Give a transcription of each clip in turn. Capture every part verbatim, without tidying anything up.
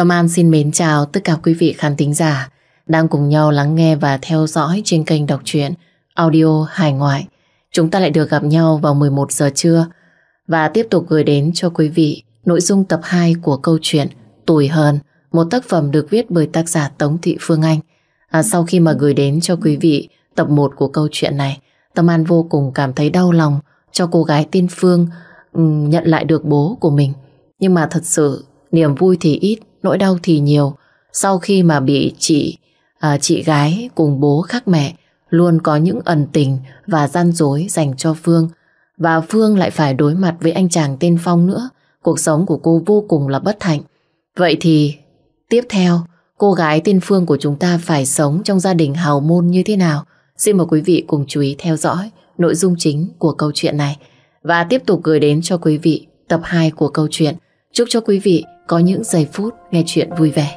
Tâm An xin mến chào tất cả quý vị khán thính giả đang cùng nhau lắng nghe và theo dõi trên kênh đọc truyện audio Hải Ngoại. Chúng ta lại được gặp nhau vào mười một giờ trưa và tiếp tục gửi đến cho quý vị nội dung tập hai của câu chuyện Tủi Hờn, một tác phẩm được viết bởi tác giả Tống Thị Phương Anh. À, sau khi mà gửi đến cho quý vị tập một của câu chuyện này, Tâm An vô cùng cảm thấy đau lòng cho cô gái tên Phương um, nhận lại được bố của mình. Nhưng mà thật sự niềm vui thì ít, nỗi đau thì nhiều. Sau khi mà bị chị à, chị gái cùng bố khác mẹ luôn có những ẩn tình và gian dối dành cho Phương, và Phương lại phải đối mặt với anh chàng tên Phong nữa, cuộc sống của cô vô cùng là bất hạnh. Vậy thì tiếp theo cô gái tên Phương của chúng ta phải sống trong gia đình hào môn như thế nào? Xin mời quý vị cùng chú ý theo dõi nội dung chính của câu chuyện này và tiếp tục gửi đến cho quý vị tập hai của câu chuyện. Chúc cho quý vị có những giây phút nghe chuyện vui vẻ.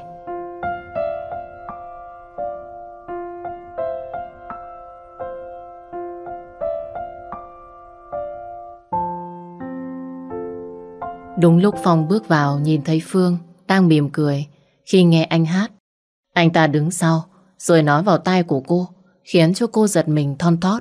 Đúng lúc Phong bước vào nhìn thấy Phương đang mỉm cười khi nghe anh hát. Anh ta đứng sau rồi nói vào tai của cô, khiến cho cô giật mình thon thót.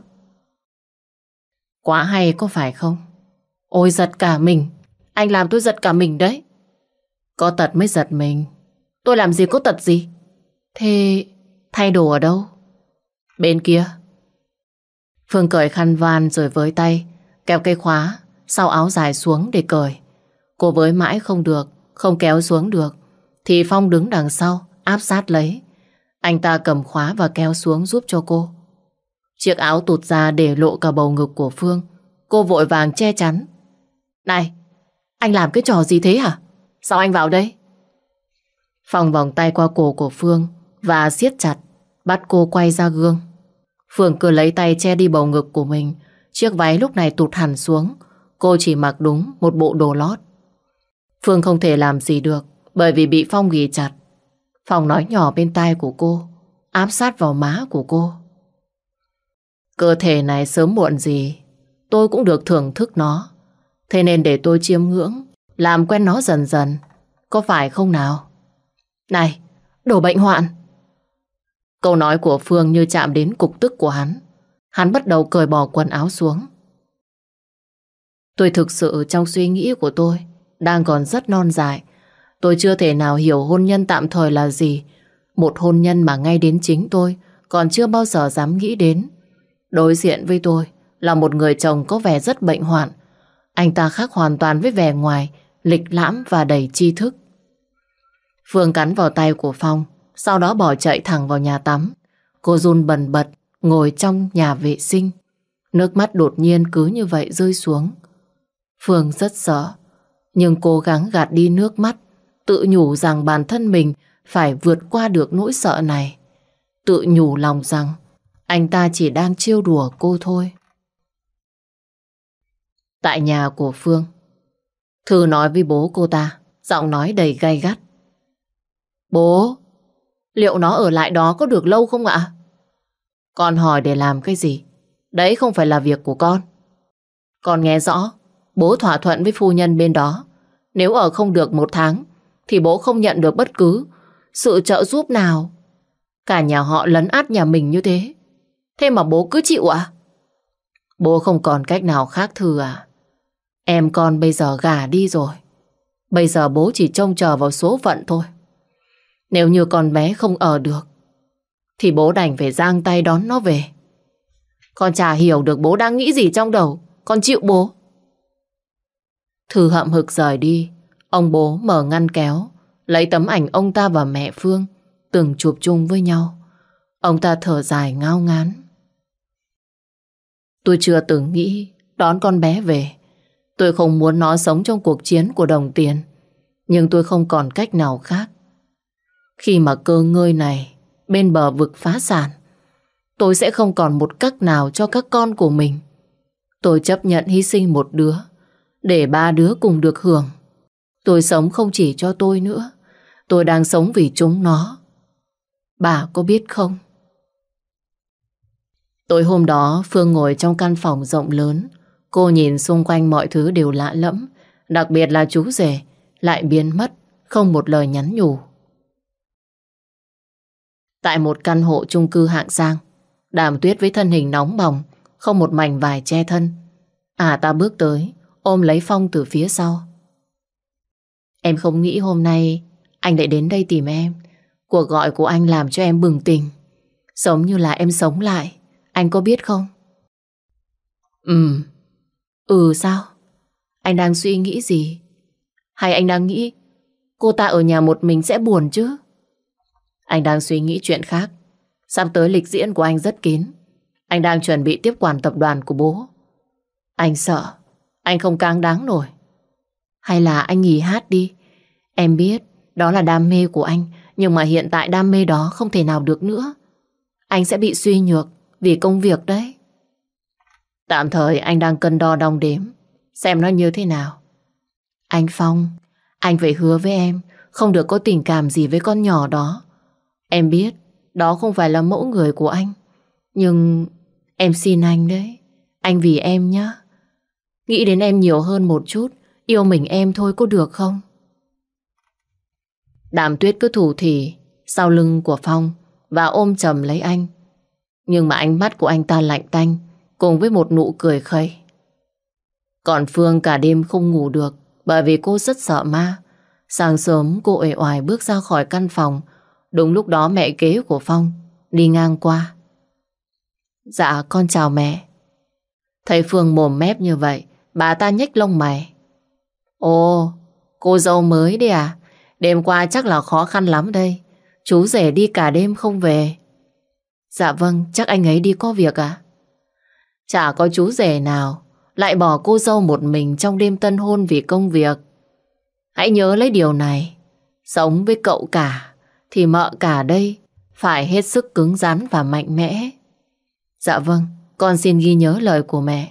Quá hay có phải không? Ôi giật cả mình. Anh làm tôi giật cả mình đấy. Có tật mới giật mình. Tôi làm gì có tật gì? Thế thay đồ ở đâu? Bên kia. Phương cởi khăn van rồi với tay kéo cây khóa sau áo dài xuống để cởi. Cô với mãi không được, không kéo xuống được, thì Phong đứng đằng sau áp sát lấy. Anh ta cầm khóa và kéo xuống giúp cho cô. Chiếc áo tụt ra để lộ cả bầu ngực của Phương. Cô vội vàng che chắn. Này, anh làm cái trò gì thế hả? Sao anh vào đây? Phong vòng tay qua cổ của Phương và siết chặt, bắt cô quay ra gương. Phương cứ lấy tay che đi bầu ngực của mình. Chiếc váy lúc này tụt hẳn xuống. Cô chỉ mặc đúng một bộ đồ lót. Phương không thể làm gì được bởi vì bị Phong ghì chặt. Phong nói nhỏ bên tai của cô, áp sát vào má của cô. Cơ thể này sớm muộn gì tôi cũng được thưởng thức nó. Thế nên để tôi chiêm ngưỡng, làm quen nó dần dần. Có phải không nào? Này, đồ bệnh hoạn! Câu nói của Phương như chạm đến cục tức của hắn. Hắn bắt đầu cởi bỏ quần áo xuống. Tôi thực sự trong suy nghĩ của tôi đang còn rất non dại. Tôi chưa thể nào hiểu hôn nhân tạm thời là gì. Một hôn nhân mà ngay đến chính tôi còn chưa bao giờ dám nghĩ đến. Đối diện với tôi là một người chồng có vẻ rất bệnh hoạn. Anh ta khác hoàn toàn với vẻ ngoài lịch lãm và đầy tri thức. Phương cắn vào tay của Phong, sau đó bỏ chạy thẳng vào nhà tắm. Cô run bần bật ngồi trong nhà vệ sinh. Nước mắt đột nhiên cứ như vậy rơi xuống. Phương rất sợ, nhưng cố gắng gạt đi nước mắt, tự nhủ rằng bản thân mình phải vượt qua được nỗi sợ này. Tự nhủ lòng rằng anh ta chỉ đang trêu đùa cô thôi. Tại nhà của Phương, Thư nói với bố cô ta, giọng nói đầy gay gắt. Bố, liệu nó ở lại đó có được lâu không ạ? Con hỏi để làm cái gì? Đấy không phải là việc của con. Con nghe rõ, bố thỏa thuận với phu nhân bên đó. Nếu ở không được một tháng thì bố không nhận được bất cứ sự trợ giúp nào. Cả nhà họ lấn át nhà mình như thế. Thế mà bố cứ chịu ạ? Bố không còn cách nào khác Thư à? Em con bây giờ gả đi rồi. Bây giờ bố chỉ trông chờ vào số phận thôi. Nếu như con bé không ở được thì bố đành phải giang tay đón nó về. Con chả hiểu được bố đang nghĩ gì trong đầu. Con chịu bố. Thư hậm hực rời đi. Ông bố mở ngăn kéo, lấy tấm ảnh ông ta và mẹ Phương từng chụp chung với nhau. Ông ta thở dài ngao ngán. Tôi chưa từng nghĩ đón con bé về. Tôi không muốn nó sống trong cuộc chiến của đồng tiền, nhưng tôi không còn cách nào khác. Khi mà cơ ngơi này bên bờ vực phá sản, tôi sẽ không còn một cách nào cho các con của mình. Tôi chấp nhận hy sinh một đứa để ba đứa cùng được hưởng. Tôi sống không chỉ cho tôi nữa, tôi đang sống vì chúng nó. Bà có biết không? Tối hôm đó Phương ngồi trong căn phòng rộng lớn. Cô nhìn xung quanh mọi thứ đều lạ lẫm, đặc biệt là chú rể lại biến mất, không một lời nhắn nhủ. Tại một căn hộ chung cư hạng sang, Đàm Tuyết với thân hình nóng bỏng, không một mảnh vải che thân. À ta bước tới, ôm lấy Phong từ phía sau. Em không nghĩ hôm nay anh lại đến đây tìm em. Cuộc gọi của anh làm cho em bừng tỉnh. Giống như là em sống lại. Anh có biết không? Ừ. Ừ sao? Anh đang suy nghĩ gì? Hay anh đang nghĩ cô ta ở nhà một mình sẽ buồn chứ? Anh đang suy nghĩ chuyện khác. Sắp tới lịch diễn của anh rất kín. Anh đang chuẩn bị tiếp quản tập đoàn của bố. Anh sợ anh không cáng đáng nổi. Hay là anh nghỉ hát đi. Em biết đó là đam mê của anh, nhưng mà hiện tại đam mê đó không thể nào được nữa. Anh sẽ bị suy nhược vì công việc đấy. Tạm thời anh đang cân đo đong đếm xem nó như thế nào. Anh Phong, anh phải hứa với em không được có tình cảm gì với con nhỏ đó. Em biết đó không phải là mẫu người của anh, nhưng em xin anh đấy. Anh vì em nhé. Nghĩ đến em nhiều hơn một chút. Yêu mình em thôi có được không? Đàm Tuyết cứ thủ thỉ sau lưng của Phong và ôm chầm lấy anh. Nhưng mà ánh mắt của anh ta lạnh tanh, cùng với một nụ cười khẩy. Còn Phương cả đêm không ngủ được, bởi vì cô rất sợ ma. Sáng sớm cô uể oải bước ra khỏi căn phòng. Đúng lúc đó mẹ kế của Phong đi ngang qua. Dạ con chào mẹ. Thấy Phương mồm mép như vậy, bà ta nhếch lông mày. Ồ, cô dâu mới đấy à? Đêm qua chắc là khó khăn lắm đây. Chú rể đi cả đêm không về. Dạ vâng, chắc anh ấy đi có việc à? Chả có chú rể nào lại bỏ cô dâu một mình trong đêm tân hôn vì công việc. Hãy nhớ lấy điều này. Sống với cậu cả thì mợ cả đây phải hết sức cứng rắn và mạnh mẽ. Dạ vâng, con xin ghi nhớ lời của mẹ.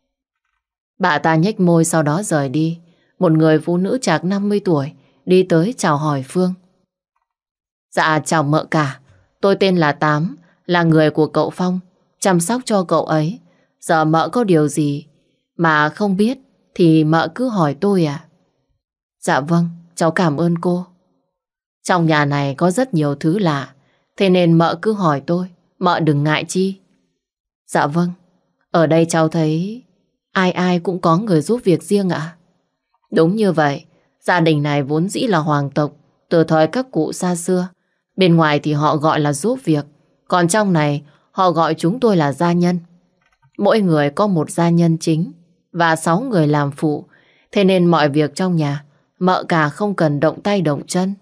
Bà ta nhếch môi sau đó rời đi. Một người phụ nữ chạc năm mươi tuổi đi tới chào hỏi Phương. Dạ chào mợ cả. Tôi tên là Tám, là người của cậu Phong, chăm sóc cho cậu ấy. Giờ mợ có điều gì mà không biết thì mợ cứ hỏi tôi à? Dạ vâng, cháu cảm ơn cô. Trong nhà này có rất nhiều thứ lạ, thế nên mợ cứ hỏi tôi, mợ đừng ngại chi. Dạ vâng, ở đây cháu thấy ai ai cũng có người giúp việc riêng ạ. Đúng như vậy, gia đình này vốn dĩ là hoàng tộc từ thời các cụ xa xưa. Bên ngoài thì họ gọi là giúp việc, còn trong này họ gọi chúng tôi là gia nhân. Mỗi người có một gia nhân chính và sáu người làm phụ, thế nên mọi việc trong nhà mợ cả không cần động tay động chân.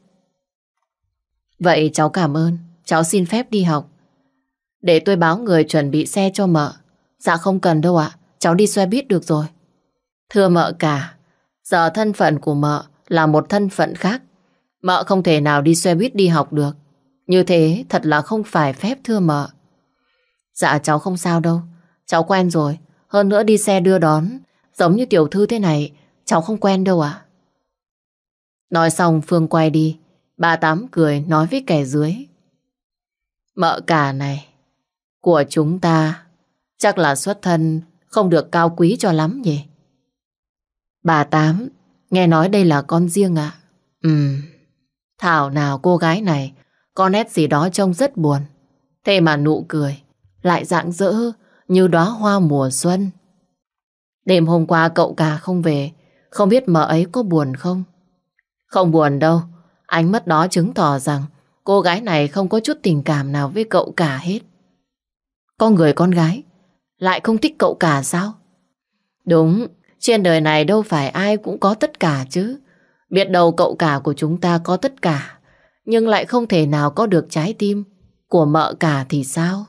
Vậy cháu cảm ơn, cháu xin phép đi học. Để tôi báo người chuẩn bị xe cho mợ. Dạ không cần đâu ạ, cháu đi xe buýt được rồi. Thưa mợ cả, giờ thân phận của mợ là một thân phận khác. Mợ không thể nào đi xe buýt đi học được. Như thế thật là không phải phép thưa mợ. Dạ cháu không sao đâu, cháu quen rồi. Hơn nữa đi xe đưa đón giống như tiểu thư thế này cháu không quen đâu ạ. Nói xong Phương quay đi. Bà Tám cười nói với kẻ dưới. Mợ cả này của chúng ta chắc là xuất thân không được cao quý cho lắm nhỉ? Bà Tám, nghe nói đây là con riêng ạ. Ừm, thảo nào cô gái này có nét gì đó trông rất buồn. Thế mà nụ cười lại rạng rỡ như đóa hoa mùa xuân. Đêm hôm qua cậu cả không về, không biết mợ ấy có buồn không? Không buồn đâu. Ánh mắt đó chứng tỏ rằng cô gái này không có chút tình cảm nào với cậu cả hết. Có người con gái lại không thích cậu cả sao? Đúng, trên đời này đâu phải ai cũng có tất cả chứ. Biết đâu cậu cả của chúng ta có tất cả, nhưng lại không thể nào có được trái tim của mợ cả thì sao?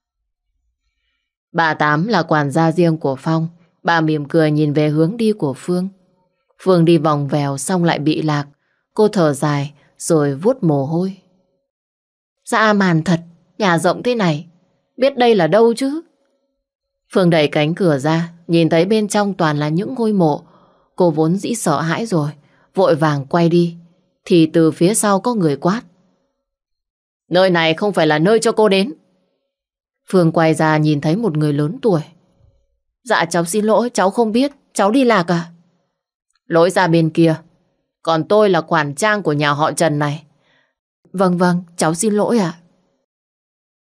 Bà Tám là quản gia riêng của Phong. Bà mỉm cười nhìn về hướng đi của Phương. Phương đi vòng vèo xong lại bị lạc. Cô thở dài rồi vuốt mồ hôi. Dã man thật, nhà rộng thế này, biết đây là đâu chứ? Phương đẩy cánh cửa ra, nhìn thấy bên trong toàn là những ngôi mộ. Cô vốn dĩ sợ hãi rồi, vội vàng quay đi. Thì từ phía sau có người quát. Nơi này không phải là nơi cho cô đến. Phương quay ra nhìn thấy một người lớn tuổi. Dạ cháu xin lỗi, cháu không biết, cháu đi lạc à? Lối ra bên kia. Còn tôi là quản trang của nhà họ Trần này. Vâng vâng, cháu xin lỗi ạ.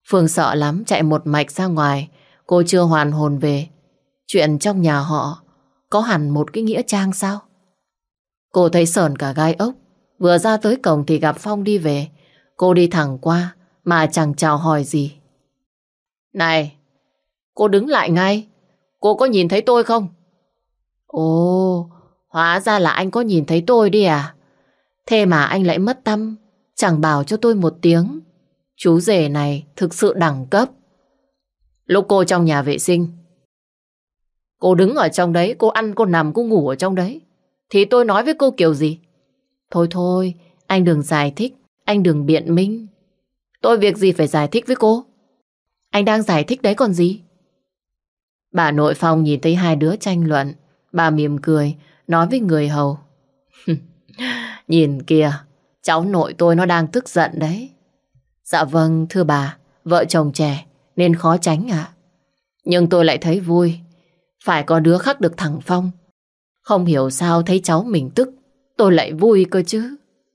Phương sợ lắm chạy một mạch ra ngoài. Cô chưa hoàn hồn về. Chuyện trong nhà họ có hẳn một cái nghĩa trang sao? Cô thấy sởn cả gai ốc. Vừa ra tới cổng thì gặp Phong đi về. Cô đi thẳng qua mà chẳng chào hỏi gì. Này, cô đứng lại ngay. Cô có nhìn thấy tôi không? Ồ, hóa ra là anh có nhìn thấy tôi đi à? Thế mà anh lại mất tăm, chẳng bảo cho tôi một tiếng. Chú rể này thực sự đẳng cấp. Lúc cô trong nhà vệ sinh, cô đứng ở trong đấy, cô ăn, cô nằm, cô ngủ ở trong đấy, thì tôi nói với cô kiểu gì? Thôi thôi, anh đừng giải thích, anh đừng biện minh. Tôi việc gì phải giải thích với cô? Anh đang giải thích đấy còn gì? Bà nội Phong nhìn thấy hai đứa tranh luận, bà mỉm cười, nói với người hầu. Nhìn kìa, cháu nội tôi nó đang tức giận đấy. Dạ vâng, thưa bà, vợ chồng trẻ nên khó tránh ạ. Nhưng tôi lại thấy vui, phải có đứa khắc được thằng Phong. Không hiểu sao thấy cháu mình tức, tôi lại vui cơ chứ.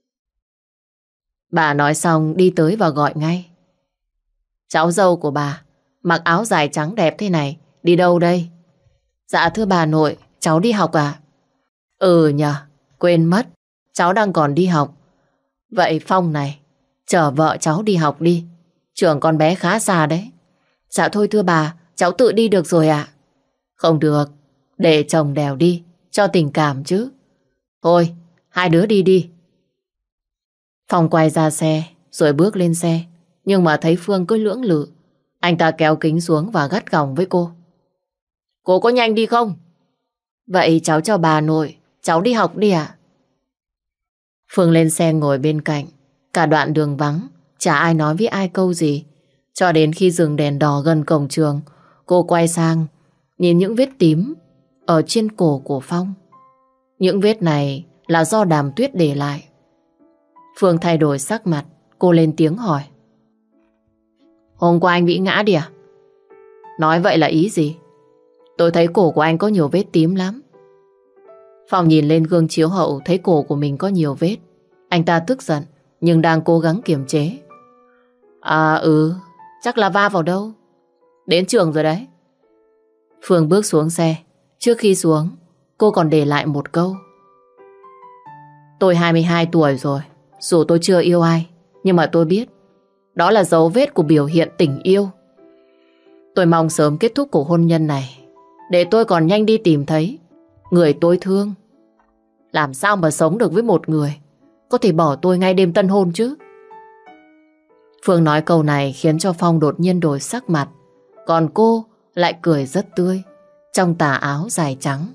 Bà nói xong đi tới và gọi ngay. Cháu dâu của bà, mặc áo dài trắng đẹp thế này, đi đâu đây? Dạ thưa bà nội, cháu đi học à? Ừ nhờ, quên mất, cháu đang còn đi học. Vậy Phong này, chở vợ cháu đi học đi. Trường con bé khá xa đấy. Dạ thôi thưa bà, cháu tự đi được rồi ạ. Không được, để chồng đèo đi, cho tình cảm chứ. Thôi, hai đứa đi đi. Phong quay ra xe, rồi bước lên xe. Nhưng mà thấy Phương cứ lưỡng lự. Anh ta kéo kính xuống và gắt gỏng với cô. Cô có nhanh đi không? Vậy cháu chào bà nội, cháu đi học đi ạ. Phương lên xe ngồi bên cạnh. Cả đoạn đường vắng, chả ai nói với ai câu gì. Cho đến khi dừng đèn đỏ gần cổng trường, cô quay sang, nhìn những vết tím ở trên cổ của Phong. Những vết này là do Đàm Tuyết để lại. Phương thay đổi sắc mặt, cô lên tiếng hỏi. Hôm qua anh bị ngã đi à? Nói vậy là ý gì? Tôi thấy cổ của anh có nhiều vết tím lắm. Phong nhìn lên gương chiếu hậu thấy cổ của mình có nhiều vết. Anh ta tức giận nhưng đang cố gắng kiềm chế. À ừ, chắc là va vào đâu. Đến trường rồi đấy. Phương bước xuống xe. Trước khi xuống, cô còn để lại một câu. Tôi hai mươi hai tuổi rồi. Dù tôi chưa yêu ai, nhưng mà tôi biết đó là dấu vết của biểu hiện tình yêu. Tôi mong sớm kết thúc cuộc hôn nhân này, để tôi còn nhanh đi tìm thấy người tôi thương. Làm sao mà sống được với một người có thể bỏ tôi ngay đêm tân hôn chứ? Phương nói câu này khiến cho Phong đột nhiên đổi sắc mặt. Còn cô lại cười rất tươi trong tà áo dài trắng.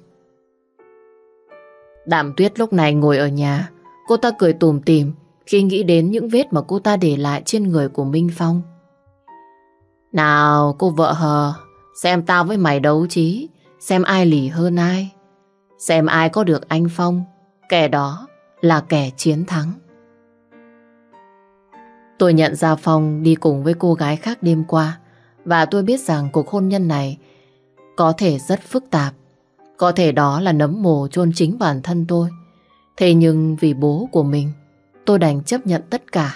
Đàm Tuyết lúc này ngồi ở nhà. Cô ta cười tủm tỉm khi nghĩ đến những vết mà cô ta để lại trên người của Minh Phong. Nào cô vợ hờ, xem tao với mày đấu trí, xem ai lì hơn ai, xem ai có được anh Phong, kẻ đó là kẻ chiến thắng. Tôi nhận ra Phong đi cùng với cô gái khác đêm qua, và tôi biết rằng cuộc hôn nhân này có thể rất phức tạp. Có thể đó là nấm mồ chôn chính bản thân tôi. Thế nhưng vì bố của mình, tôi đành chấp nhận tất cả.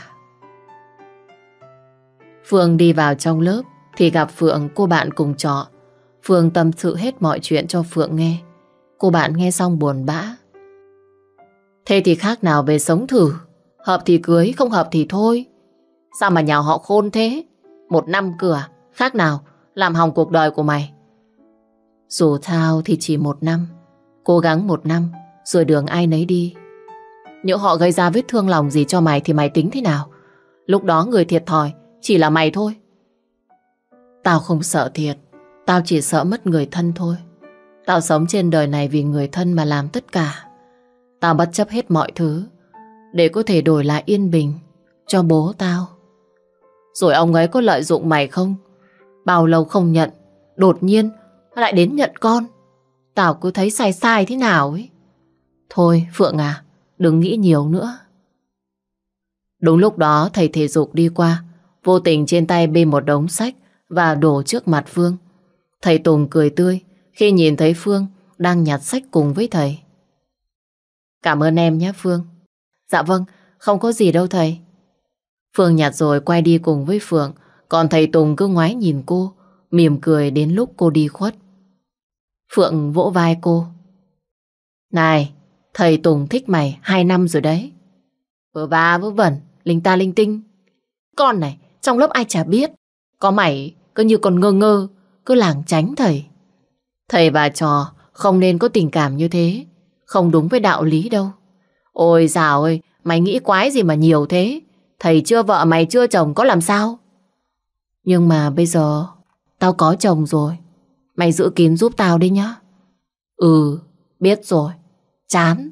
Phương đi vào trong lớp thì gặp Phượng, cô bạn cùng trọ. Phương tâm sự hết mọi chuyện cho Phượng nghe. Cô bạn nghe xong buồn bã. Thế thì khác nào về sống thử. Hợp thì cưới, không hợp thì thôi. Sao mà nhà họ khôn thế? Một năm cửa, khác nào làm hỏng cuộc đời của mày. Dù sao thì chỉ một năm. Cố gắng một năm, rồi đường ai nấy đi. Nếu họ gây ra vết thương lòng gì cho mày thì mày tính thế nào? Lúc đó người thiệt thòi chỉ là mày thôi. Tao không sợ thiệt, tao chỉ sợ mất người thân thôi. Tao sống trên đời này vì người thân mà làm tất cả. Tao bất chấp hết mọi thứ để có thể đổi lại yên bình cho bố tao. Rồi ông ấy có lợi dụng mày không? Bao lâu không nhận, đột nhiên lại đến nhận con. Tao cứ thấy sai sai thế nào ấy. Thôi Phượng à, đừng nghĩ nhiều nữa. Đúng lúc đó thầy thể dục đi qua, vô tình trên tay bê một đống sách và đổ trước mặt Phương. Thầy Tùng cười tươi khi nhìn thấy Phương đang nhặt sách cùng với thầy. Cảm ơn em nhé Phương. Dạ vâng, không có gì đâu thầy. Phương nhặt rồi quay đi cùng với Phượng, Còn thầy Tùng cứ ngoái nhìn cô, mỉm cười đến lúc cô đi khuất. Phượng vỗ vai cô. Này, thầy Tùng thích mày hai năm rồi đấy. Vớ va vớ vẩn, linh ta linh tinh. Con này, trong lớp ai chả biết. Có mày cứ như còn ngơ ngơ, cứ lảng tránh thầy. Thầy và trò không nên có tình cảm như thế. Không đúng với đạo lý đâu. Ôi dào ơi, mày nghĩ quái gì mà nhiều thế. Thầy chưa vợ mày chưa chồng có làm sao? Nhưng mà bây giờ tao có chồng rồi. Mày giữ kín giúp tao đi nhá. Ừ, biết rồi. Chán.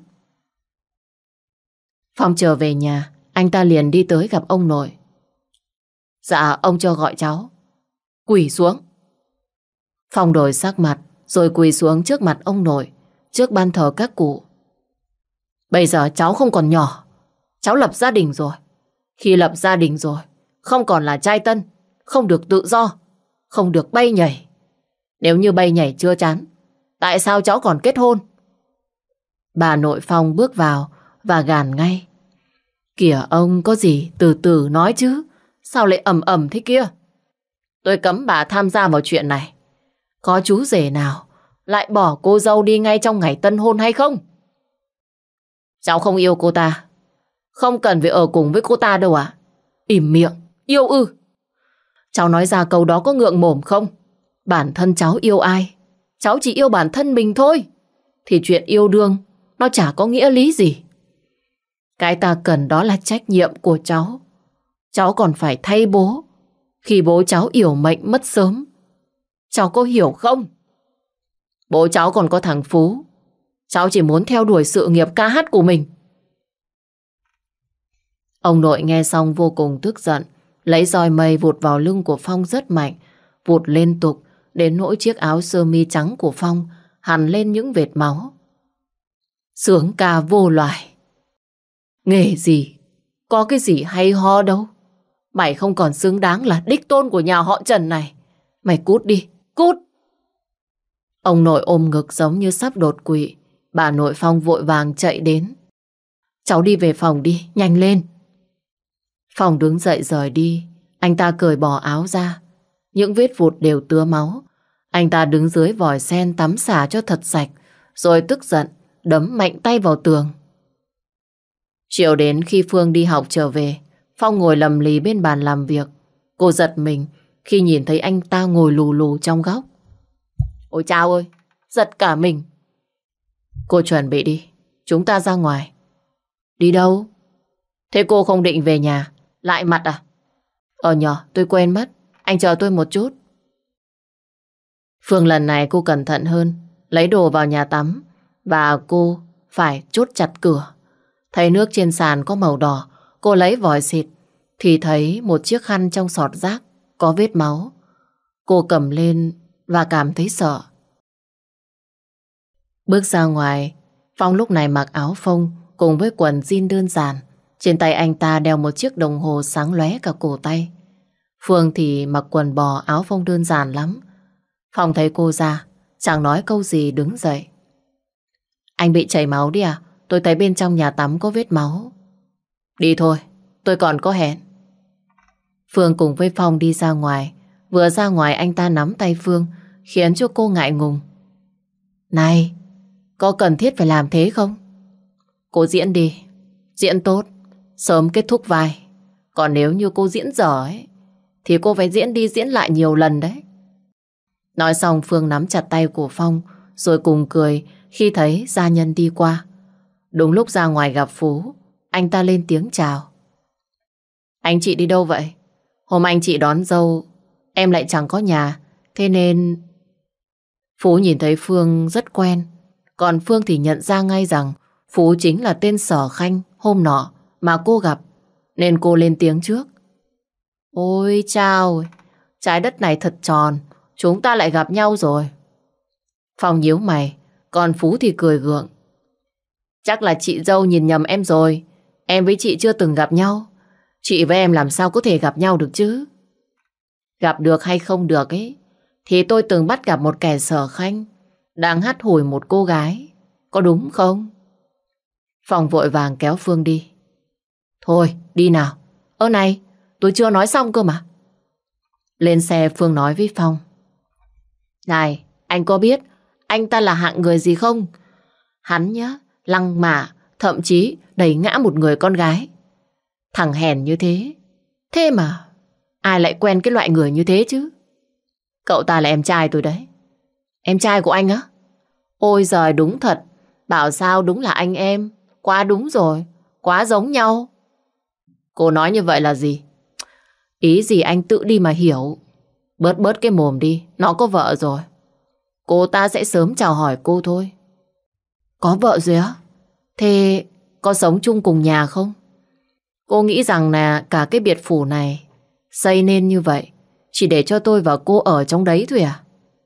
Phong trở về nhà, anh ta liền đi tới gặp ông nội. Dạ, ông cho gọi cháu. Quỳ xuống. Phong đổi sắc mặt, rồi quỳ xuống trước mặt ông nội, trước ban thờ các cụ. Bây giờ cháu không còn nhỏ, cháu lập gia đình rồi. Khi lập gia đình rồi, không còn là trai tân, không được tự do, không được bay nhảy. Nếu như bay nhảy chưa chán, tại sao cháu còn kết hôn? Bà nội Phong bước vào và gàn ngay. Kìa ông, có gì từ từ nói chứ, sao lại ầm ầm thế kia? Tôi cấm bà tham gia vào chuyện này. Có chú rể nào lại bỏ cô dâu đi ngay trong ngày tân hôn hay không? Cháu không yêu cô ta, không cần phải ở cùng với cô ta đâu à? Ỉm miệng, yêu ư? Cháu nói ra câu đó có ngượng mồm không? Bản thân cháu yêu ai, cháu chỉ yêu bản thân mình thôi. Thì chuyện yêu đương nó chả có nghĩa lý gì. Cái ta cần đó là trách nhiệm của cháu. Cháu còn phải thay bố khi bố cháu yểu mệnh mất sớm. Cháu có hiểu không? Bố cháu còn có thằng Phú. Cháu chỉ muốn theo đuổi sự nghiệp ca hát của mình. Ông nội nghe xong vô cùng tức giận, lấy roi mây vụt vào lưng của Phong rất mạnh, vụt liên tục đến nỗi chiếc áo sơ mi trắng của Phong hằn lên những vệt máu. Sướng ca vô loài. Nghề gì, có cái gì hay ho đâu. Mày không còn xứng đáng là đích tôn của nhà họ Trần này. Mày cút đi, cút. Ông nội ôm ngực giống như sắp đột quỵ. Bà nội Phong vội vàng chạy đến. Cháu đi về phòng đi, nhanh lên. Phong đứng dậy rời đi. Anh ta cởi bỏ áo ra. Những vết vụt đều tứa máu. Anh ta đứng dưới vòi sen tắm xả cho thật sạch, rồi tức giận đấm mạnh tay vào tường. Chiều đến khi Phương đi học trở về, Phong ngồi lầm lì bên bàn làm việc. Cô giật mình khi nhìn thấy anh ta ngồi lù lù trong góc. Ôi chao ơi, giật cả mình. Cô chuẩn bị đi, chúng ta ra ngoài. Đi đâu? Thế cô không định về nhà, lại mặt à? Ờ nhỏ, tôi quên mất, anh chờ tôi một chút. Phương lần này cô cẩn thận hơn, lấy đồ vào nhà tắm và cô phải chốt chặt cửa. Thấy nước trên sàn có màu đỏ, cô lấy vòi xịt thì thấy một chiếc khăn trong sọt rác có vết máu. Cô cầm lên và cảm thấy sợ. Bước ra ngoài, Phong lúc này mặc áo phông cùng với quần jean đơn giản. Trên tay anh ta đeo một chiếc đồng hồ sáng lóe cả cổ tay. Phương thì mặc quần bò áo phông đơn giản lắm. Phong thấy cô ra, chẳng nói câu gì đứng dậy. Anh bị chảy máu đi à? Tôi thấy bên trong nhà tắm có vết máu. Đi thôi, tôi còn có hẹn. Phương cùng với Phong đi ra ngoài. Vừa ra ngoài anh ta nắm tay Phương, khiến cho cô ngại ngùng. Này, có cần thiết phải làm thế không? Cô diễn đi, diễn tốt, sớm kết thúc vai. Còn nếu như cô diễn dở ấy, thì cô phải diễn đi diễn lại nhiều lần đấy. Nói xong Phương nắm chặt tay của Phong, rồi cùng cười khi thấy gia nhân đi qua. Đúng lúc ra ngoài gặp Phú, anh ta lên tiếng chào. Anh chị đi đâu vậy? Hôm anh chị đón dâu, em lại chẳng có nhà, thế nên... Phú nhìn thấy Phương rất quen, còn Phương thì nhận ra ngay rằng Phú chính là tên Sở Khanh hôm nọ mà cô gặp, nên cô lên tiếng trước. Ôi chao, trái đất này thật tròn, chúng ta lại gặp nhau rồi. Phong nhíu mày, còn Phú thì cười gượng. Chắc là chị dâu nhìn nhầm em rồi, em với chị chưa từng gặp nhau. Chị với em làm sao có thể gặp nhau được chứ? Gặp được hay không được ấy, thì tôi từng bắt gặp một kẻ Sở Khanh đang hắt hủi một cô gái, có đúng không? Phong vội vàng kéo Phương đi. Thôi, đi nào. Ơ này, tôi chưa nói xong cơ mà. Lên xe Phương nói với Phong. Này, anh có biết anh ta là hạng người gì không? Hắn nhá, lăng mạ, thậm chí đẩy ngã một người con gái. Thằng hèn như thế. Thế mà ai lại quen cái loại người như thế chứ? Cậu ta là em trai tôi đấy. Em trai của anh á? Ôi giời, đúng thật. Bảo sao đúng là anh em. Quá đúng rồi. Quá giống nhau. Cô nói như vậy là gì? Ý gì anh tự đi mà hiểu. Bớt bớt cái mồm đi. Nó có vợ rồi. Cô ta sẽ sớm chào hỏi cô thôi. Có vợ rồi á? Thế có sống chung cùng nhà không? Cô nghĩ rằng là cả cái biệt phủ này xây nên như vậy chỉ để cho tôi và cô ở trong đấy thôi à?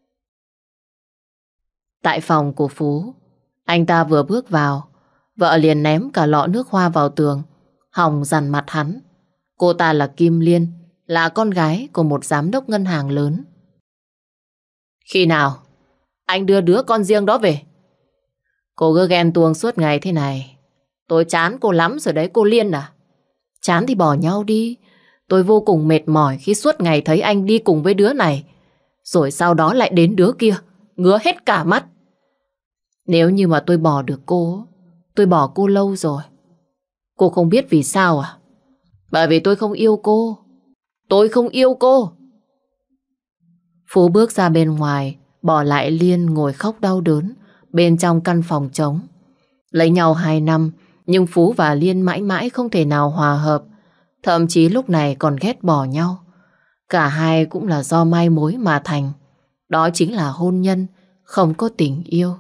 Tại phòng của Phú, anh ta vừa bước vào, vợ liền ném cả lọ nước hoa vào tường, hòng dằn mặt hắn. Cô ta là Kim Liên, là con gái của một giám đốc ngân hàng lớn. Khi nào anh đưa đứa con riêng đó về? Cô cứ ghen tuông suốt ngày thế này, tôi chán cô lắm rồi đấy cô Liên à. Chán thì bỏ nhau đi. Tôi vô cùng mệt mỏi khi suốt ngày thấy anh đi cùng với đứa này, rồi sau đó lại đến đứa kia, ngứa hết cả mắt. Nếu như mà tôi bỏ được cô, tôi bỏ cô lâu rồi. Cô không biết vì sao à? Bởi vì tôi không yêu cô. Tôi không yêu cô. Phú bước ra bên ngoài, bỏ lại Liên ngồi khóc đau đớn bên trong căn phòng trống. Lấy nhau hai năm, nhưng Phú và Liên mãi mãi không thể nào hòa hợp. Thậm chí lúc này còn ghét bỏ nhau. Cả hai cũng là do mai mối mà thành. Đó chính là hôn nhân, không có tình yêu.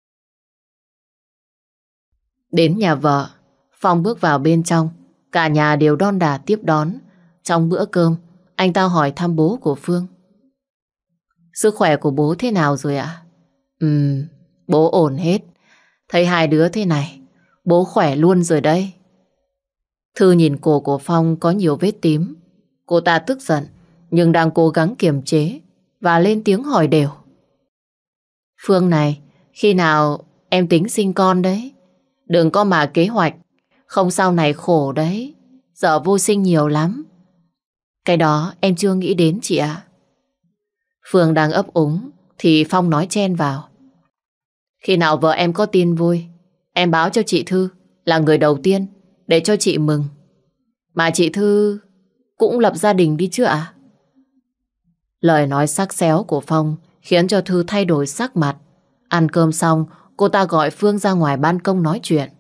Đến nhà vợ, Phong bước vào bên trong. Cả nhà đều đon đả tiếp đón. Trong bữa cơm, anh ta hỏi thăm bố của Phương. Sức khỏe của bố thế nào rồi ạ? Ừm, bố ổn hết. Thấy hai đứa thế này, bố khỏe luôn rồi đây. Thư nhìn cổ của Phong có nhiều vết tím. Cô ta tức giận, nhưng đang cố gắng kiềm chế và lên tiếng hỏi đều. Phương này, khi nào em tính sinh con đấy? Đừng có mà kế hoạch, không sau này khổ đấy. Giờ vô sinh nhiều lắm. Cái đó em chưa nghĩ đến chị ạ. Phương đang ấp úng thì Phong nói chen vào. Khi nào vợ em có tin vui, em báo cho chị Thư là người đầu tiên để cho chị mừng. Mà chị Thư cũng lập gia đình đi chứ ạ? Lời nói sắc séo của Phong khiến cho Thư thay đổi sắc mặt. Ăn cơm xong, cô ta gọi Phương ra ngoài ban công nói chuyện.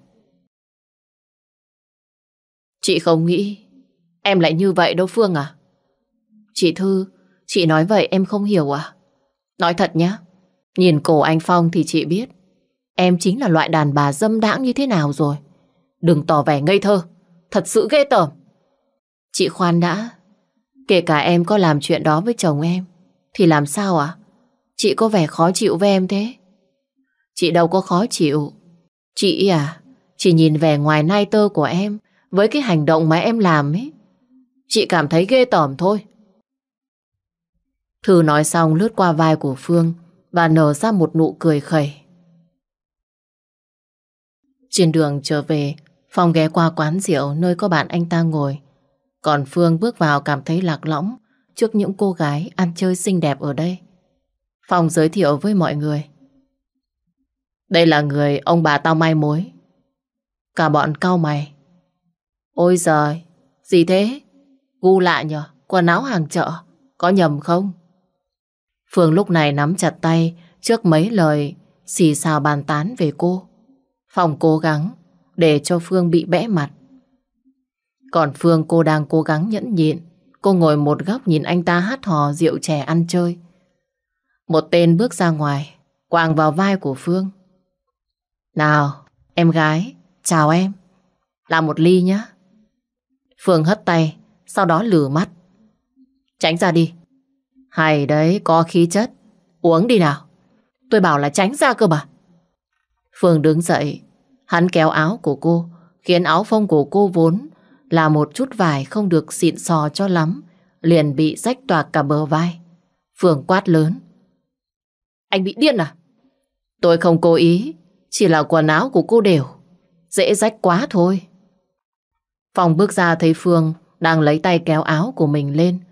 Chị không nghĩ em lại như vậy đâu Phương à? Chị Thư, chị nói vậy em không hiểu à? Nói thật nhá, nhìn cổ anh Phong thì chị biết em chính là loại đàn bà dâm đãng như thế nào rồi. Đừng tỏ vẻ ngây thơ, thật sự ghê tởm. Chị khoan đã, kể cả em có làm chuyện đó với chồng em thì làm sao ạ? À? Chị có vẻ khó chịu với em thế. Chị đâu có khó chịu. Chị à, chỉ nhìn vẻ ngoài nai tơ của em với cái hành động mà em làm ấy, chị cảm thấy ghê tởm thôi. Thư nói xong lướt qua vai của Phương và nở ra một nụ cười khẩy. Trên đường trở về, Phong ghé qua quán rượu nơi có bạn anh ta ngồi. Còn Phương bước vào cảm thấy lạc lõng trước những cô gái ăn chơi xinh đẹp ở đây. Phong giới thiệu với mọi người. Đây là người ông bà tao mai mối. Cả bọn cau mày. Ôi giời, gì thế? Gu lạ nhờ, quần áo hàng chợ, có nhầm không? Phương lúc này nắm chặt tay trước mấy lời xì xào bàn tán về cô. Phong cố gắng để cho Phương bị bẽ mặt. Còn Phương cô đang cố gắng nhẫn nhịn. Cô ngồi một góc nhìn anh ta hát hò rượu chè ăn chơi. Một tên bước ra ngoài, quàng vào vai của Phương. Nào, em gái, chào em. Làm một ly nhé. Phương hất tay, sau đó lử mắt. Tránh ra đi. Hay đấy, có khí chất. Uống đi nào. Tôi bảo là tránh ra cơ mà. Phương đứng dậy. Hắn kéo áo của cô, khiến áo phông của cô vốn là một chút vải không được xịn sò cho lắm, liền bị rách toạc cả bờ vai. Phương quát lớn. Anh bị điên à? Tôi không cố ý, chỉ là quần áo của cô đều dễ rách quá thôi. Phong bước ra thấy Phương đang lấy tay kéo áo của mình lên.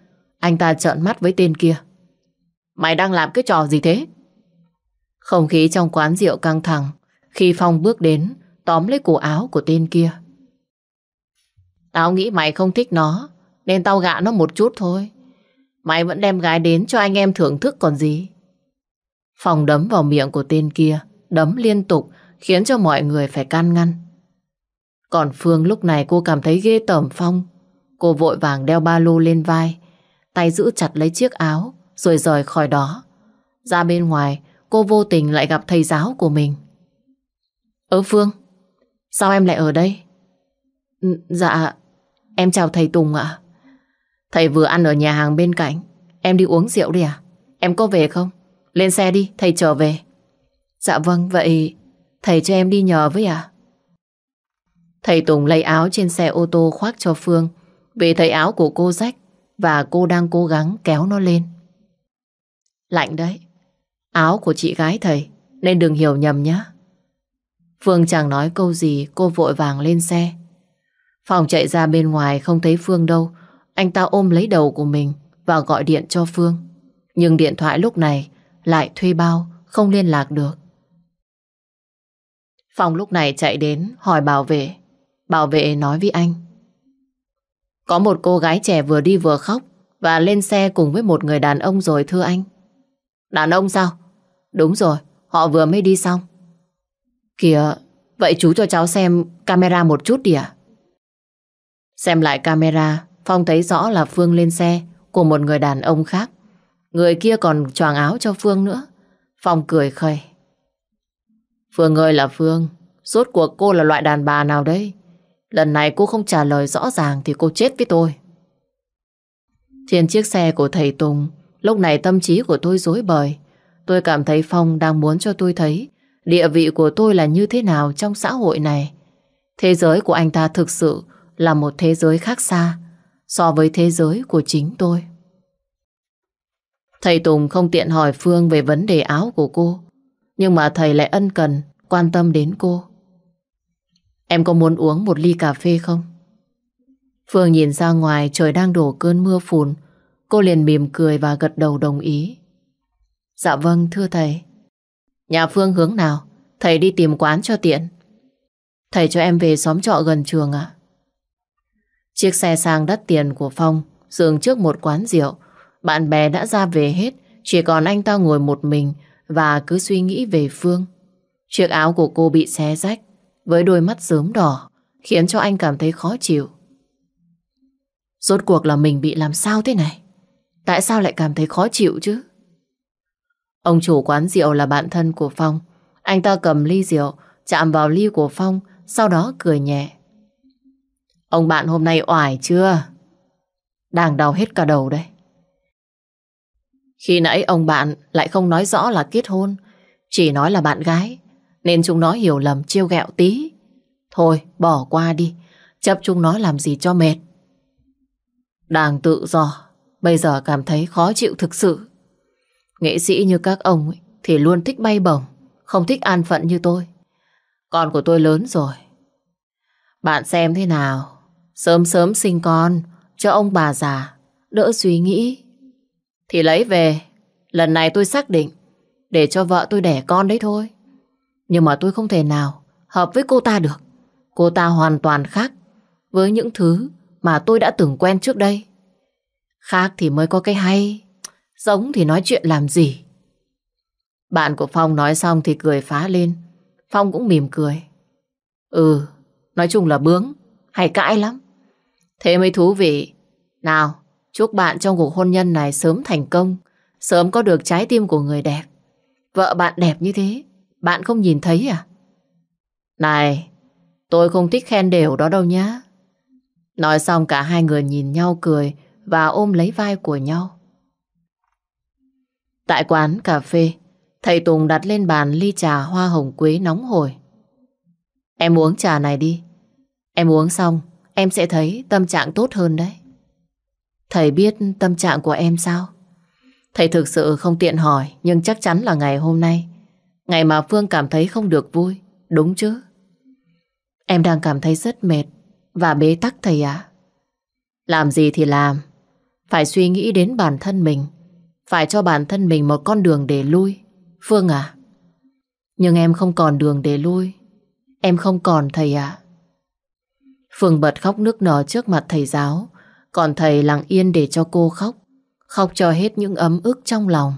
Anh ta trợn mắt với tên kia. Mày đang làm cái trò gì thế? Không khí trong quán rượu căng thẳng khi Phong bước đến tóm lấy cổ áo của tên kia. Tao nghĩ mày không thích nó nên tao gạ nó một chút thôi. Mày vẫn đem gái đến cho anh em thưởng thức còn gì. Phong đấm vào miệng của tên kia, đấm liên tục khiến cho mọi người phải can ngăn. Còn Phương lúc này cô cảm thấy ghê tởm Phong. Cô vội vàng đeo ba lô lên vai, tay giữ chặt lấy chiếc áo rồi rời khỏi đó. Ra bên ngoài cô vô tình lại gặp thầy giáo của mình. Ơ Phương, sao em lại ở đây? Dạ, em chào thầy Tùng ạ. Thầy vừa ăn ở nhà hàng bên cạnh. Em đi uống rượu đi à? Em có về không? Lên xe đi, thầy trở về. Dạ vâng, vậy thầy cho em đi nhờ với à? Thầy Tùng lấy áo trên xe ô tô khoác cho Phương vì thấy áo của cô rách và cô đang cố gắng kéo nó lên. Lạnh đấy. Áo của chị gái thầy nên đừng hiểu nhầm nhé. Phương chẳng nói câu gì, cô vội vàng lên xe. Phong chạy ra bên ngoài không thấy Phương đâu. Anh ta ôm lấy đầu của mình và gọi điện cho Phương. Nhưng điện thoại lúc này lại thuê bao, không liên lạc được. Phong lúc này chạy đến hỏi bảo vệ. Bảo vệ nói với anh. Có một cô gái trẻ vừa đi vừa khóc và lên xe cùng với một người đàn ông rồi thưa anh. Đàn ông sao? Đúng rồi, họ vừa mới đi xong. Kìa, vậy chú cho cháu xem camera một chút đi ạ. Xem lại camera, Phong thấy rõ là Phương lên xe của một người đàn ông khác. Người kia còn choàng áo cho Phương nữa. Phong cười khẩy. Phương ơi là Phương, rốt cuộc cô là loại đàn bà nào đấy? Lần này cô không trả lời rõ ràng thì cô chết với tôi. Trên chiếc xe của thầy Tùng, lúc này tâm trí của tôi rối bời. Tôi cảm thấy Phong đang muốn cho tôi thấy địa vị của tôi là như thế nào trong xã hội này. Thế giới của anh ta thực sự là một thế giới khác xa so với thế giới của chính tôi. Thầy Tùng không tiện hỏi Phương về vấn đề áo của cô, nhưng mà thầy lại ân cần quan tâm đến cô. Em có muốn uống một ly cà phê không? Phương nhìn ra ngoài trời đang đổ cơn mưa phùn. Cô liền mỉm cười và gật đầu đồng ý. Dạ vâng thưa thầy. Nhà Phương hướng nào? Thầy đi tìm quán cho tiện. Thầy cho em về xóm trọ gần trường ạ. Chiếc xe sang đắt tiền của Phong dừng trước một quán rượu. Bạn bè đã ra về hết, chỉ còn anh ta ngồi một mình và cứ suy nghĩ về Phương. Chiếc áo của cô bị xé rách với đôi mắt rớm đỏ khiến cho anh cảm thấy khó chịu. Rốt cuộc là mình bị làm sao thế này? Tại sao lại cảm thấy khó chịu chứ? Ông chủ quán rượu là bạn thân của Phong. Anh ta cầm ly rượu chạm vào ly của Phong, sau đó cười nhẹ. Ông bạn hôm nay oải chưa? Đang đau hết cả đầu đây. Khi nãy ông bạn lại không nói rõ là kết hôn, chỉ nói là bạn gái, nên chúng nó hiểu lầm trêu ghẹo tí. Thôi bỏ qua đi, chấp chúng nó làm gì cho mệt. Đang tự do, bây giờ cảm thấy khó chịu thực sự. Nghệ sĩ như các ông ấy, thì luôn thích bay bổng, không thích an phận như tôi. Con của tôi lớn rồi. Bạn xem thế nào, sớm sớm sinh con cho ông bà già đỡ suy nghĩ. Thì lấy về, lần này tôi xác định để cho vợ tôi đẻ con đấy thôi. Nhưng mà tôi không thể nào hợp với cô ta được. Cô ta hoàn toàn khác với những thứ mà tôi đã từng quen trước đây. Khác thì mới có cái hay, giống thì nói chuyện làm gì. Bạn của Phong nói xong thì cười phá lên. Phong cũng mỉm cười. Ừ, nói chung là bướng, hay cãi lắm. Thế mới thú vị. Nào, chúc bạn trong cuộc hôn nhân này sớm thành công, sớm có được trái tim của người đẹp. Vợ bạn đẹp như thế, bạn không nhìn thấy à? Này, tôi không thích khen đều đó đâu nhá. Nói xong cả hai người nhìn nhau cười và ôm lấy vai của nhau. Tại quán cà phê, thầy Tùng đặt lên bàn ly trà hoa hồng quế nóng hổi. Em uống trà này đi. Em uống xong, em sẽ thấy tâm trạng tốt hơn đấy. Thầy biết tâm trạng của em sao? Thầy thực sự không tiện hỏi, nhưng chắc chắn là ngày hôm nay, ngày mà Phương cảm thấy không được vui, đúng chứ? Em đang cảm thấy rất mệt và bế tắc thầy ạ. Làm gì thì làm, Phải suy nghĩ đến bản thân mình. Phải cho bản thân mình một con đường để lui. Phương à, nhưng em không còn đường để lui. Em không còn thầy ạ. Phương bật khóc nức nở trước mặt thầy giáo. Còn thầy lặng yên để cho cô khóc. Khóc cho hết những ấm ức trong lòng.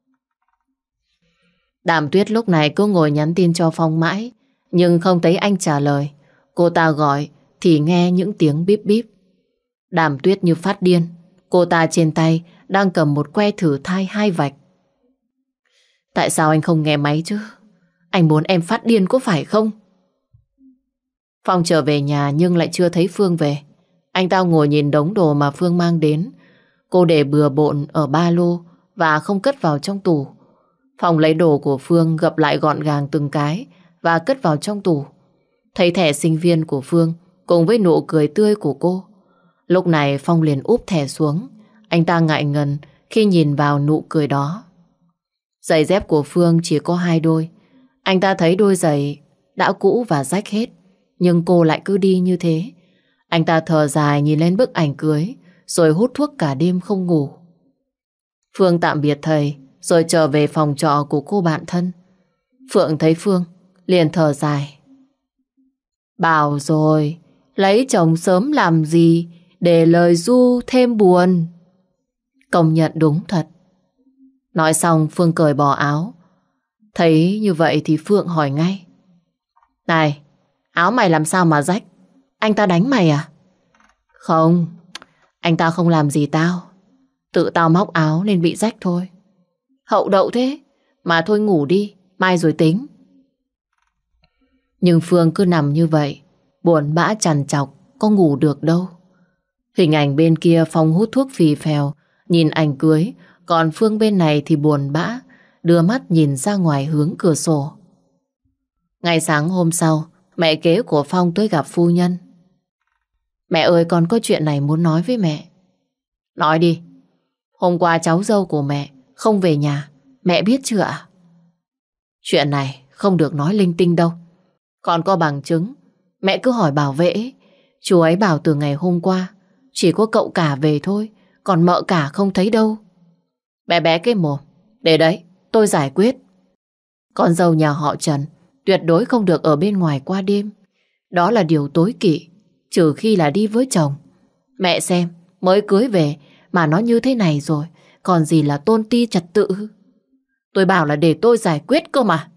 Đàm Tuyết lúc này cứ ngồi nhắn tin cho Phong mãi, nhưng không thấy anh trả lời. Cô ta gọi thì nghe những tiếng bíp bíp. Đàm Tuyết như phát điên. Cô ta trên tay đang cầm một que thử thai hai vạch. Tại sao anh không nghe máy chứ? Anh muốn em phát điên có phải không? Phong trở về nhà nhưng lại chưa thấy Phương về. Anh ta ngồi nhìn đống đồ mà Phương mang đến. Cô để bừa bộn ở ba lô và không cất vào trong tủ. Phong lấy đồ của Phương gập lại gọn gàng từng cái và cất vào trong tủ. Thấy thẻ sinh viên của Phương cùng với nụ cười tươi của cô. Lúc này Phong liền úp thẻ xuống. Anh ta ngại ngần khi nhìn vào nụ cười đó. Giày dép của Phương chỉ có hai đôi. Anh ta thấy đôi giày đã cũ và rách hết, nhưng cô lại cứ đi như thế. Anh ta thở dài nhìn lên bức ảnh cưới, rồi hút thuốc cả đêm không ngủ. Phương tạm biệt thầy, rồi trở về phòng trọ của cô bạn thân. Phượng thấy Phương, liền thở dài. Bảo rồi, lấy chồng sớm làm gì, để lời Du thêm buồn. Công nhận đúng thật. Nói xong Phương cởi bỏ áo. Thấy như vậy thì Phượng hỏi ngay. Này, áo mày làm sao mà rách? Anh ta đánh mày à? Không, anh ta không làm gì tao. Tự tao móc áo nên bị rách thôi. Hậu đậu thế. Mà thôi ngủ đi, mai rồi tính. Nhưng Phương cứ nằm như vậy, buồn bã trằn trọc, có ngủ được đâu. Hình ảnh bên kia Phong hút thuốc phì phèo, nhìn ảnh cưới. Còn Phương bên này thì buồn bã, đưa mắt nhìn ra ngoài hướng cửa sổ. Ngày sáng hôm sau, mẹ kế của Phong tới gặp phu nhân. Mẹ ơi, con có chuyện này muốn nói với mẹ. Nói đi. Hôm qua cháu dâu của mẹ không về nhà, mẹ biết chưa ạ? Chuyện này không được nói linh tinh đâu. Con có bằng chứng. Mẹ cứ hỏi bảo vệ. Chú ấy bảo từ ngày hôm qua chỉ có cậu cả về thôi, còn mợ cả không thấy đâu. Bé bé cái mồm. Để đấy, tôi giải quyết. Con dâu nhà họ Trần tuyệt đối không được ở bên ngoài qua đêm. Đó là điều tối kỵ, trừ khi là đi với chồng. Mẹ xem, mới cưới về mà nó như thế này rồi, còn gì là tôn ti trật tự. Tôi bảo là để tôi giải quyết cơ mà.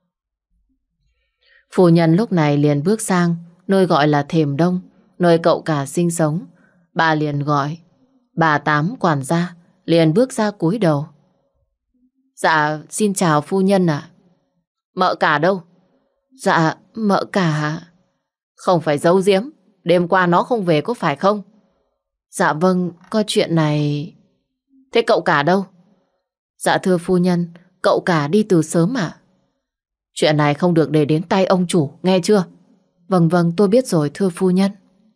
Phu nhân lúc này liền bước sang nơi gọi là thềm đông, nơi cậu cả sinh sống. Bà liền gọi. Bà Tám quản gia liền bước ra cúi đầu. Dạ, xin chào phu nhân ạ. Mợ cả đâu? Dạ, mợ cả. Không phải giấu giếm, đêm qua nó không về có phải không? Dạ vâng, có chuyện này. Thế cậu cả đâu? Dạ thưa phu nhân, cậu cả đi từ sớm ạ. Chuyện này không được để đến tay ông chủ, nghe chưa? Vâng vâng, tôi biết rồi thưa phu nhân.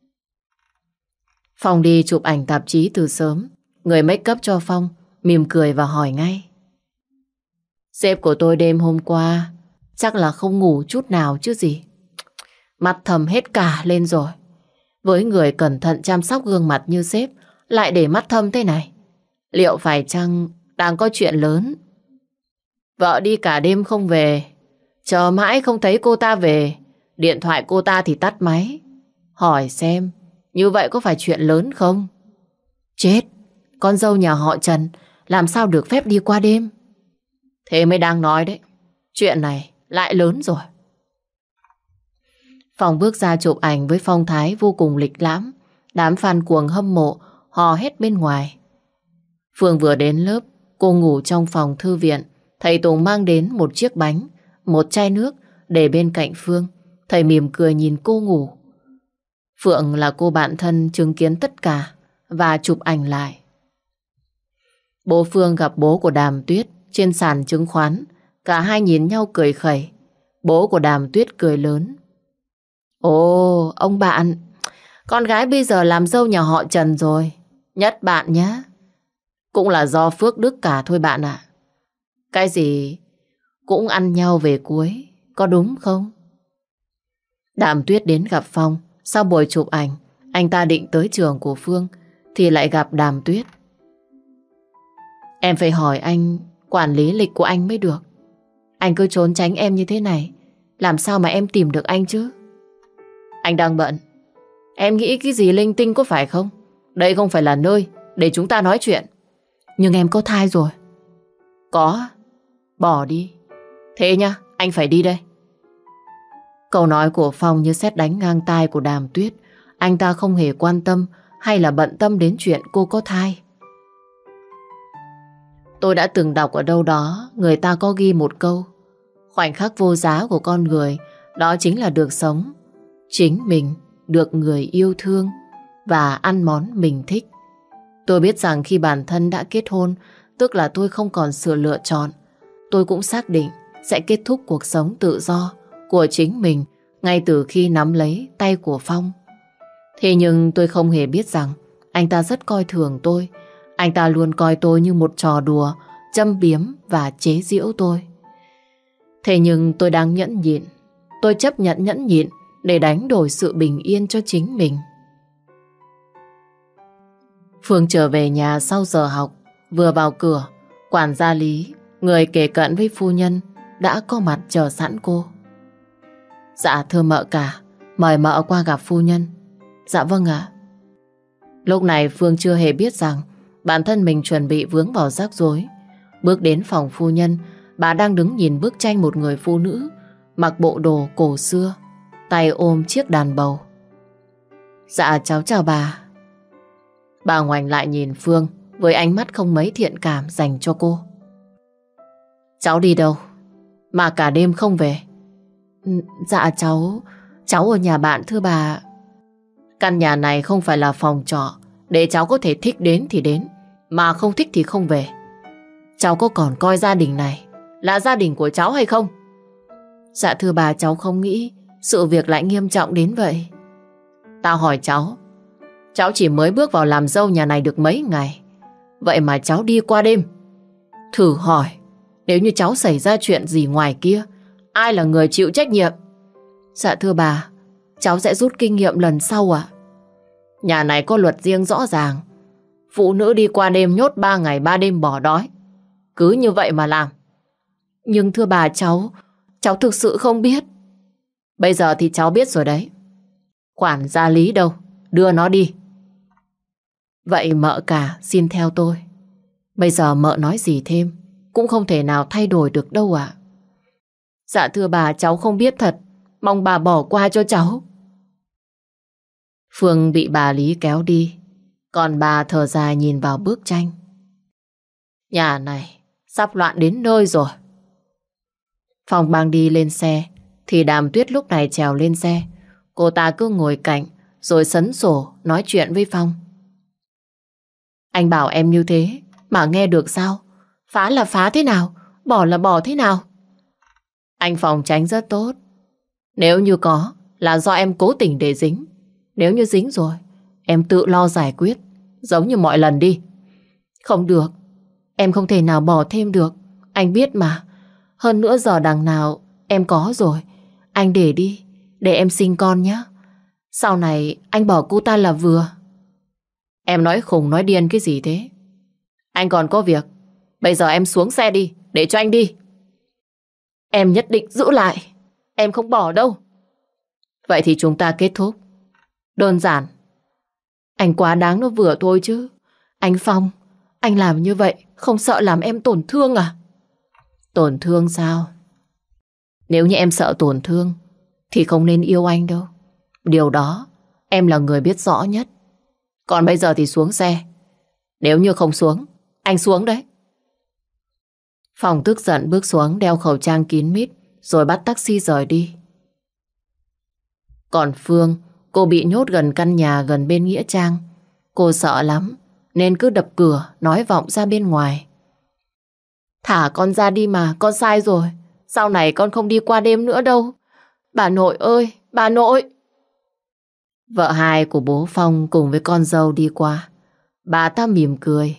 Phong đi chụp ảnh tạp chí từ sớm. Người make up cho Phong mỉm cười và hỏi ngay. Sếp của tôi đêm hôm qua chắc là không ngủ chút nào chứ gì. Mắt thầm hết cả lên rồi. Với người cẩn thận chăm sóc gương mặt như sếp lại để mắt thâm thế này, liệu phải chăng đang có chuyện lớn? Vợ đi cả đêm không về, chờ mãi không thấy cô ta về. Điện thoại cô ta thì tắt máy. Hỏi xem như vậy có phải chuyện lớn không? Chết, con dâu nhà họ Trần làm sao được phép đi qua đêm? Thế mới đang nói đấy, chuyện này lại lớn rồi. Phong bước ra chụp ảnh với phong thái vô cùng lịch lãm. Đám fan cuồng hâm mộ hò hét bên ngoài. Phương vừa đến lớp, cô ngủ trong phòng thư viện. Thầy Tùng mang đến một chiếc bánh, một chai nước để bên cạnh Phương. Thầy mỉm cười nhìn cô ngủ. Phượng là cô bạn thân chứng kiến tất cả và chụp ảnh lại. Bố Phương gặp bố của Đàm Tuyết trên sàn chứng khoán. Cả hai nhìn nhau cười khẩy. Bố của Đàm Tuyết cười lớn. Ồ, ông bạn, con gái bây giờ làm dâu nhà họ Trần rồi. Nhất bạn nhé. Cũng là do phước đức cả thôi bạn ạ. Cái gì cũng ăn nhau về cuối, có đúng không? Đàm Tuyết đến gặp Phong. Sau buổi chụp ảnh, anh ta định tới trường của Phương thì lại gặp Đàm Tuyết. Em phải hỏi anh quản lý lịch của anh mới được. Anh cứ trốn tránh em như thế này, làm sao mà em tìm được anh chứ? Anh đang bận. Em nghĩ cái gì linh tinh có phải không? Đây không phải là nơi để chúng ta nói chuyện. Nhưng em có thai rồi. Có. Bỏ đi. Thế nhá, anh phải đi đây. Câu nói của Phong như sét đánh ngang tai của Đàm Tuyết. Anh ta không hề quan tâm hay là bận tâm đến chuyện cô có thai. Tôi đã từng đọc ở đâu đó, người ta có ghi một câu: khoảnh khắc vô giá của con người, đó chính là được sống chính mình, được người yêu thương và ăn món mình thích. Tôi biết rằng khi bản thân đã kết hôn, tức là tôi không còn sự lựa chọn. Tôi cũng xác định sẽ kết thúc cuộc sống tự do của chính mình ngay từ khi nắm lấy tay của Phong. Thế nhưng tôi không hề biết rằng anh ta rất coi thường tôi. Anh ta luôn coi tôi như một trò đùa, châm biếm và chế giễu tôi. Thế nhưng tôi đang nhẫn nhịn. Tôi chấp nhận nhẫn nhịn để đánh đổi sự bình yên cho chính mình. Phương trở về nhà sau giờ học. Vừa vào cửa, quản gia Lý, người kề cận với phu nhân, đã có mặt chờ sẵn cô. Dạ thưa mợ cả, mời mợ qua gặp phu nhân. Dạ vâng ạ. Lúc này Phương chưa hề biết rằng bản thân mình chuẩn bị vướng vào rắc rối. Bước đến phòng phu nhân, bà đang đứng nhìn bức tranh một người phụ nữ mặc bộ đồ cổ xưa, tay ôm chiếc đàn bầu. Dạ cháu chào bà. Bà ngoảnh lại nhìn Phương với ánh mắt không mấy thiện cảm dành cho cô. Cháu đi đâu mà cả đêm không về? Dạ cháu Cháu ở nhà bạn thưa bà. Căn nhà này không phải là phòng trọ để cháu có thể thích đến thì đến, mà không thích thì không về. Cháu có còn coi gia đình này là gia đình của cháu hay không? Dạ thưa bà, cháu không nghĩ sự việc lại nghiêm trọng đến vậy. Tao hỏi cháu, cháu chỉ mới bước vào làm dâu nhà này được mấy ngày, vậy mà cháu đi qua đêm. Thử hỏi, nếu như cháu xảy ra chuyện gì ngoài kia, ai là người chịu trách nhiệm? Dạ thưa bà, cháu sẽ rút kinh nghiệm lần sau ạ. Nhà này có luật riêng rõ ràng. Phụ nữ đi qua đêm nhốt ba ngày ba đêm bỏ đói. Cứ như vậy mà làm. Nhưng thưa bà, cháu Cháu thực sự không biết. Bây giờ thì cháu biết rồi đấy. Quản gia Lý đâu? Đưa nó đi. Vậy mợ cả xin theo tôi. Bây giờ mợ nói gì thêm cũng không thể nào thay đổi được đâu ạ. Dạ thưa bà, cháu không biết thật. Mong bà bỏ qua cho cháu. Phương bị bà Lý kéo đi, còn bà thở dài nhìn vào bức tranh. Nhà này sắp loạn đến nơi rồi. Phong mang đi lên xe thì Đàm Tuyết lúc này trèo lên xe. Cô ta cứ ngồi cạnh rồi sấn sổ nói chuyện với Phong. Anh bảo em như thế mà nghe được sao? Phá là phá thế nào? Bỏ là bỏ thế nào? Anh phòng tránh rất tốt. Nếu như có là do em cố tình để dính. Nếu như dính rồi, em tự lo giải quyết, giống như mọi lần đi. Không được, em không thể nào bỏ thêm được. Anh biết mà. Hơn nữa giờ đằng nào em có rồi. Anh để đi, để em sinh con nhé. Sau này anh bỏ cô ta là vừa. Em nói khùng nói điên cái gì thế? Anh còn có việc. Bây giờ em xuống xe đi, để cho anh đi. Em nhất định giữ lại. Em không bỏ đâu. Vậy thì chúng ta kết thúc. Đơn giản. Anh quá đáng nó vừa thôi chứ. Anh Phong, anh làm như vậy không sợ làm em tổn thương à? Tổn thương sao? Nếu như em sợ tổn thương thì không nên yêu anh đâu. Điều đó em là người biết rõ nhất. Còn bây giờ thì xuống xe. Nếu như không xuống, anh xuống đấy. Phong tức giận bước xuống, đeo khẩu trang kín mít rồi bắt taxi rời đi. Còn Phương, cô bị nhốt gần căn nhà gần bên nghĩa trang. Cô sợ lắm nên cứ đập cửa nói vọng ra bên ngoài. Thả con ra đi mà, con sai rồi. Sau này con không đi qua đêm nữa đâu. Bà nội ơi, bà nội. Vợ hai của bố Phong cùng với con dâu đi qua. Bà ta mỉm cười.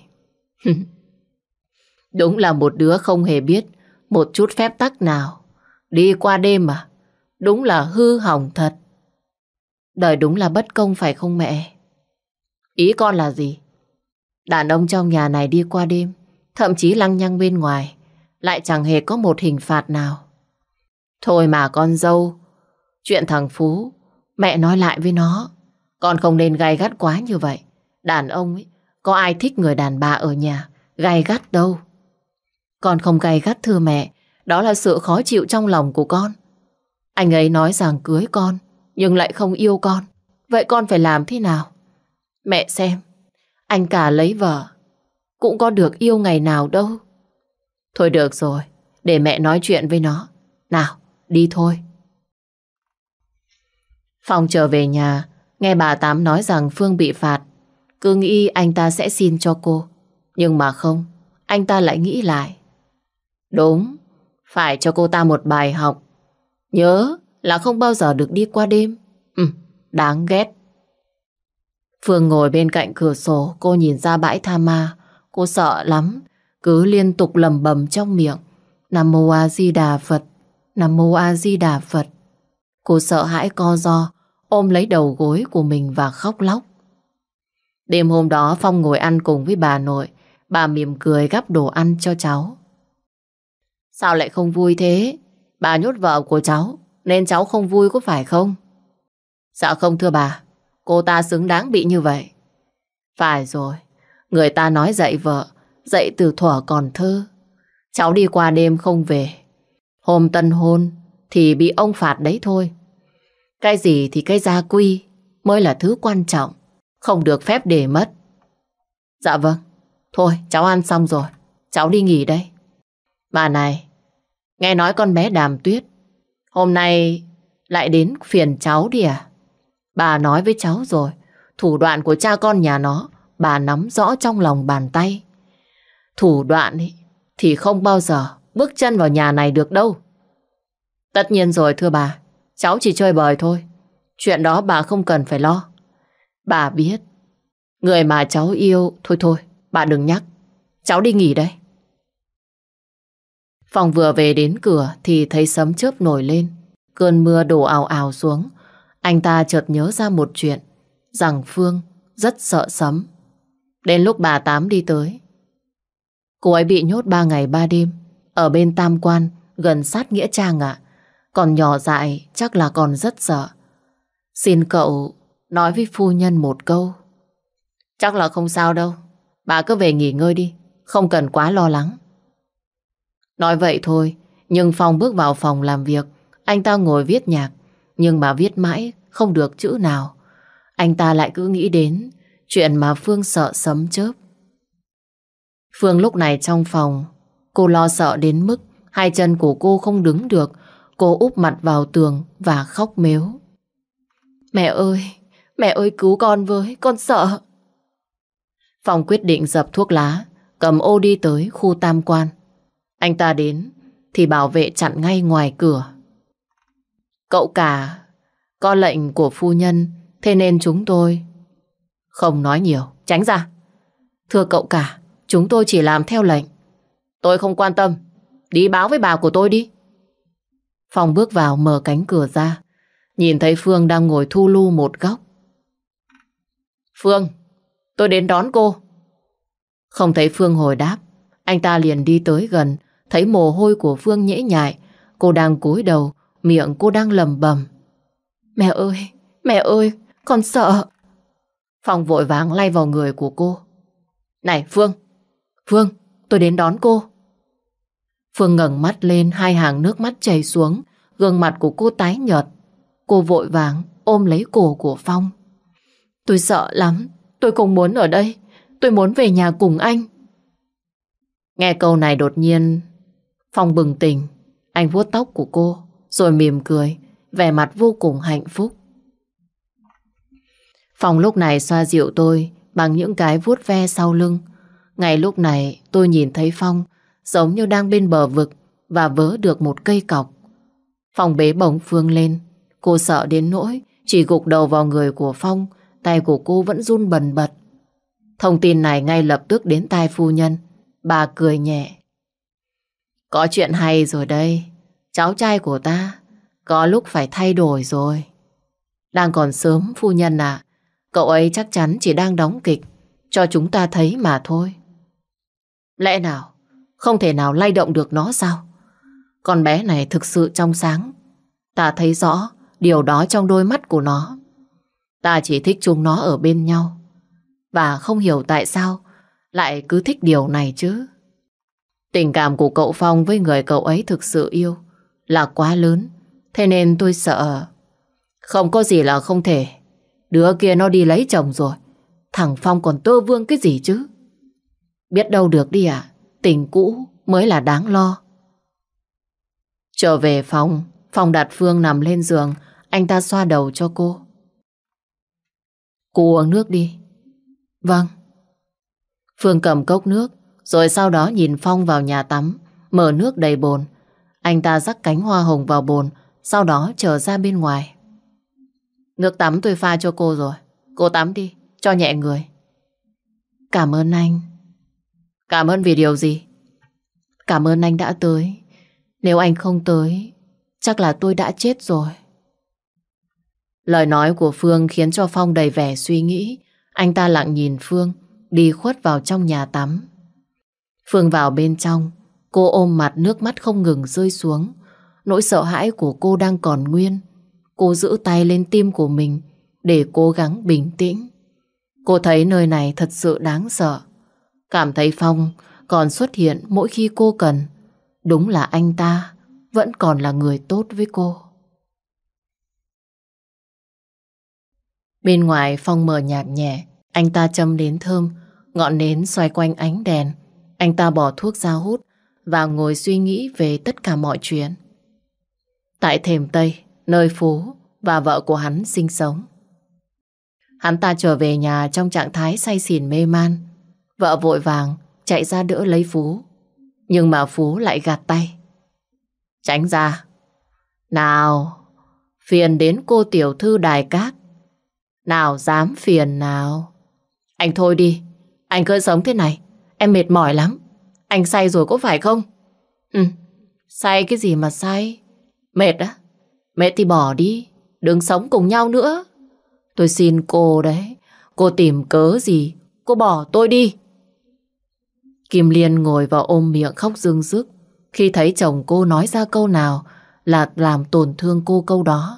Đúng là một đứa không hề biết một chút phép tắc nào. Đi qua đêm à? Đúng là hư hỏng thật. Đời đúng là bất công phải không mẹ? Ý con là gì? Đàn ông trong nhà này đi qua đêm thậm chí lăng nhăng bên ngoài, lại chẳng hề có một hình phạt nào. Thôi mà con dâu, chuyện thằng Phú, mẹ nói lại với nó, con không nên gay gắt quá như vậy. Đàn ông ấy, có ai thích người đàn bà ở nhà gay gắt đâu. Con không gay gắt thưa mẹ, đó là sự khó chịu trong lòng của con. Anh ấy nói rằng cưới con, nhưng lại không yêu con. Vậy con phải làm thế nào? Mẹ xem, anh cả lấy vợ, cũng có được yêu ngày nào đâu. Thôi được rồi, để mẹ nói chuyện với nó. Nào, đi thôi. Phong trở về nhà, nghe bà Tám nói rằng Phương bị phạt. Cứ nghĩ anh ta sẽ xin cho cô. Nhưng mà không, anh ta lại nghĩ lại. Đúng, phải cho cô ta một bài học. Nhớ là không bao giờ được đi qua đêm. Ừ, đáng ghét. Phương ngồi bên cạnh cửa sổ, cô nhìn ra bãi tha ma. Cô sợ lắm, cứ liên tục lẩm bẩm trong miệng. Nam Mô A Di Đà Phật, Nam Mô A Di Đà Phật. Cô sợ hãi co ro, ôm lấy đầu gối của mình và khóc lóc. Đêm hôm đó Phong ngồi ăn cùng với bà nội. Bà mỉm cười gắp đồ ăn cho cháu. Sao lại không vui thế? Bà nhốt vợ của cháu nên cháu không vui có phải không? Dạ không thưa bà, cô ta xứng đáng bị như vậy. Phải rồi, người ta nói dạy vợ, dạy từ thuở còn thơ. Cháu đi qua đêm không về, hôm tân hôn thì bị ông phạt đấy thôi. Cái gì thì cái gia quy mới là thứ quan trọng, không được phép để mất. Dạ vâng, thôi cháu ăn xong rồi, cháu đi nghỉ đây. Bà này, nghe nói con bé Đàm Tuyết hôm nay lại đến phiền cháu đi à? Bà nói với cháu rồi, thủ đoạn của cha con nhà nó bà nắm rõ trong lòng bàn tay. Thủ đoạn ấy thì không bao giờ bước chân vào nhà này được đâu. Tất nhiên rồi thưa bà, cháu chỉ chơi bời thôi. Chuyện đó bà không cần phải lo. Bà biết, người mà cháu yêu, thôi thôi, bà đừng nhắc. Cháu đi nghỉ đây. Phong vừa về đến cửa thì thấy sấm chớp nổi lên. Cơn mưa đổ ào ào xuống. Anh ta chợt nhớ ra một chuyện, rằng Phương rất sợ sấm. Đến lúc bà Tám đi tới, cô ấy bị nhốt ba ngày ba đêm ở bên Tam Quan, gần sát Nghĩa Trang ạ. Còn nhỏ dại chắc là còn rất sợ. Xin cậu nói với phu nhân một câu. Chắc là không sao đâu, bà cứ về nghỉ ngơi đi, không cần quá lo lắng. Nói vậy thôi, nhưng Phong bước vào phòng làm việc. Anh ta ngồi viết nhạc, nhưng mà viết mãi không được chữ nào. Anh ta lại cứ nghĩ đến chuyện mà Phương sợ sấm chớp. Phương lúc này trong phòng, cô lo sợ đến mức hai chân của cô không đứng được. Cô úp mặt vào tường và khóc mếu. Mẹ ơi, mẹ ơi cứu con với, con sợ. Phong quyết định dập thuốc lá, cầm ô đi tới khu Tam Quan. Anh ta đến thì bảo vệ chặn ngay ngoài cửa. Cậu cả, có lệnh của phu nhân, thế nên chúng tôi không nói nhiều, tránh ra. Thưa cậu cả, chúng tôi chỉ làm theo lệnh. Tôi không quan tâm, đi báo với bà của tôi đi. Phong bước vào mở cánh cửa ra, nhìn thấy Phương đang ngồi thu lu một góc. Phương, tôi đến đón cô. Không thấy Phương hồi đáp, anh ta liền đi tới gần, thấy mồ hôi của Phương nhễ nhại. Cô đang cúi đầu, miệng cô đang lẩm bẩm. Mẹ ơi, mẹ ơi, con sợ. Phong vội vàng lay vào người của cô. Này Phương, Phương, tôi đến đón cô. Phương ngẩng mắt lên, hai hàng nước mắt chảy xuống, gương mặt của cô tái nhợt. Cô vội vàng ôm lấy cổ của Phong. Tôi sợ lắm, tôi không muốn ở đây, tôi muốn về nhà cùng anh. Nghe câu này đột nhiên Phong bừng tỉnh. Anh vuốt tóc của cô rồi mỉm cười, vẻ mặt vô cùng hạnh phúc. Phong lúc này xoa dịu tôi bằng những cái vuốt ve sau lưng. Ngay lúc này tôi nhìn thấy Phong giống như đang bên bờ vực và vớ được một cây cọc. Phong bế bổng Phương lên. Cô sợ đến nỗi chỉ gục đầu vào người của Phong, tay của cô vẫn run bần bật. Thông tin này ngay lập tức đến tai phu nhân. Bà cười nhẹ. Có chuyện hay rồi đây. Cháu trai của ta có lúc phải thay đổi rồi. Đang còn sớm phu nhân ạ. Cậu ấy chắc chắn chỉ đang đóng kịch cho chúng ta thấy mà thôi. Lẽ nào không thể nào lay động được nó sao? Con bé này thực sự trong sáng. Ta thấy rõ điều đó trong đôi mắt của nó. Ta chỉ thích chúng nó ở bên nhau. Và không hiểu tại sao lại cứ thích điều này chứ. Tình cảm của cậu Phong với người cậu ấy thực sự yêu là quá lớn. Thế nên tôi sợ. Không có gì là không thể. Đứa kia nó đi lấy chồng rồi. Thằng Phong còn tơ vương cái gì chứ? Biết đâu được đi à. Tình cũ mới là đáng lo. Trở về phòng, Phong đặt Phương nằm lên giường. Anh ta xoa đầu cho cô. Cô uống nước đi. Vâng. Phương cầm cốc nước, rồi sau đó nhìn Phong vào nhà tắm, mở nước đầy bồn. Anh ta rắc cánh hoa hồng vào bồn, sau đó trở ra bên ngoài. Nước tắm tôi pha cho cô rồi. Cô tắm đi, cho nhẹ người. Cảm ơn anh. Cảm ơn vì điều gì? Cảm ơn anh đã tới. Nếu anh không tới, chắc là tôi đã chết rồi. Lời nói của Phương khiến cho Phong đầy vẻ suy nghĩ. Anh ta lặng nhìn Phương đi khuất vào trong nhà tắm. Phương vào bên trong, cô ôm mặt, nước mắt không ngừng rơi xuống. Nỗi sợ hãi của cô đang còn nguyên. Cô giữ tay lên tim của mình để cố gắng bình tĩnh. Cô thấy nơi này thật sự đáng sợ. Cảm thấy Phong còn xuất hiện mỗi khi cô cần. Đúng là anh ta vẫn còn là người tốt với cô. Bên ngoài Phong mở nhạc nhẹ. Anh ta châm nến thơm, ngọn nến xoay quanh ánh đèn. Anh ta bỏ thuốc ra hút và ngồi suy nghĩ về tất cả mọi chuyện. Tại thềm Tây, nơi Phú và vợ của hắn sinh sống. Hắn ta trở về nhà trong trạng thái say xỉn mê man. Vợ vội vàng chạy ra đỡ lấy Phú. Nhưng mà Phú lại gạt tay. Tránh ra. Nào, phiền đến cô tiểu thư Đài Cát. Nào dám phiền nào. Anh thôi đi. Anh cứ sống thế này em mệt mỏi lắm. Anh say rồi có phải không? Ừ, say cái gì mà say? Mệt á? Mệt thì bỏ đi. Đừng sống cùng nhau nữa. Tôi xin cô đấy. Cô tìm cớ gì cô bỏ tôi đi. Kim Liên ngồi vào ôm miệng khóc rưng rức khi thấy chồng cô nói ra câu nào là làm tổn thương cô câu đó.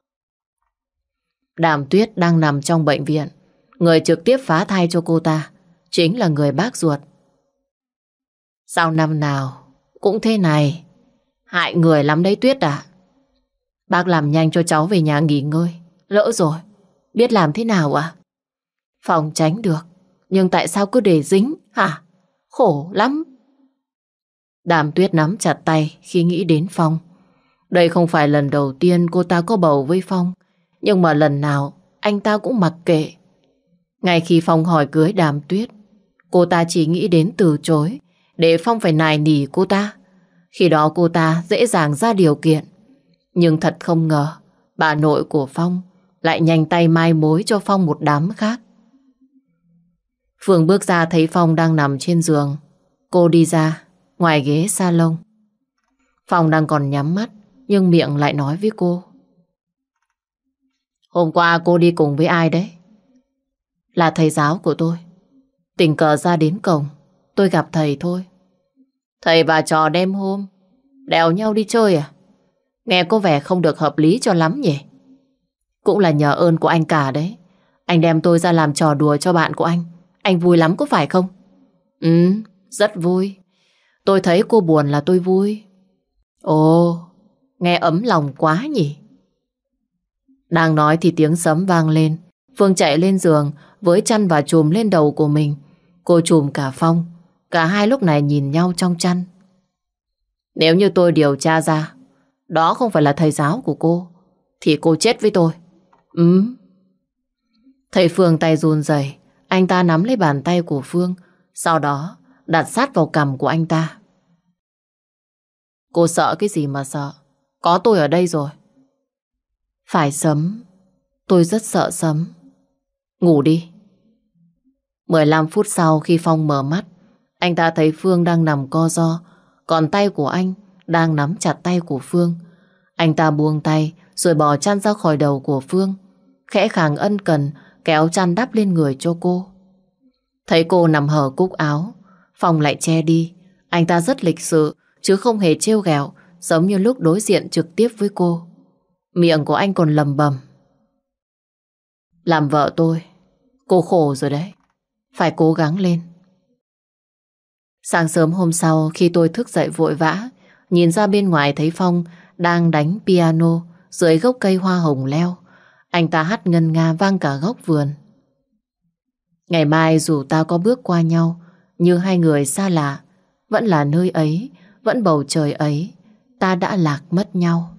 Đàm Tuyết đang nằm trong bệnh viện. Người trực tiếp phá thai cho cô ta chính là người bác ruột. Sao năm nào cũng thế này? Hại người lắm đấy Tuyết à. Bác làm nhanh cho cháu về nhà nghỉ ngơi. Lỡ rồi, biết làm thế nào à? Phòng tránh được, nhưng tại sao cứ để dính hả? Khổ lắm. Đàm Tuyết nắm chặt tay khi nghĩ đến Phong. Đây không phải lần đầu tiên cô ta có bầu với Phong, nhưng mà lần nào anh ta cũng mặc kệ. Ngay khi Phong hỏi cưới Đàm Tuyết, cô ta chỉ nghĩ đến từ chối để Phong phải nài nỉ cô ta. Khi đó cô ta dễ dàng ra điều kiện. Nhưng thật không ngờ bà nội của Phong lại nhanh tay mai mối cho Phong một đám khác. Phương bước ra thấy Phong đang nằm trên giường. Cô đi ra ngoài ghế salon. Phong đang còn nhắm mắt, nhưng miệng lại nói với cô. Hôm qua cô đi cùng với ai đấy? Là thầy giáo của tôi. Tình cờ ra đến cổng, tôi gặp thầy thôi. Thầy và trò đêm hôm đèo nhau đi chơi à? Nghe có vẻ không được hợp lý cho lắm nhỉ? Cũng là nhờ ơn của anh cả đấy. Anh đem tôi ra làm trò đùa cho bạn của anh. Anh vui lắm có phải không? Ừ, rất vui. Tôi thấy cô buồn là tôi vui. Ồ, nghe ấm lòng quá nhỉ? Đang nói thì tiếng sấm vang lên. Phương chạy lên giường với chăn và chùm lên đầu của mình. Cô chùm cả Phong. Cả hai lúc này nhìn nhau trong chăn. Nếu như tôi điều tra ra đó không phải là thầy giáo của cô, thì cô chết với tôi. Ừ. Thầy Phương tay run rẩy. Anh ta nắm lấy bàn tay của Phương, sau đó đặt sát vào cằm của anh ta. Cô sợ cái gì mà sợ? Có tôi ở đây rồi. Phải sấm. Tôi rất sợ sấm. Ngủ đi. mười lăm phút sau khi Phong mở mắt, anh ta thấy Phương đang nằm co ro, còn tay của anh đang nắm chặt tay của Phương. Anh ta buông tay rồi bỏ chăn ra khỏi đầu của Phương, khẽ khàng ân cần kéo chăn đắp lên người cho cô. Thấy cô nằm hở cúc áo, Phong lại che đi. Anh ta rất lịch sự, chứ không hề trêu ghẹo, giống như lúc đối diện trực tiếp với cô. Miệng của anh còn lầm bầm: làm vợ tôi, cô khổ rồi đấy. Phải cố gắng lên. Sáng sớm hôm sau, khi tôi thức dậy vội vã, nhìn ra bên ngoài thấy Phong đang đánh piano dưới gốc cây hoa hồng leo. Anh ta hát ngân nga vang cả góc vườn. Ngày mai dù ta có bước qua nhau, như hai người xa lạ, vẫn là nơi ấy, vẫn bầu trời ấy, ta đã lạc mất nhau.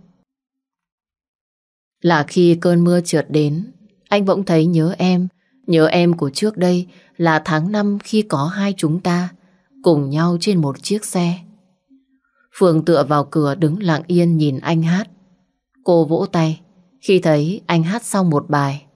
Là khi cơn mưa trượt đến, anh bỗng thấy nhớ em, nhớ em của trước đây, là tháng năm khi có hai chúng ta cùng nhau trên một chiếc xe. Phương tựa vào cửa đứng lặng yên nhìn anh hát. Cô vỗ tay khi thấy anh hát xong một bài.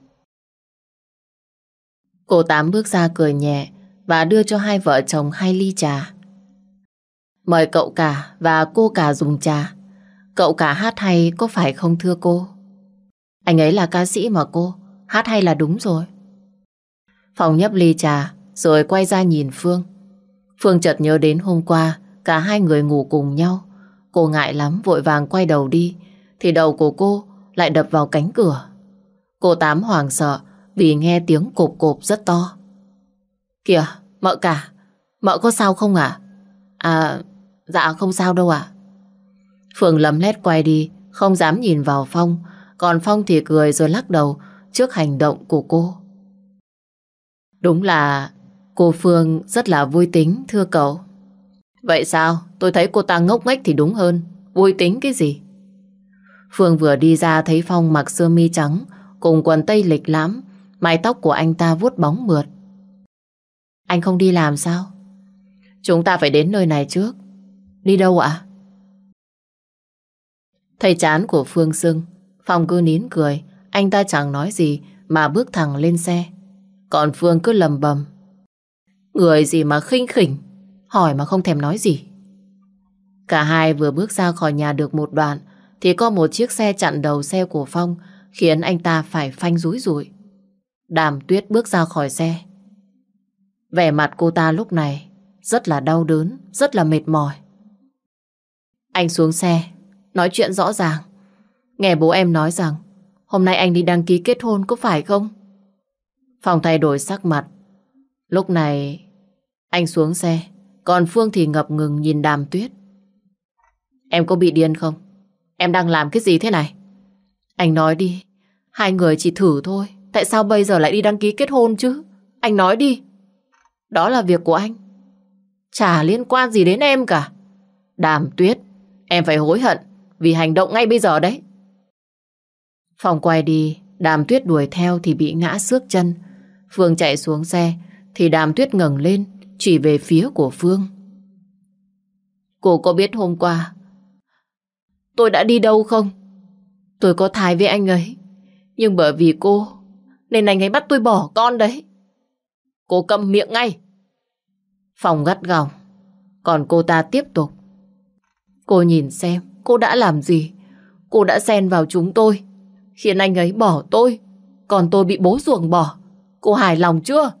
Cô Tám bước ra cười nhẹ và đưa cho hai vợ chồng hai ly trà. Mời cậu cả và cô cả dùng trà. Cậu cả hát hay có phải không thưa cô? Anh ấy là ca sĩ mà cô, hát hay là đúng rồi. Phong nhấp ly trà rồi quay ra nhìn Phương. Phương chợt nhớ đến hôm qua cả hai người ngủ cùng nhau. Cô ngại lắm vội vàng quay đầu đi, thì đầu của cô lại đập vào cánh cửa. Cô Tám hoảng sợ vì nghe tiếng cộp cộp rất to. Kìa, mợ cả, mợ có sao không ạ? À? à, dạ không sao đâu ạ. Phương lấm lét quay đi, không dám nhìn vào Phong. Còn Phong thì cười rồi lắc đầu trước hành động của cô. Đúng là cô Phương rất là vui tính thưa cậu. Vậy sao? Tôi thấy cô ta ngốc nghếch thì đúng hơn. Vui tính cái gì? Phương vừa đi ra thấy Phong mặc sơ mi trắng cùng quần tây lịch lãm, mái tóc của anh ta vuốt bóng mượt. Anh không đi làm sao? Chúng ta phải đến nơi này trước. Đi đâu ạ? Thấy trán của Phương sưng, Phong cứ nín cười. Anh ta chẳng nói gì mà bước thẳng lên xe. Còn Phương cứ lầm bầm: người gì mà khinh khỉnh, hỏi mà không thèm nói gì. Cả hai vừa bước ra khỏi nhà được một đoạn thì có một chiếc xe chặn đầu xe của Phong, khiến anh ta phải phanh rúi rủi. Đàm Tuyết bước ra khỏi xe. Vẻ mặt cô ta lúc này rất là đau đớn, rất là mệt mỏi. Anh xuống xe, nói chuyện rõ ràng. Nghe bố em nói rằng hôm nay anh đi đăng ký kết hôn có phải không? Phong thay đổi sắc mặt. Lúc này anh xuống xe, còn Phương thì ngập ngừng nhìn Đàm Tuyết. Em có bị điên không? Em đang làm cái gì thế này? Anh nói đi, hai người chỉ thử thôi, tại sao bây giờ lại đi đăng ký kết hôn chứ? Anh nói đi. Đó là việc của anh, chả liên quan gì đến em cả. Đàm Tuyết, em phải hối hận vì hành động ngay bây giờ đấy. Phong quay đi, Đàm Tuyết đuổi theo thì bị ngã xước chân. Phương chạy xuống xe thì Đàm Tuyết ngẩng lên chỉ về phía của Phương. Cô có biết hôm qua tôi đã đi đâu không? Tôi có thai với anh ấy, nhưng bởi vì cô nên anh ấy bắt tôi bỏ con đấy. Cô câm miệng ngay. Phong gắt gỏng. Còn cô ta tiếp tục. Cô nhìn xem cô đã làm gì. Cô đã xen vào chúng tôi, khiến anh ấy bỏ tôi, còn tôi bị bố ruồng bỏ. Cô hài lòng chưa?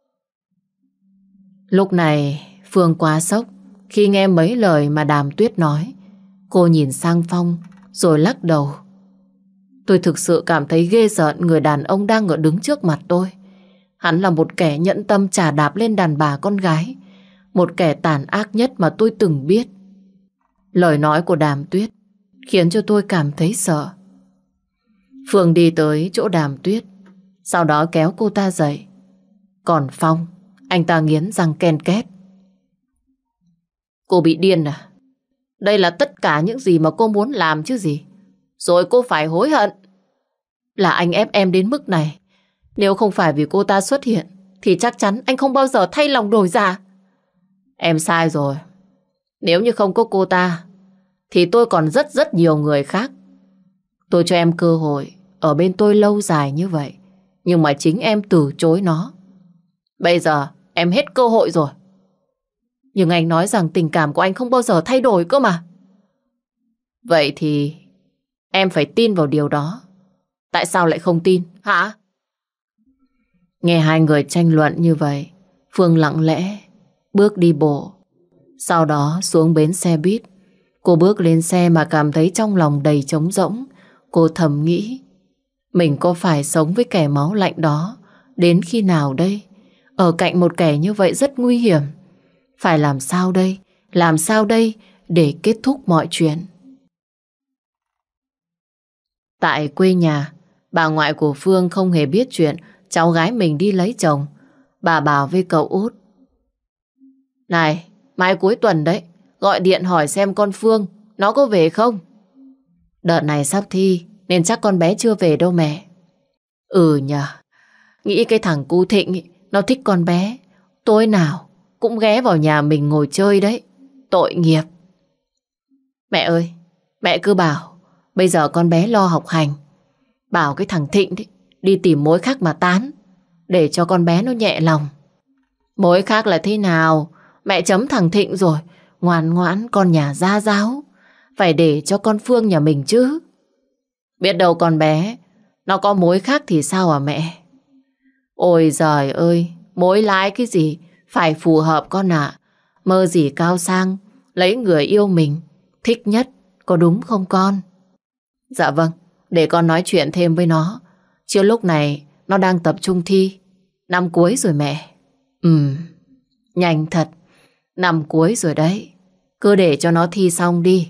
Lúc này Phương quá sốc khi nghe mấy lời mà Đàm Tuyết nói. Cô nhìn sang Phong rồi lắc đầu. Tôi thực sự cảm thấy ghê rợn người đàn ông đang ở đứng trước mặt tôi. Hắn là một kẻ nhẫn tâm chà đạp lên đàn bà con gái, một kẻ tàn ác nhất mà tôi từng biết. Lời nói của Đàm Tuyết khiến cho tôi cảm thấy sợ. Phương đi tới chỗ Đàm Tuyết, sau đó kéo cô ta dậy. Còn Phong, anh ta nghiến răng ken két. Cô bị điên à? Đây là tất cả những gì mà cô muốn làm chứ gì. Rồi cô phải hối hận. Là anh ép em đến mức này. Nếu không phải vì cô ta xuất hiện thì chắc chắn anh không bao giờ thay lòng đổi dạ. Em sai rồi. Nếu như không có cô ta thì tôi còn rất rất nhiều người khác. Tôi cho em cơ hội ở bên tôi lâu dài như vậy, nhưng mà chính em từ chối nó. Bây giờ em hết cơ hội rồi. Nhưng anh nói rằng tình cảm của anh không bao giờ thay đổi cơ mà. Vậy thì em phải tin vào điều đó. Tại sao lại không tin, hả? Nghe hai người tranh luận như vậy, Phương lặng lẽ bước đi bộ. Sau đó xuống bến xe buýt. Cô bước lên xe mà cảm thấy trong lòng đầy trống rỗng. Cô thầm nghĩ, mình có phải sống với kẻ máu lạnh đó đến khi nào đây? Ở cạnh một kẻ như vậy rất nguy hiểm. Phải làm sao đây? Làm sao đây để kết thúc mọi chuyện? Tại quê nhà, bà ngoại của Phương không hề biết chuyện cháu gái mình đi lấy chồng. Bà bảo với cậu út: Này, mai cuối tuần đấy, gọi điện hỏi xem con Phương nó có về không? Đợt này sắp thi nên chắc con bé chưa về đâu mẹ. Ừ nhờ, nghĩ cái thằng cu Thịnh ý, nó thích con bé, tối nào cũng ghé vào nhà mình ngồi chơi đấy. Tội nghiệp. Mẹ ơi, mẹ cứ bảo bây giờ con bé lo học hành, bảo cái thằng Thịnh đi, đi tìm mối khác mà tán, để cho con bé nó nhẹ lòng. Mối khác là thế nào? Mẹ chấm thằng Thịnh rồi, ngoan ngoãn con nhà gia giáo, phải để cho con Phương nhà mình chứ. Biết đâu con bé nó có mối khác thì sao à mẹ? Ôi giời ơi, mối lái cái gì, phải phù hợp con ạ. Mơ gì cao sang, lấy người yêu mình thích nhất, có đúng không con? Dạ vâng, để con nói chuyện thêm với nó. Chứ lúc này nó đang tập trung thi, năm cuối rồi mẹ. Ừm, nhanh thật, năm cuối rồi đấy. Cứ để cho nó thi xong đi.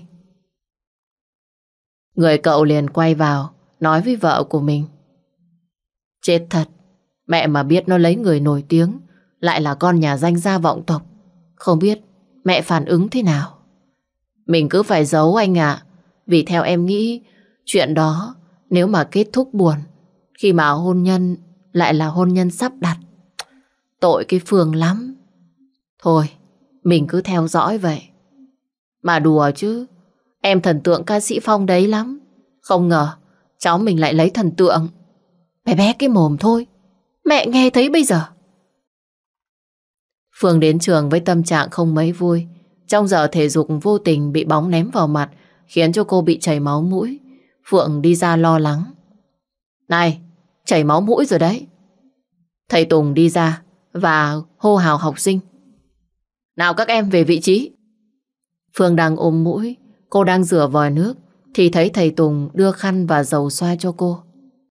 Người cậu liền quay vào, nói với vợ của mình: Chết thật, mẹ mà biết nó lấy người nổi tiếng, lại là con nhà danh gia vọng tộc, không biết mẹ phản ứng thế nào. Mình cứ phải giấu anh ạ. Vì theo em nghĩ, chuyện đó nếu mà kết thúc buồn, khi mà hôn nhân lại là hôn nhân sắp đặt, tội cái Phương lắm. Thôi, mình cứ theo dõi vậy. Mà đùa chứ, em thần tượng ca sĩ Phong đấy lắm. Không ngờ cháu mình lại lấy thần tượng. Bé bé cái mồm thôi, mẹ nghe thấy bây giờ. Phương đến trường với tâm trạng không mấy vui. Trong giờ thể dục vô tình bị bóng ném vào mặt, khiến cho cô bị chảy máu mũi. Phượng đi ra lo lắng: Này, chảy máu mũi rồi đấy. Thầy Tùng đi ra và hô hào học sinh: Nào các em về vị trí. Phương đang ôm mũi, cô đang rửa vòi nước, thì thấy thầy Tùng đưa khăn và dầu xoa cho cô.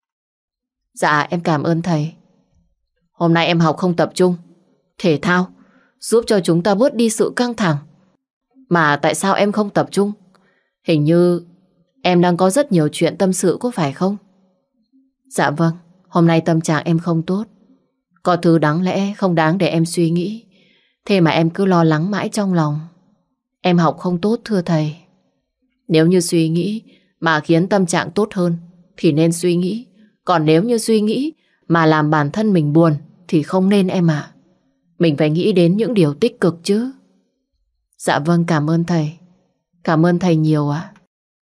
Dạ em cảm ơn thầy. Hôm nay em học không tập trung. Thể thao giúp cho chúng ta bớt đi sự căng thẳng. Mà tại sao em không tập trung? Hình như em đang có rất nhiều chuyện tâm sự có phải không? Dạ vâng, hôm nay tâm trạng em không tốt. Có thứ đáng lẽ không đáng để em suy nghĩ, thế mà em cứ lo lắng mãi trong lòng. Em học không tốt thưa thầy. Nếu như suy nghĩ mà khiến tâm trạng tốt hơn thì nên suy nghĩ. Còn nếu như suy nghĩ mà làm bản thân mình buồn thì không nên em ạ. Mình phải nghĩ đến những điều tích cực chứ. Dạ vâng, cảm ơn thầy. Cảm ơn thầy nhiều ạ.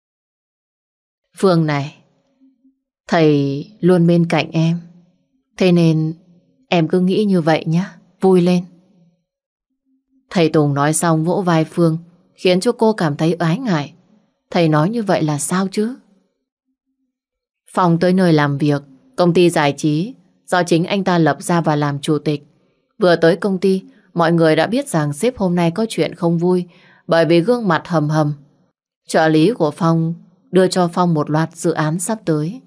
Phương này, thầy luôn bên cạnh em, thế nên em cứ nghĩ như vậy nhé. Vui lên. Thầy Tùng nói xong vỗ vai Phương, khiến cho cô cảm thấy ái ngại. Thầy nói như vậy là sao chứ? Phong tới nơi làm việc, công ty giải trí do chính anh ta lập ra và làm chủ tịch. Vừa tới công ty, mọi người đã biết rằng sếp hôm nay có chuyện không vui, bởi vì gương mặt hầm hầm. Trợ lý của Phong đưa cho Phong một loạt dự án sắp tới.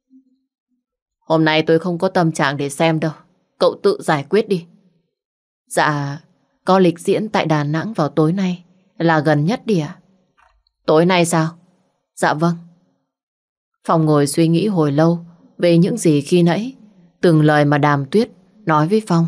Hôm nay tôi không có tâm trạng để xem đâu, cậu tự giải quyết đi. Dạ, có lịch diễn tại Đà Nẵng vào tối nay, là gần nhất đi ạ. Tối nay sao? Dạ vâng. Phong ngồi suy nghĩ hồi lâu về những gì khi nãy, từng lời mà Đàm Tuyết nói với Phong.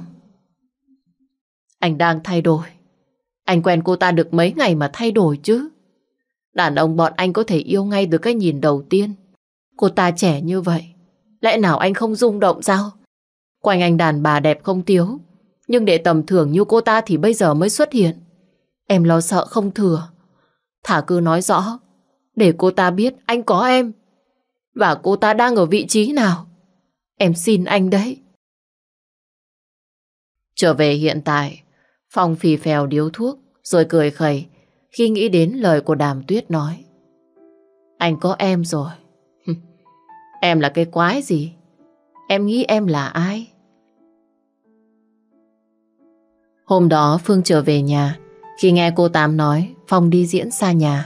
Anh đang thay đổi. Anh quen cô ta được mấy ngày mà thay đổi chứ. Đàn ông bọn anh có thể yêu ngay từ cái nhìn đầu tiên. Cô ta trẻ như vậy, lẽ nào anh không rung động sao? Quanh anh đàn bà đẹp không thiếu, nhưng để tầm thường như cô ta thì bây giờ mới xuất hiện. Em lo sợ không thừa. Thả cứ nói rõ, để cô ta biết anh có em, và cô ta đang ở vị trí nào. Em xin anh đấy. Trở về hiện tại, Phong phì phèo điếu thuốc rồi cười khẩy khi nghĩ đến lời của Đàm Tuyết nói. Anh có em rồi. Em là cái quái gì? Em nghĩ em là ai? Hôm đó Phương trở về nhà, khi nghe cô Tám nói Phong đi diễn xa nhà.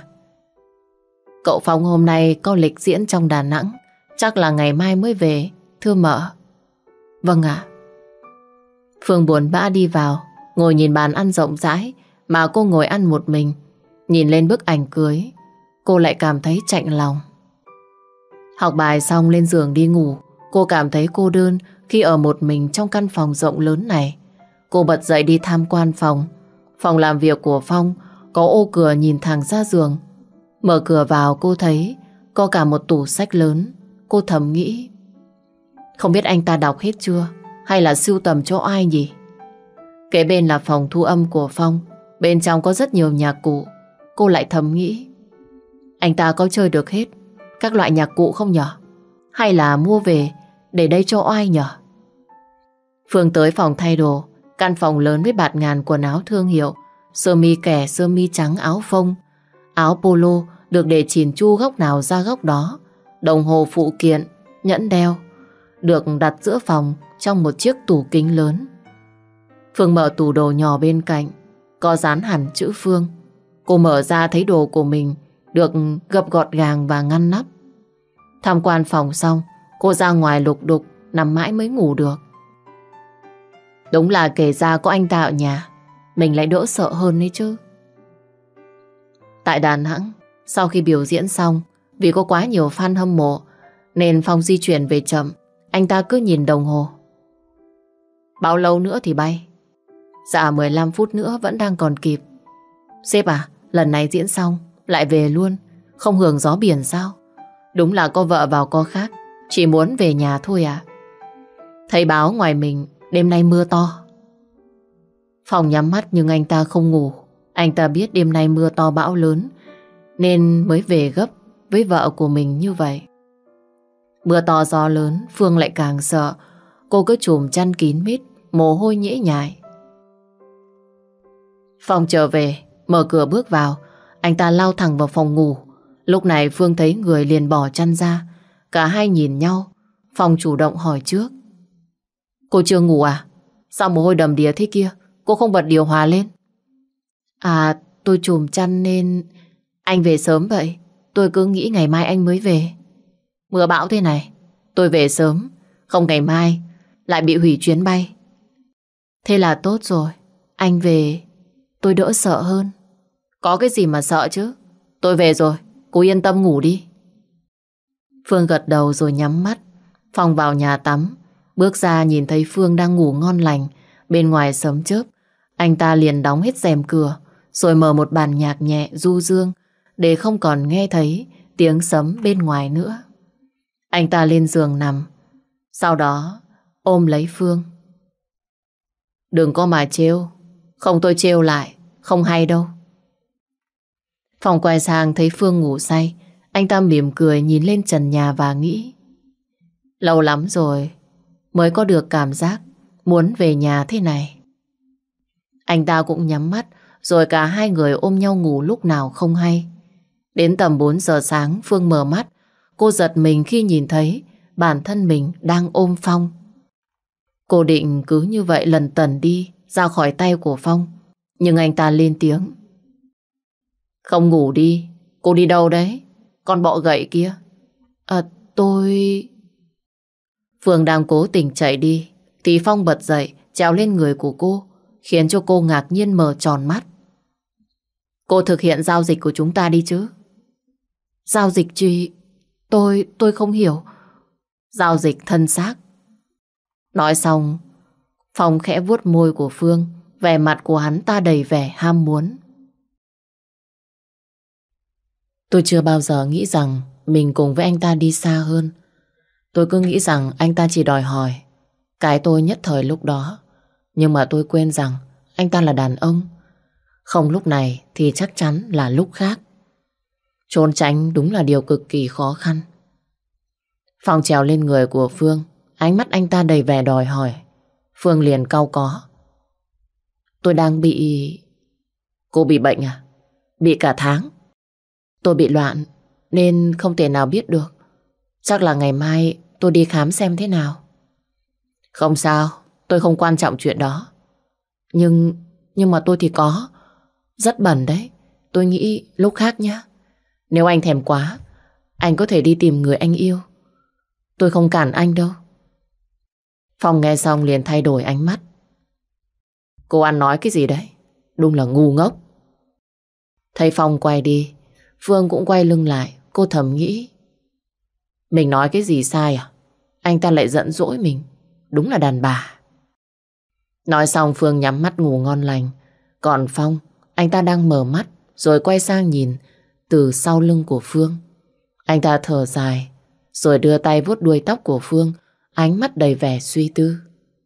Cậu Phong hôm nay có lịch diễn trong Đà Nẵng, chắc là ngày mai mới về, thưa mợ. Vâng ạ. Phương buồn bã đi vào, ngồi nhìn bàn ăn rộng rãi mà cô ngồi ăn một mình. Nhìn lên bức ảnh cưới, cô lại cảm thấy chạnh lòng. Học bài xong lên giường đi ngủ, cô cảm thấy cô đơn khi ở một mình trong căn phòng rộng lớn này. Cô bật dậy đi tham quan phòng. Phòng làm việc của Phong có ô cửa nhìn thẳng ra giường. Mở cửa vào cô thấy có cả một tủ sách lớn. Cô thầm nghĩ, không biết anh ta đọc hết chưa, hay là sưu tầm cho ai nhỉ? Kế bên là phòng thu âm của Phong, bên trong có rất nhiều nhạc cụ. Cô lại thầm nghĩ, anh ta có chơi được hết các loại nhạc cụ không nhở? Hay là mua về để đây cho ai nhở? Phương tới phòng thay đồ. Căn phòng lớn với bạt ngàn quần áo thương hiệu, sơ mi kẻ, sơ mi trắng, áo phông, áo polo được để chỉn chu góc nào ra góc đó. Đồng hồ phụ kiện, nhẫn đeo được đặt giữa phòng trong một chiếc tủ kính lớn. Phương mở tủ đồ nhỏ bên cạnh, có dán hẳn chữ Phương. Cô mở ra thấy đồ của mình được gập gọn gàng và ngăn nắp. Tham quan phòng xong, cô ra ngoài lục đục, nằm mãi mới ngủ được. Đúng là kể ra có anh ta ở nhà, mình lại đỡ sợ hơn đấy chứ. Tại Đà Nẵng, sau khi biểu diễn xong, vì có quá nhiều fan hâm mộ nên Phong di chuyển về chậm. Anh ta cứ nhìn đồng hồ. Bao lâu nữa thì bay? Dạ mười lăm phút nữa vẫn đang còn kịp. Sếp à, lần này diễn xong lại về luôn, không hưởng gió biển sao? Đúng là có vợ vào có khác, chỉ muốn về nhà thôi à? Thấy báo ngoài mình đêm nay mưa to. Phong nhắm mắt nhưng anh ta không ngủ. Anh ta biết đêm nay mưa to bão lớn nên mới về gấp với vợ của mình như vậy. Mưa to gió lớn, Phương lại càng sợ. Cô cứ trùm chăn kín mít, mồ hôi nhễ nhại. Phong trở về, mở cửa bước vào. Anh ta lao thẳng vào phòng ngủ. Lúc này Phương thấy người liền bỏ chăn ra. Cả hai nhìn nhau. Phong chủ động hỏi trước. Cô chưa ngủ à? Sao mồ hôi đầm đìa thế kia? Cô không bật điều hòa lên? À, tôi trùm chăn nên... Anh về sớm vậy. Tôi cứ nghĩ ngày mai anh mới về. Mưa bão thế này, tôi về sớm. Không ngày mai lại bị hủy chuyến bay. Thế là tốt rồi. Anh về tôi đỡ sợ hơn. Có cái gì mà sợ chứ? Tôi về rồi, cô yên tâm ngủ đi. Phương gật đầu rồi nhắm mắt. Phong vào nhà tắm. Bước ra nhìn thấy Phương đang ngủ ngon lành. Bên ngoài sấm chớp. Anh ta liền đóng hết rèm cửa, rồi mở một bản nhạc nhẹ du dương để không còn nghe thấy tiếng sấm bên ngoài nữa. Anh ta lên giường nằm, sau đó ôm lấy Phương. Đừng có mà trêu, không tôi trêu lại, không hay đâu. Phong quay sang thấy Phương ngủ say. Anh ta mỉm cười nhìn lên trần nhà và nghĩ, lâu lắm rồi mới có được cảm giác muốn về nhà thế này. Anh ta cũng nhắm mắt, rồi cả hai người ôm nhau ngủ lúc nào không hay. Đến tầm bốn giờ sáng Phương mở mắt. Cô giật mình khi nhìn thấy bản thân mình đang ôm Phong. Cô định cứ như vậy lần tần đi ra khỏi tay của Phong, nhưng anh ta lên tiếng. Không ngủ đi, cô đi đâu đấy? Con bọ gậy kia. À, tôi... Phương đang cố tình chạy đi thì Phong bật dậy trèo lên người của cô, khiến cho cô ngạc nhiên mở tròn mắt. Cô thực hiện giao dịch của chúng ta đi chứ? Giao dịch gì? Tôi, tôi không hiểu. Giao dịch thân xác. Nói xong, Phong khẽ vuốt môi của Phương. Vẻ mặt của hắn ta đầy vẻ ham muốn. Tôi chưa bao giờ nghĩ rằng mình cùng với anh ta đi xa hơn. Tôi cứ nghĩ rằng anh ta chỉ đòi hỏi cái tôi nhất thời lúc đó. Nhưng mà tôi quên rằng anh ta là đàn ông. Không lúc này thì chắc chắn là lúc khác. Trốn tránh đúng là điều cực kỳ khó khăn. Phong trèo lên người của Phương. Ánh mắt anh ta đầy vẻ đòi hỏi. Phương liền cau có. Tôi đang bị... Cô bị bệnh à? Bị cả tháng. Tôi bị loạn nên không thể nào biết được. Chắc là ngày mai tôi đi khám xem thế nào. Không sao, tôi không quan trọng chuyện đó. Nhưng Nhưng mà tôi thì có. Rất bẩn đấy. Tôi nghĩ lúc khác nhá. Nếu anh thèm quá, anh có thể đi tìm người anh yêu. Tôi không cản anh đâu. Phong nghe xong liền thay đổi ánh mắt. Cô ăn nói cái gì đấy? Đúng là ngu ngốc. Thấy Phong quay đi, Phương cũng quay lưng lại. Cô thầm nghĩ, mình nói cái gì sai à? Anh ta lại giận dỗi mình. Đúng là đàn bà. Nói xong Phương nhắm mắt ngủ ngon lành. Còn Phong, anh ta đang mở mắt rồi quay sang nhìn từ sau lưng của Phương. Anh ta thở dài rồi đưa tay vuốt đuôi tóc của Phương, ánh mắt đầy vẻ suy tư.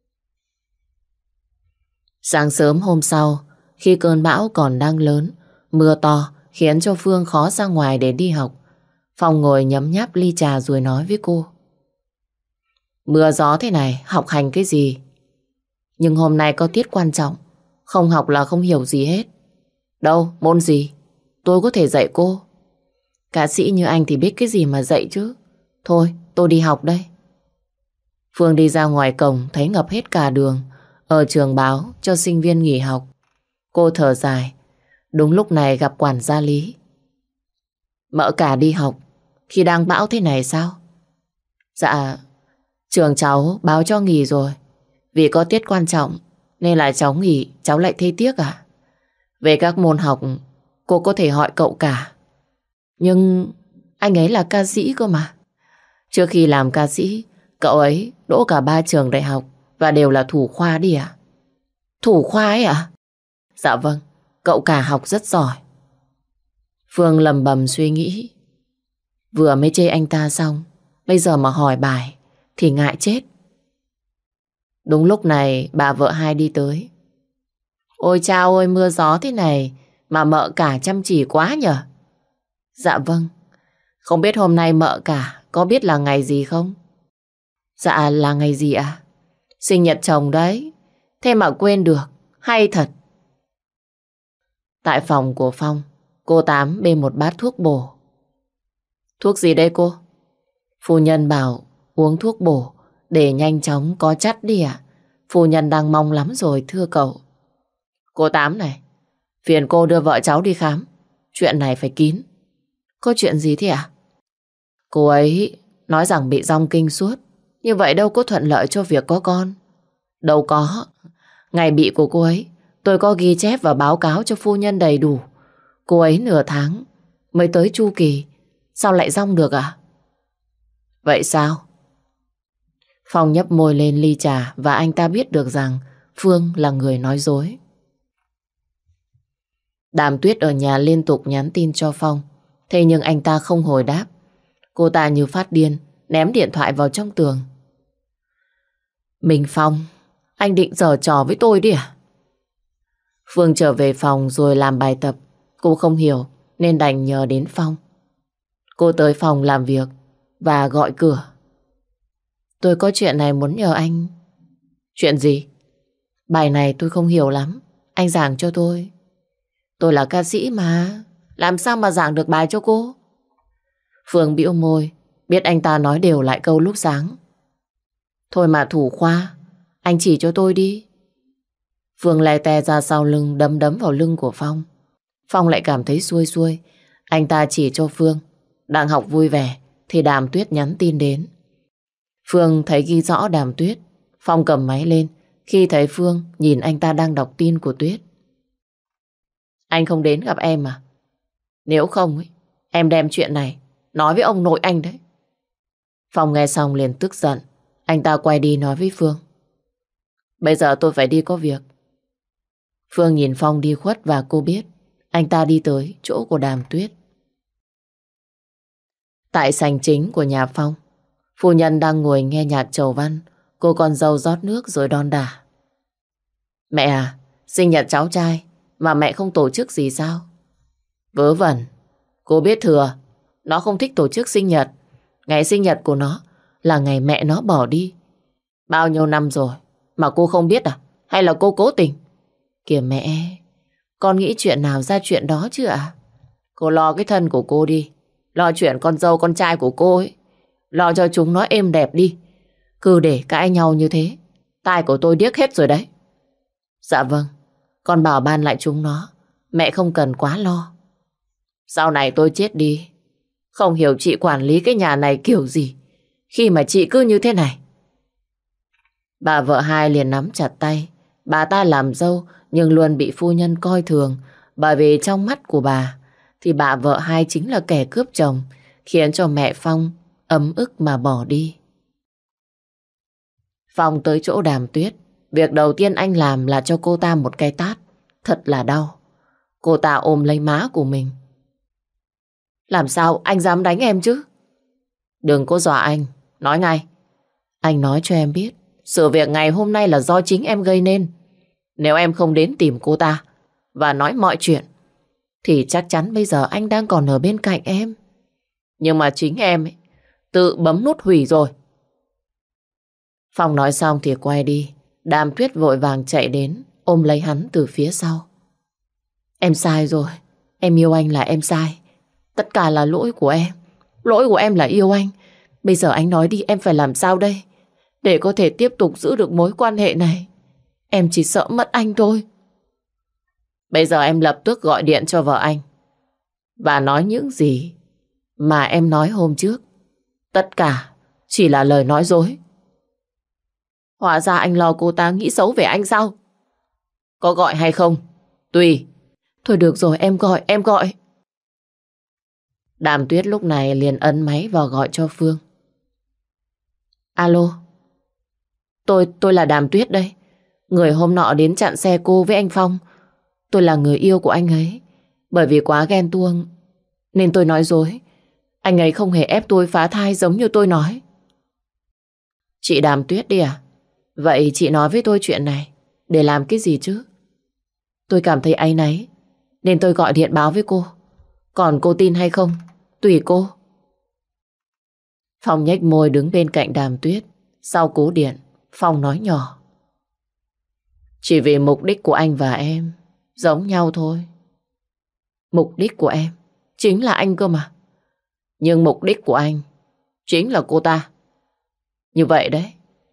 Sáng sớm hôm sau, khi cơn bão còn đang lớn, mưa to khiến cho Phương khó ra ngoài để đi học. Phong ngồi nhấm nháp ly trà rồi nói với cô. Mưa gió thế này, học hành cái gì? Nhưng hôm nay có tiết quan trọng, không học là không hiểu gì hết. Đâu, môn gì? Tôi có thể dạy cô. Ca sĩ như anh thì biết cái gì mà dạy chứ. Thôi, tôi đi học đây. Phương đi ra ngoài cổng thấy ngập hết cả đường. Ở trường báo cho sinh viên nghỉ học. Cô thở dài. Đúng lúc này gặp quản gia Lý. Mợ cả đi học khi đang bão thế này sao? Dạ, trường cháu báo cho nghỉ rồi. Vì có tiết quan trọng nên là cháu nghỉ. Cháu lại thấy tiếc à? Về các môn học cô có thể hỏi cậu cả. Nhưng anh ấy là ca sĩ cơ mà. Trước khi làm ca sĩ, cậu ấy đỗ cả ba trường đại học và đều là thủ khoa đi à? Thủ khoa ấy à? Dạ vâng, cậu cả học rất giỏi. Phương lầm bầm suy nghĩ. Vừa mới chê anh ta xong, bây giờ mà hỏi bài thì ngại chết. Đúng lúc này bà vợ hai đi tới. Ôi chao ơi, mưa gió thế này mà mợ cả chăm chỉ quá nhở? Dạ vâng. Không biết hôm nay mợ cả có biết là ngày gì không? Dạ là ngày gì ạ? À? Sinh nhật chồng đấy. Thế mà quên được. Hay thật. Tại phòng của Phong, cô Tám bê một bát thuốc bổ. Thuốc gì đây cô? Phu nhân bảo uống thuốc bổ để nhanh chóng có chắt đi ạ. À? Phu nhân đang mong lắm rồi thưa cậu. Cô Tám này, phiền cô đưa vợ cháu đi khám. Chuyện này phải kín. Có chuyện gì thế ạ? À? Cô ấy nói rằng bị dong kinh suốt. Như vậy đâu có thuận lợi cho việc có con. Đâu có. Ngày bị của cô ấy tôi có ghi chép và báo cáo cho phu nhân đầy đủ. Cô ấy nửa tháng mới tới chu kỳ. Sao lại dong được à? Vậy sao? Phong nhấp môi lên ly trà và anh ta biết được rằng Phương là người nói dối. Đàm Tuyết ở nhà liên tục nhắn tin cho Phong. Thế nhưng anh ta không hồi đáp. Cô ta như phát điên ném điện thoại vào trong tường. Mình Phong, anh định giở trò với tôi đi à? Phương trở về phòng rồi làm bài tập. Cô không hiểu nên đành nhờ đến Phong. Cô tới phòng làm việc và gọi cửa. Tôi có chuyện này muốn nhờ anh. Chuyện gì? Bài này tôi không hiểu lắm. Anh giảng cho tôi. Tôi là ca sĩ mà. Làm sao mà giảng được bài cho cô? Phương bĩu môi. Biết anh ta nói đều lại câu lúc sáng. Thôi mà thủ khoa, anh chỉ cho tôi đi. Phương lè tè ra sau lưng đấm đấm vào lưng của Phong. Phong lại cảm thấy xuôi xuôi. Anh ta chỉ cho Phương. Đang học vui vẻ thì Đàm Tuyết nhắn tin đến. Phương thấy ghi rõ Đàm Tuyết. Phong cầm máy lên. Khi thấy Phương nhìn anh ta đang đọc tin của Tuyết. Anh không đến gặp em à? Nếu không ấy, em đem chuyện này nói với ông nội anh đấy. Phong nghe xong liền tức giận. Anh ta quay đi nói với Phương. Bây giờ tôi phải đi có việc. Phương nhìn Phong đi khuất và cô biết anh ta đi tới chỗ của Đàm Tuyết. Tại sảnh chính của nhà Phong, phu nhân đang ngồi nghe nhạc chầu văn. Cô con dâu rót nước rồi đon đả. Mẹ à, sinh nhật cháu trai mà mẹ không tổ chức gì sao? Vớ vẩn, cô biết thừa. Nó không thích tổ chức sinh nhật. Ngày sinh nhật của nó là ngày mẹ nó bỏ đi. Bao nhiêu năm rồi mà cô không biết à? Hay là cô cố tình? Kìa mẹ, con nghĩ chuyện nào ra chuyện đó chứ ạ? À? Cô lo cái thân của cô đi. Lo chuyện con dâu con trai của cô ấy. Lo cho chúng nó êm đẹp đi. Cứ để cãi nhau như thế, tai của tôi điếc hết rồi đấy. Dạ vâng, Con bảo ban lại chúng nó. Mẹ không cần quá lo. Sau này tôi chết đi, không hiểu chị quản lý cái nhà này kiểu gì khi mà chị cứ như thế này. Bà vợ hai liền nắm chặt tay. Bà ta làm dâu nhưng luôn bị phu nhân coi thường, bởi vì trong mắt của bà thì bà vợ hai chính là kẻ cướp chồng, khiến cho mẹ Phong ấm ức mà bỏ đi. Phong tới chỗ Đàm Tuyết. Việc đầu tiên anh làm là cho cô ta một cái tát. Thật là đau. Cô ta ôm lấy má của mình. Làm sao anh dám đánh em chứ? Đừng có dọa anh. Nói ngay. Anh nói cho em biết, sự việc ngày hôm nay là do chính em gây nên. Nếu em không đến tìm cô ta và nói mọi chuyện, thì chắc chắn bây giờ anh đang còn ở bên cạnh em. Nhưng mà chính em ấy, tự bấm nút hủy rồi. Phong nói xong thì quay đi. Đàm Tuyết vội vàng chạy đến, ôm lấy hắn từ phía sau. Em sai rồi. Em yêu anh là em sai. Tất cả là lỗi của em. Lỗi của em là yêu anh. Bây giờ anh nói đi, em phải làm sao đây để có thể tiếp tục giữ được mối quan hệ này? Em chỉ sợ mất anh thôi. Bây giờ em lập tức gọi điện cho vợ anh và nói những gì mà em nói hôm trước. Tất cả chỉ là lời nói dối. Hóa ra anh lo cô ta nghĩ xấu về anh sao? Có gọi hay không? Tùy. Thôi được rồi, em gọi, em gọi. Đàm Tuyết lúc này liền ấn máy và gọi cho Phương. Alo. Tôi, tôi là Đàm Tuyết đây. Người hôm nọ đến chặn xe cô với anh Phong. Tôi là người yêu của anh ấy. Bởi vì quá ghen tuông nên tôi nói dối. Anh ấy không hề ép tôi phá thai giống như tôi nói. Chị Đàm Tuyết đi à? Vậy chị nói với tôi chuyện này để làm cái gì chứ? Tôi cảm thấy áy náy nên tôi gọi điện báo với cô. Còn cô tin hay không, tùy cô. Phong nhếch môi đứng bên cạnh Đàm Tuyết. Sau cú điện, Phong nói nhỏ. Chỉ vì mục đích của anh và em giống nhau thôi. Mục đích của em chính là anh cơ mà. Nhưng mục đích của anh chính là cô ta. Như vậy đấy.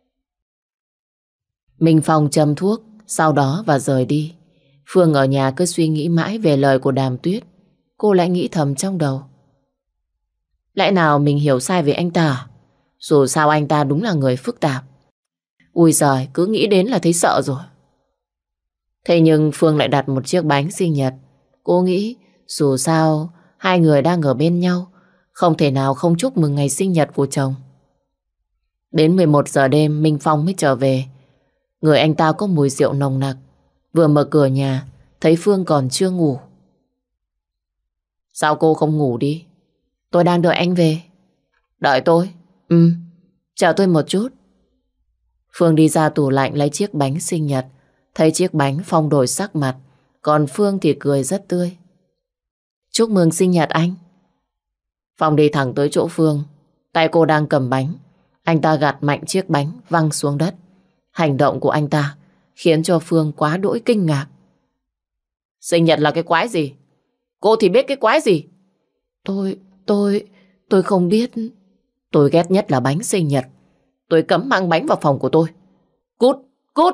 Minh Phong châm thuốc sau đó và rời đi. Phương ở nhà cứ suy nghĩ mãi về lời của Đàm Tuyết. Cô lại nghĩ thầm trong đầu. Lẽ nào mình hiểu sai về anh ta? Dù sao anh ta đúng là người phức tạp. Ui giời, cứ nghĩ đến là thấy sợ rồi. Thế nhưng Phương lại đặt một chiếc bánh sinh nhật. Cô nghĩ dù sao hai người đang ở bên nhau, không thể nào không chúc mừng ngày sinh nhật của chồng. Đến mười một giờ đêm Minh Phong mới trở về. Người anh ta có mùi rượu nồng nặc. Vừa mở cửa nhà thấy Phương còn chưa ngủ. Sao cô không ngủ đi? Tôi đang đợi anh về. Đợi tôi? Ừ, chờ tôi một chút. Phương đi ra tủ lạnh lấy chiếc bánh sinh nhật. Thấy chiếc bánh Phong đổi sắc mặt. Còn Phương thì cười rất tươi. Chúc mừng sinh nhật anh. Phong đi thẳng tới chỗ Phương. Tay cô đang cầm bánh. Anh ta gạt mạnh chiếc bánh văng xuống đất. Hành động của anh ta khiến cho Phương quá đỗi kinh ngạc. Sinh nhật là cái quái gì? Cô thì biết cái quái gì? Tôi, tôi, tôi không biết. Tôi ghét nhất là bánh sinh nhật. Tôi cấm mang bánh vào phòng của tôi. Cút, cút.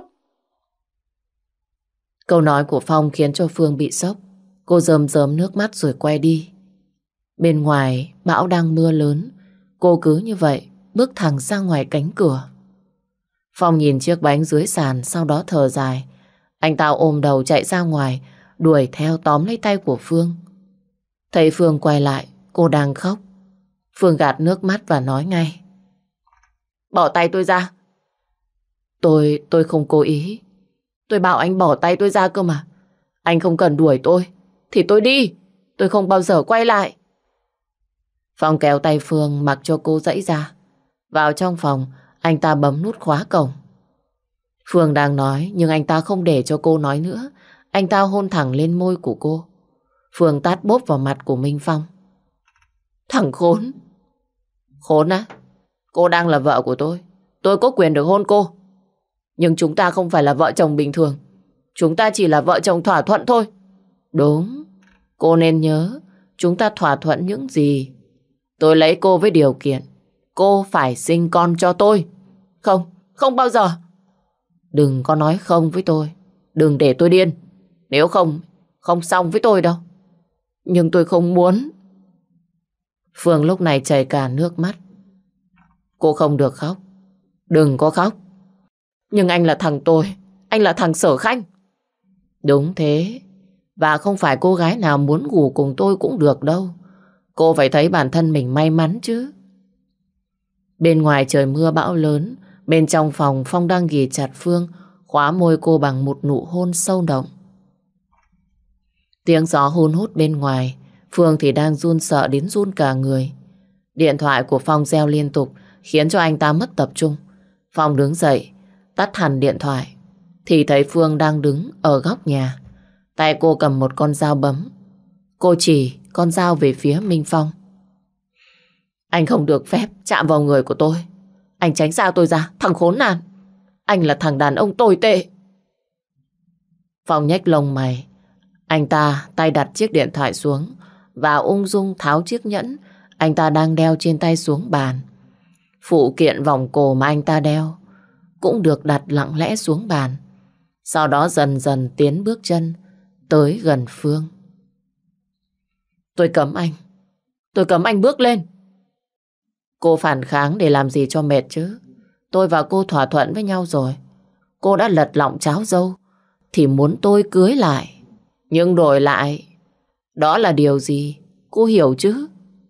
Câu nói của Phong khiến cho Phương bị sốc. Cô rơm rớm nước mắt rồi quay đi. Bên ngoài bão đang mưa lớn. Cô cứ như vậy bước thẳng ra ngoài cánh cửa. Phong nhìn chiếc bánh dưới sàn, sau đó thở dài. Anh ta ôm đầu chạy ra ngoài, đuổi theo tóm lấy tay của Phương. Thấy Phương quay lại, cô đang khóc. Phương gạt nước mắt và nói ngay. Bỏ tay tôi ra. Tôi, tôi không cố ý. Tôi bảo anh bỏ tay tôi ra cơ mà. Anh không cần đuổi tôi thì tôi đi. Tôi không bao giờ quay lại. Phong kéo tay Phương mặc cho cô dãy ra. Vào trong phòng, anh ta bấm nút khóa cổng. Phương đang nói nhưng anh ta không để cho cô nói nữa. Anh ta hôn thẳng lên môi của cô. Phương tát bốp vào mặt của Minh Phong. Thằng khốn. Khốn á? Cô đang là vợ của tôi. Tôi có quyền được hôn cô. Nhưng chúng ta không phải là vợ chồng bình thường. Chúng ta chỉ là vợ chồng thỏa thuận thôi. Đúng. Cô nên nhớ chúng ta thỏa thuận những gì. Tôi lấy cô với điều kiện cô phải sinh con cho tôi. Không, không bao giờ. Đừng có nói không với tôi. Đừng để tôi điên. Nếu không, không xong với tôi đâu. Nhưng tôi không muốn. Phương lúc này chảy cả nước mắt. Cô không được khóc. Đừng có khóc. Nhưng anh là thằng tôi. Anh là thằng Sở Khanh. Đúng thế. Và không phải cô gái nào muốn ngủ cùng tôi cũng được đâu. Cô phải thấy bản thân mình may mắn chứ. Bên ngoài trời mưa bão lớn. Bên trong phòng Phong đang ghì chặt Phương, khóa môi cô bằng một nụ hôn sâu đậm. Tiếng gió hun hút bên ngoài. Phương thì đang run sợ đến run cả người. Điện thoại của Phong reo liên tục, khiến cho anh ta mất tập trung. Phong đứng dậy, tắt hẳn điện thoại, thì thấy Phương đang đứng ở góc nhà. Tay cô cầm một con dao bấm. Cô chỉ con dao về phía Minh Phong. Anh không được phép chạm vào người của tôi. Anh tránh xa tôi ra, thằng khốn nạn. Anh là thằng đàn ông tồi tệ. Phong nhếch lông mày. Anh ta tay đặt chiếc điện thoại xuống và ung dung tháo chiếc nhẫn anh ta đang đeo trên tay xuống bàn. Phụ kiện vòng cổ mà anh ta đeo cũng được đặt lặng lẽ xuống bàn. Sau đó dần dần tiến bước chân tới gần Phương. Tôi cấm anh. Tôi cấm anh bước lên. Cô phản kháng để làm gì cho mệt chứ. Tôi và cô thỏa thuận với nhau rồi. Cô đã lật lọng cháo dâu thì muốn tôi cưới lại. Nhưng đổi lại, đó là điều gì? Cô hiểu chứ?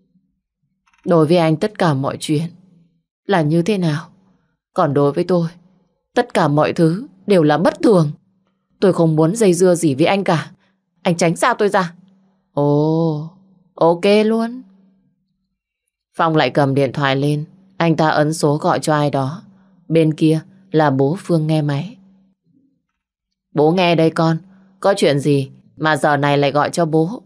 Đối với anh tất cả mọi chuyện là như thế nào? Còn đối với tôi, tất cả mọi thứ đều là bất thường. Tôi không muốn dây dưa gì với anh cả. Anh tránh xa tôi ra. Ồ, ok luôn. Phong lại cầm điện thoại lên. Anh ta ấn số gọi cho ai đó. Bên kia là bố Phương nghe máy. Bố nghe đây con. Có chuyện gì mà giờ này lại gọi cho bố?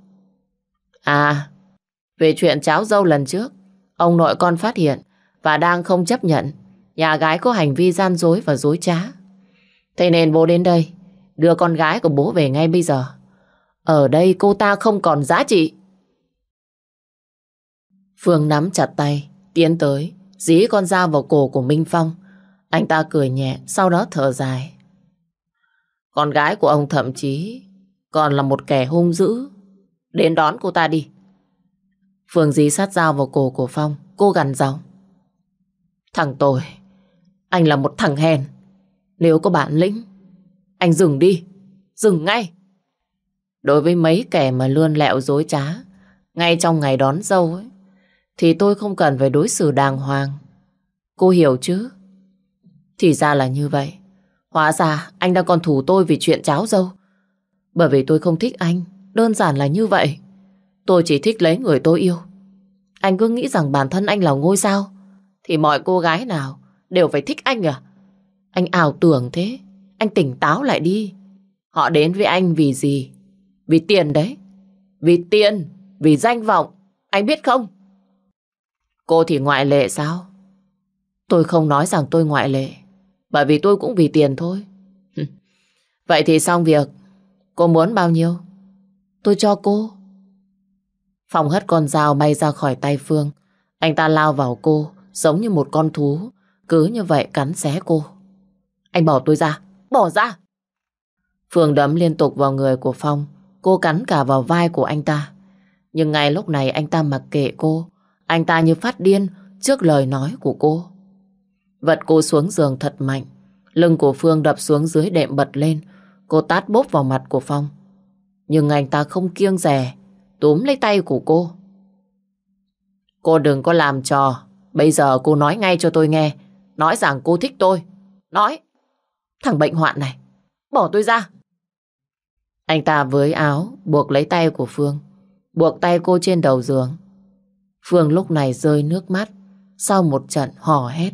À, về chuyện cháu dâu lần trước, ông nội con phát hiện và đang không chấp nhận nhà gái có hành vi gian dối và dối trá. Thế nên bố đến đây đưa con gái của bố về ngay bây giờ. Ở đây cô ta không còn giá trị. Phương nắm chặt tay, tiến tới, dí con dao vào cổ của Minh Phong. Anh ta cười nhẹ, sau đó thở dài. Con gái của ông thậm chí còn là một kẻ hung dữ. Đến đón cô ta đi. Phương dí sát dao vào cổ của Phong. Cô gằn giọng. Thằng tôi, anh là một thằng hèn. Nếu có bản lĩnh, anh dừng đi. Dừng ngay. Đối với mấy kẻ mà lươn lẹo dối trá ngay trong ngày đón dâu ấy, thì tôi không cần phải đối xử đàng hoàng. Cô hiểu chứ? Thì ra là như vậy. Hóa ra anh đang còn thù tôi vì chuyện cháu dâu. Bởi vì tôi không thích anh. Đơn giản là như vậy. Tôi chỉ thích lấy người tôi yêu. Anh cứ nghĩ rằng bản thân anh là ngôi sao thì mọi cô gái nào đều phải thích anh à? Anh ảo tưởng thế. Anh tỉnh táo lại đi. Họ đến với anh vì gì? Vì tiền đấy. Vì tiền, vì danh vọng. Anh biết không? Cô thì ngoại lệ sao? Tôi không nói rằng tôi ngoại lệ. Bởi vì tôi cũng vì tiền thôi. Vậy thì xong việc. Cô muốn bao nhiêu? Tôi cho cô. Phong hất con dao bay ra khỏi tay Phương. Anh ta lao vào cô giống như một con thú. Cứ như vậy cắn xé cô. Anh bỏ tôi ra. Bỏ ra. Phương đấm liên tục vào người của Phong. Cô cắn cả vào vai của anh ta. Nhưng ngay lúc này anh ta mặc kệ cô. Anh ta như phát điên trước lời nói của cô. Vật cô xuống giường thật mạnh. Lưng của Phương đập xuống dưới đệm bật lên. Cô tát bốp vào mặt của Phong. Nhưng anh ta không kiêng dè túm lấy tay của cô. Cô đừng có làm trò. Bây giờ cô nói ngay cho tôi nghe. Nói rằng cô thích tôi. Nói. Thằng bệnh hoạn này. Bỏ tôi ra. Anh ta với áo buộc lấy tay của Phương. Buộc tay cô trên đầu giường. Phương lúc này rơi nước mắt sau một trận hò hét.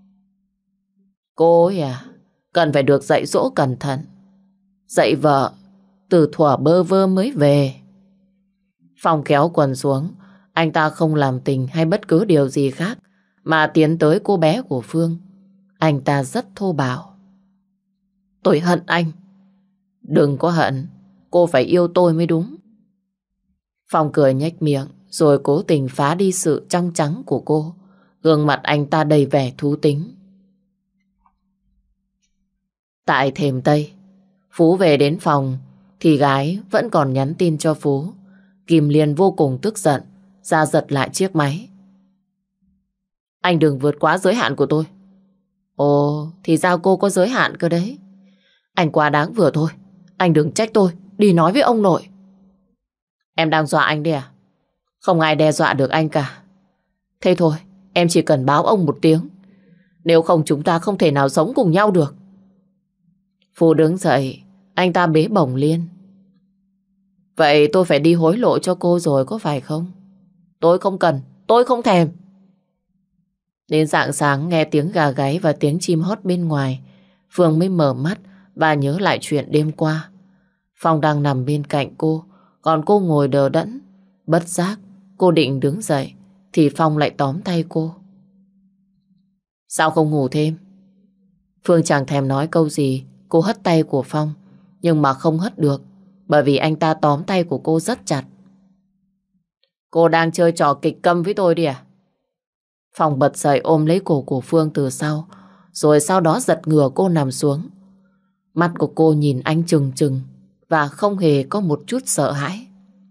Cô ấy à, cần phải được dạy dỗ cẩn thận. Dạy vợ từ thuở bơ vơ mới về. Phong kéo quần xuống. Anh ta không làm tình hay bất cứ điều gì khác mà tiến tới cô bé của Phương. Anh ta rất thô bạo. Tôi hận anh. Đừng có hận. Cô phải yêu tôi mới đúng. Phong cười nhếch miệng rồi cố tình phá đi sự trong trắng của cô. Gương mặt anh ta đầy vẻ thú tính. Tại thềm Tây, Phú về đến phòng thì gái vẫn còn nhắn tin cho Phú. Kim Liên vô cùng tức giận, ra giật lại chiếc máy. Anh đừng vượt quá giới hạn của tôi. Ồ, thì ra cô có giới hạn cơ đấy. Anh quá đáng vừa thôi. Anh đừng trách tôi, đi nói với ông nội. Em đang dọa anh đấy à? Không ai đe dọa được anh cả. Thế thôi, em chỉ cần báo ông một tiếng. Nếu không chúng ta không thể nào sống cùng nhau được. Phú đứng dậy, anh ta bế bổng Liên. Vậy tôi phải đi hối lộ cho cô rồi có phải không? Tôi không cần, tôi không thèm. Đến rạng sáng nghe tiếng gà gáy và tiếng chim hót bên ngoài, Phương mới mở mắt và nhớ lại chuyện đêm qua. Phong đang nằm bên cạnh cô, còn cô ngồi đờ đẫn. Bất giác, cô định đứng dậy, thì Phong lại tóm tay cô. Sao không ngủ thêm? Phương chẳng thèm nói câu gì, cô hất tay của Phong, nhưng mà không hất được, bởi vì anh ta tóm tay của cô rất chặt. Cô đang chơi trò kịch câm với tôi đi à? Phong bật dậy ôm lấy cổ của Phương từ sau, rồi sau đó giật ngửa cô nằm xuống. Mắt của cô nhìn anh trừng trừng và không hề có một chút sợ hãi.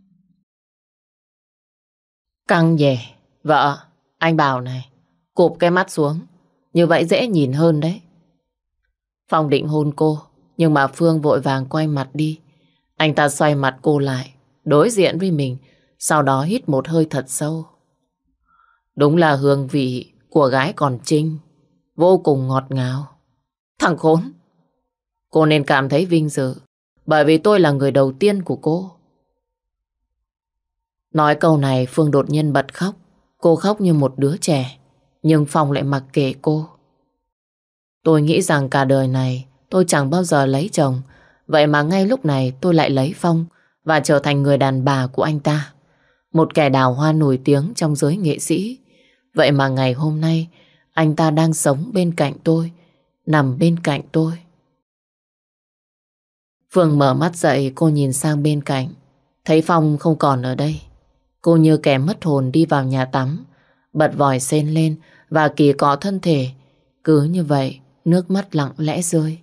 Căng nhè, vợ, anh bảo này, cụp cái mắt xuống, như vậy dễ nhìn hơn đấy. Phong định hôn cô, nhưng mà Phương vội vàng quay mặt đi. Anh ta xoay mặt cô lại, đối diện với mình, sau đó hít một hơi thật sâu. Đúng là hương vị của gái còn trinh, vô cùng ngọt ngào. Thằng khốn! Cô nên cảm thấy vinh dự, bởi vì tôi là người đầu tiên của cô. Nói câu này Phương đột nhiên bật khóc. Cô khóc như một đứa trẻ, nhưng Phong lại mặc kệ cô. Tôi nghĩ rằng cả đời này tôi chẳng bao giờ lấy chồng, vậy mà ngay lúc này tôi lại lấy Phong và trở thành người đàn bà của anh ta. Một kẻ đào hoa nổi tiếng trong giới nghệ sĩ. Vậy mà ngày hôm nay anh ta đang sống bên cạnh tôi, nằm bên cạnh tôi. Phương mở mắt dậy, cô nhìn sang bên cạnh, thấy Phong không còn ở đây. Cô như kẻ mất hồn đi vào nhà tắm, bật vòi sen lên và kỳ cọ thân thể. Cứ như vậy, nước mắt lặng lẽ rơi.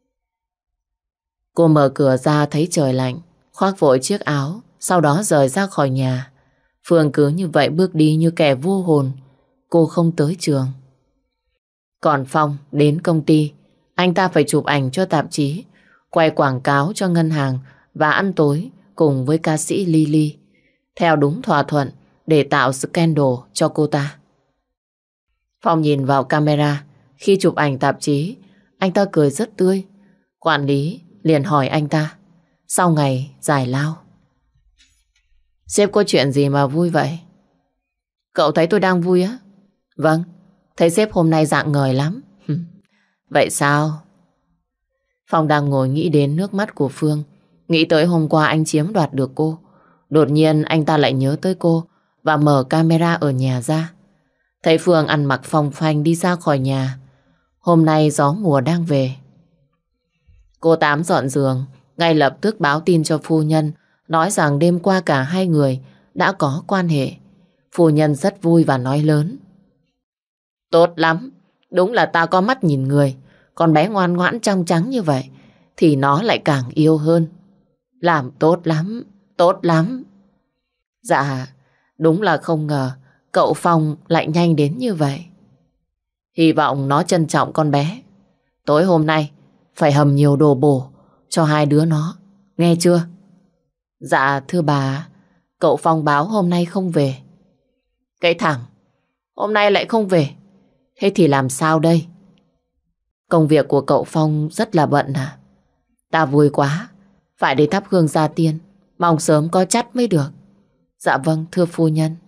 Cô mở cửa ra thấy trời lạnh, khoác vội chiếc áo, sau đó rời ra khỏi nhà. Phương cứ như vậy bước đi như kẻ vô hồn. Cô không tới trường. Còn Phong đến công ty, anh ta phải chụp ảnh cho tạp chí, quay quảng cáo cho ngân hàng và ăn tối cùng với ca sĩ Lily, theo đúng thỏa thuận để tạo scandal cho cô ta. Phong nhìn vào camera, khi chụp ảnh tạp chí, anh ta cười rất tươi. Quản lý liền hỏi anh ta, sau ngày giải lao, sếp có chuyện gì mà vui vậy? Cậu thấy tôi đang vui á? Vâng, thấy sếp hôm nay rạng ngời lắm. Vậy sao? Phong đang ngồi nghĩ đến nước mắt của Phương, nghĩ tới hôm qua anh chiếm đoạt được cô. Đột nhiên anh ta lại nhớ tới cô và mở camera ở nhà ra. Thấy Phương ăn mặc phong phanh đi ra khỏi nhà. Hôm nay gió mùa đang về. Cô Tám dọn giường, ngay lập tức báo tin cho phu nhân, nói rằng đêm qua cả hai người đã có quan hệ. Phu nhân rất vui và nói lớn. Tốt lắm, đúng là ta có mắt nhìn người. Con bé ngoan ngoãn trong trắng như vậy thì nó lại càng yêu hơn. Làm tốt lắm, tốt lắm. Dạ, đúng là không ngờ cậu Phong lại nhanh đến như vậy. Hy vọng nó trân trọng con bé. Tối hôm nay phải hầm nhiều đồ bổ cho hai đứa nó, nghe chưa? Dạ thưa bà, cậu Phong báo hôm nay không về. Cái thằng, hôm nay lại không về. Thế thì làm sao đây? Công việc của cậu Phong rất là bận à? Ta vui quá, phải đi thắp hương gia tiên, mong sớm có chắt mới được. Dạ vâng thưa phu nhân.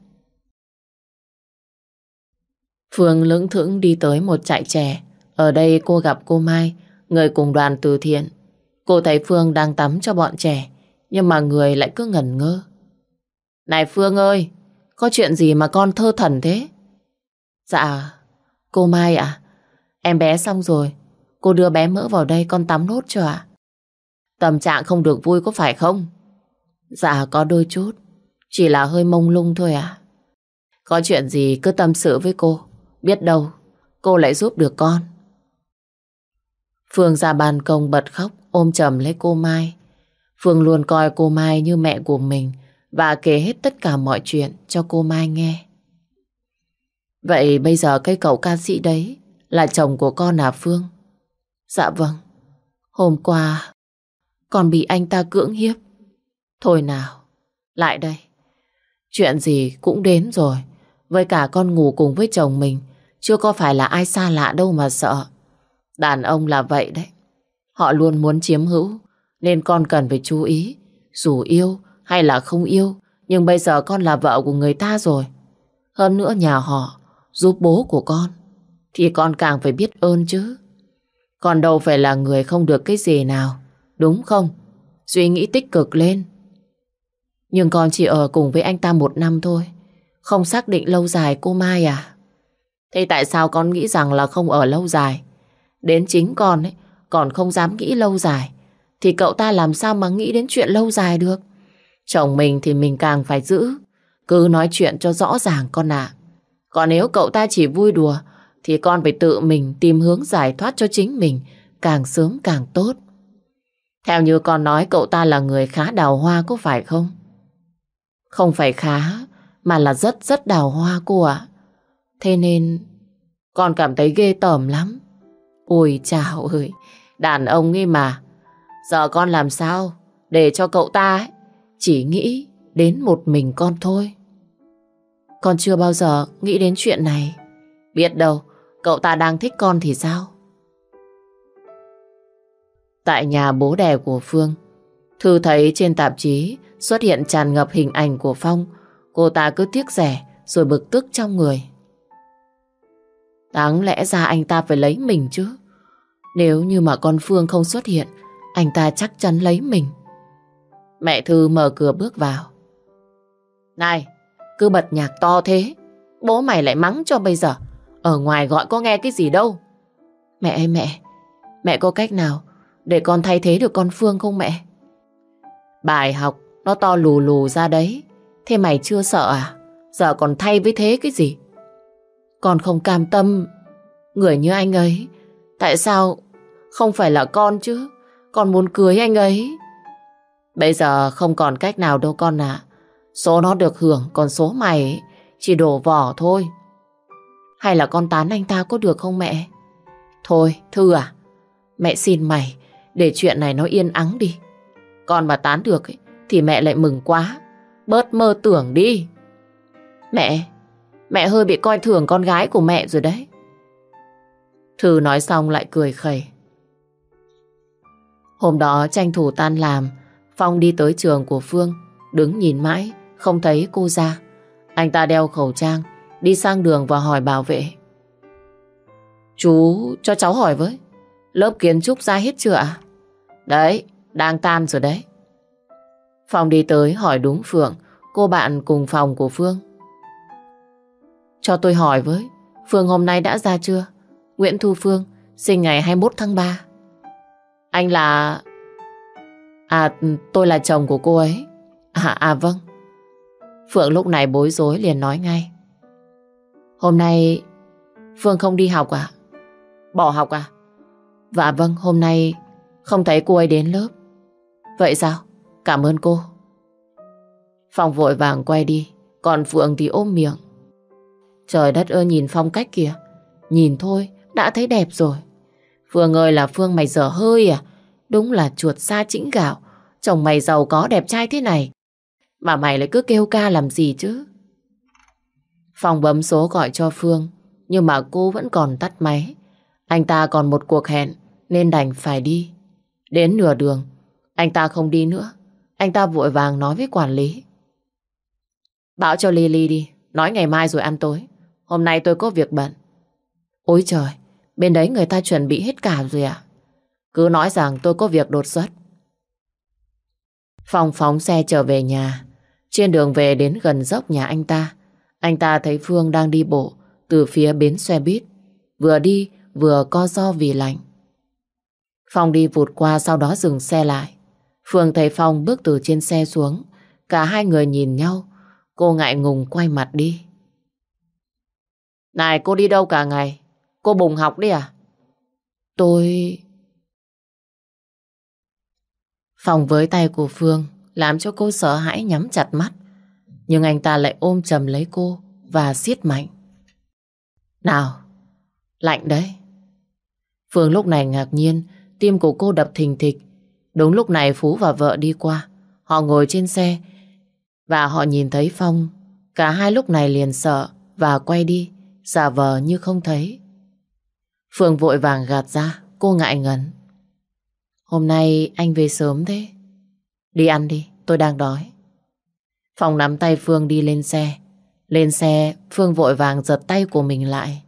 Phương lững thững đi tới một trại trẻ. Ở đây cô gặp cô Mai, người cùng đoàn từ thiện. Cô thấy Phương đang tắm cho bọn trẻ, nhưng mà người lại cứ ngẩn ngơ. Này Phương ơi, có chuyện gì mà con thơ thẩn thế? Dạ, cô Mai ạ, em bé xong rồi, cô đưa bé mỡ vào đây con tắm nốt cho ạ. Tâm trạng không được vui có phải không? Dạ có đôi chút, chỉ là hơi mông lung thôi ạ. Có chuyện gì cứ tâm sự với cô, biết đâu cô lại giúp được con. Phương ra ban công bật khóc, ôm chầm lấy cô Mai. Phương luôn coi cô Mai như mẹ của mình và kể hết tất cả mọi chuyện cho cô Mai nghe. Vậy bây giờ cái cậu ca sĩ đấy là chồng của con à Phương? Dạ vâng. Hôm qua con bị anh ta cưỡng hiếp. Thôi nào, lại đây. Chuyện gì cũng đến rồi. Với cả con ngủ cùng với chồng mình, chưa có phải là ai xa lạ đâu mà sợ. Đàn ông là vậy đấy. Họ luôn muốn chiếm hữu, nên con cần phải chú ý. Dù yêu hay là không yêu, nhưng bây giờ con là vợ của người ta rồi. Hơn nữa nhà họ giúp bố của con, thì con càng phải biết ơn chứ. Con đâu phải là người không được cái gì nào, đúng không? Suy nghĩ tích cực lên. Nhưng con chỉ ở cùng với anh ta một năm thôi, không xác định lâu dài cô Mai à? Thế tại sao con nghĩ rằng là không ở lâu dài? Đến chính con ấy, còn không dám nghĩ lâu dài, thì cậu ta làm sao mà nghĩ đến chuyện lâu dài được? Chồng mình thì mình càng phải giữ. Cứ nói chuyện cho rõ ràng con ạ. Còn nếu cậu ta chỉ vui đùa, thì con phải tự mình tìm hướng giải thoát cho chính mình, càng sớm càng tốt. Theo như con nói, cậu ta là người khá đào hoa có phải không? Không phải khá, mà là rất rất đào hoa cô ạ. Thế nên con cảm thấy ghê tởm lắm. Ôi chào ơi, đàn ông ấy mà. Giờ con làm sao để cho cậu ta ấy chỉ nghĩ đến một mình con thôi? Con chưa bao giờ nghĩ đến chuyện này. Biết đâu cậu ta đang thích con thì sao? Tại nhà bố đẻ của Phương, Thư thấy trên tạp chí xuất hiện tràn ngập hình ảnh của Phong. Cô ta cứ tiếc rẻ rồi bực tức trong người. Đáng lẽ ra anh ta phải lấy mình chứ. Nếu như mà con Phương không xuất hiện, anh ta chắc chắn lấy mình. Mẹ Thư mở cửa bước vào. Này, cứ bật nhạc to thế, bố mày lại mắng cho bây giờ. Ở ngoài gọi có nghe cái gì đâu. Mẹ ơi mẹ, mẹ có cách nào để con thay thế được con Phương không mẹ? Bài học nó to lù lù ra đấy. Thế mày chưa sợ à? Giờ còn thay với thế cái gì? Con không cam tâm. Người như anh ấy, tại sao không phải là con chứ? Con muốn cưới anh ấy. Bây giờ không còn cách nào đâu con ạ. Số nó được hưởng, còn số mày chỉ đổ vỏ thôi. Hay là con tán anh ta có được không mẹ? Thôi Thư à, mẹ xin mày để chuyện này nó yên ắng đi. Con mà tán được ấy, thì mẹ lại mừng quá. Bớt mơ tưởng đi. Mẹ, mẹ hơi bị coi thường con gái của mẹ rồi đấy. Thư nói xong lại cười khẩy. Hôm đó tranh thủ tan làm, Phong đi tới trường của Phương, đứng nhìn mãi, không thấy cô ra. Anh ta đeo khẩu trang, đi sang đường và hỏi bảo vệ. Chú cho cháu hỏi với, lớp kiến trúc ra hết chưa ạ? Đấy, đang tan rồi đấy. Phong đi tới hỏi đúng Phượng, cô bạn cùng phòng của Phương. Cho tôi hỏi với, Phương hôm nay đã ra chưa? Nguyễn Thu Phương, sinh ngày hai mươi mốt tháng ba. Anh là... À, tôi là chồng của cô ấy. À, à vâng. Phượng lúc này bối rối liền nói ngay. Hôm nay Phương không đi học à? Bỏ học à? Dạ vâng, hôm nay không thấy cô ấy đến lớp. Vậy sao? Cảm ơn cô. Phong vội vàng quay đi, còn Phượng thì ôm miệng. Trời đất ơi, nhìn phong cách kìa. Nhìn thôi đã thấy đẹp rồi. Phương ơi là Phương, mày dở hơi à? Đúng là chuột sa chĩnh gạo. Chồng mày giàu có đẹp trai thế này mà mày lại cứ kêu ca làm gì chứ? Phong bấm số gọi cho Phương, nhưng mà cô vẫn còn tắt máy. Anh ta còn một cuộc hẹn nên đành phải đi. Đến nửa đường, anh ta không đi nữa. Anh ta vội vàng nói với quản lý. Báo cho Lily đi, nói ngày mai rồi ăn tối. Hôm nay tôi có việc bận. Ôi trời, bên đấy người ta chuẩn bị hết cả rồi à? Cứ nói rằng tôi có việc đột xuất. Phong phóng xe trở về nhà. Trên đường về đến gần dốc nhà anh ta, anh ta thấy Phương đang đi bộ từ phía bến xe buýt, vừa đi vừa co ro vì lạnh. Phong đi vụt qua, sau đó dừng xe lại. Phương thấy Phong bước từ trên xe xuống. Cả hai người nhìn nhau. Cô ngại ngùng quay mặt đi. Này, cô đi đâu cả ngày? Cô bùng học đi à? Tôi... Phong với tay của Phương làm cho cô sợ hãi nhắm chặt mắt. Nhưng anh ta lại ôm chầm lấy cô và siết mạnh. Nào, lạnh đấy. Phương lúc này ngạc nhiên, tim của cô đập thình thịch. Đúng lúc này Phú và vợ đi qua. Họ ngồi trên xe và họ nhìn thấy Phong. Cả hai lúc này liền sợ và quay đi, giả vờ như không thấy. Phương vội vàng gạt ra, cô ngại ngần. Hôm nay anh về sớm thế. Đi ăn đi, tôi đang đói. Phong nắm tay Phương đi lên xe. Lên xe, Phương vội vàng giật tay của mình lại.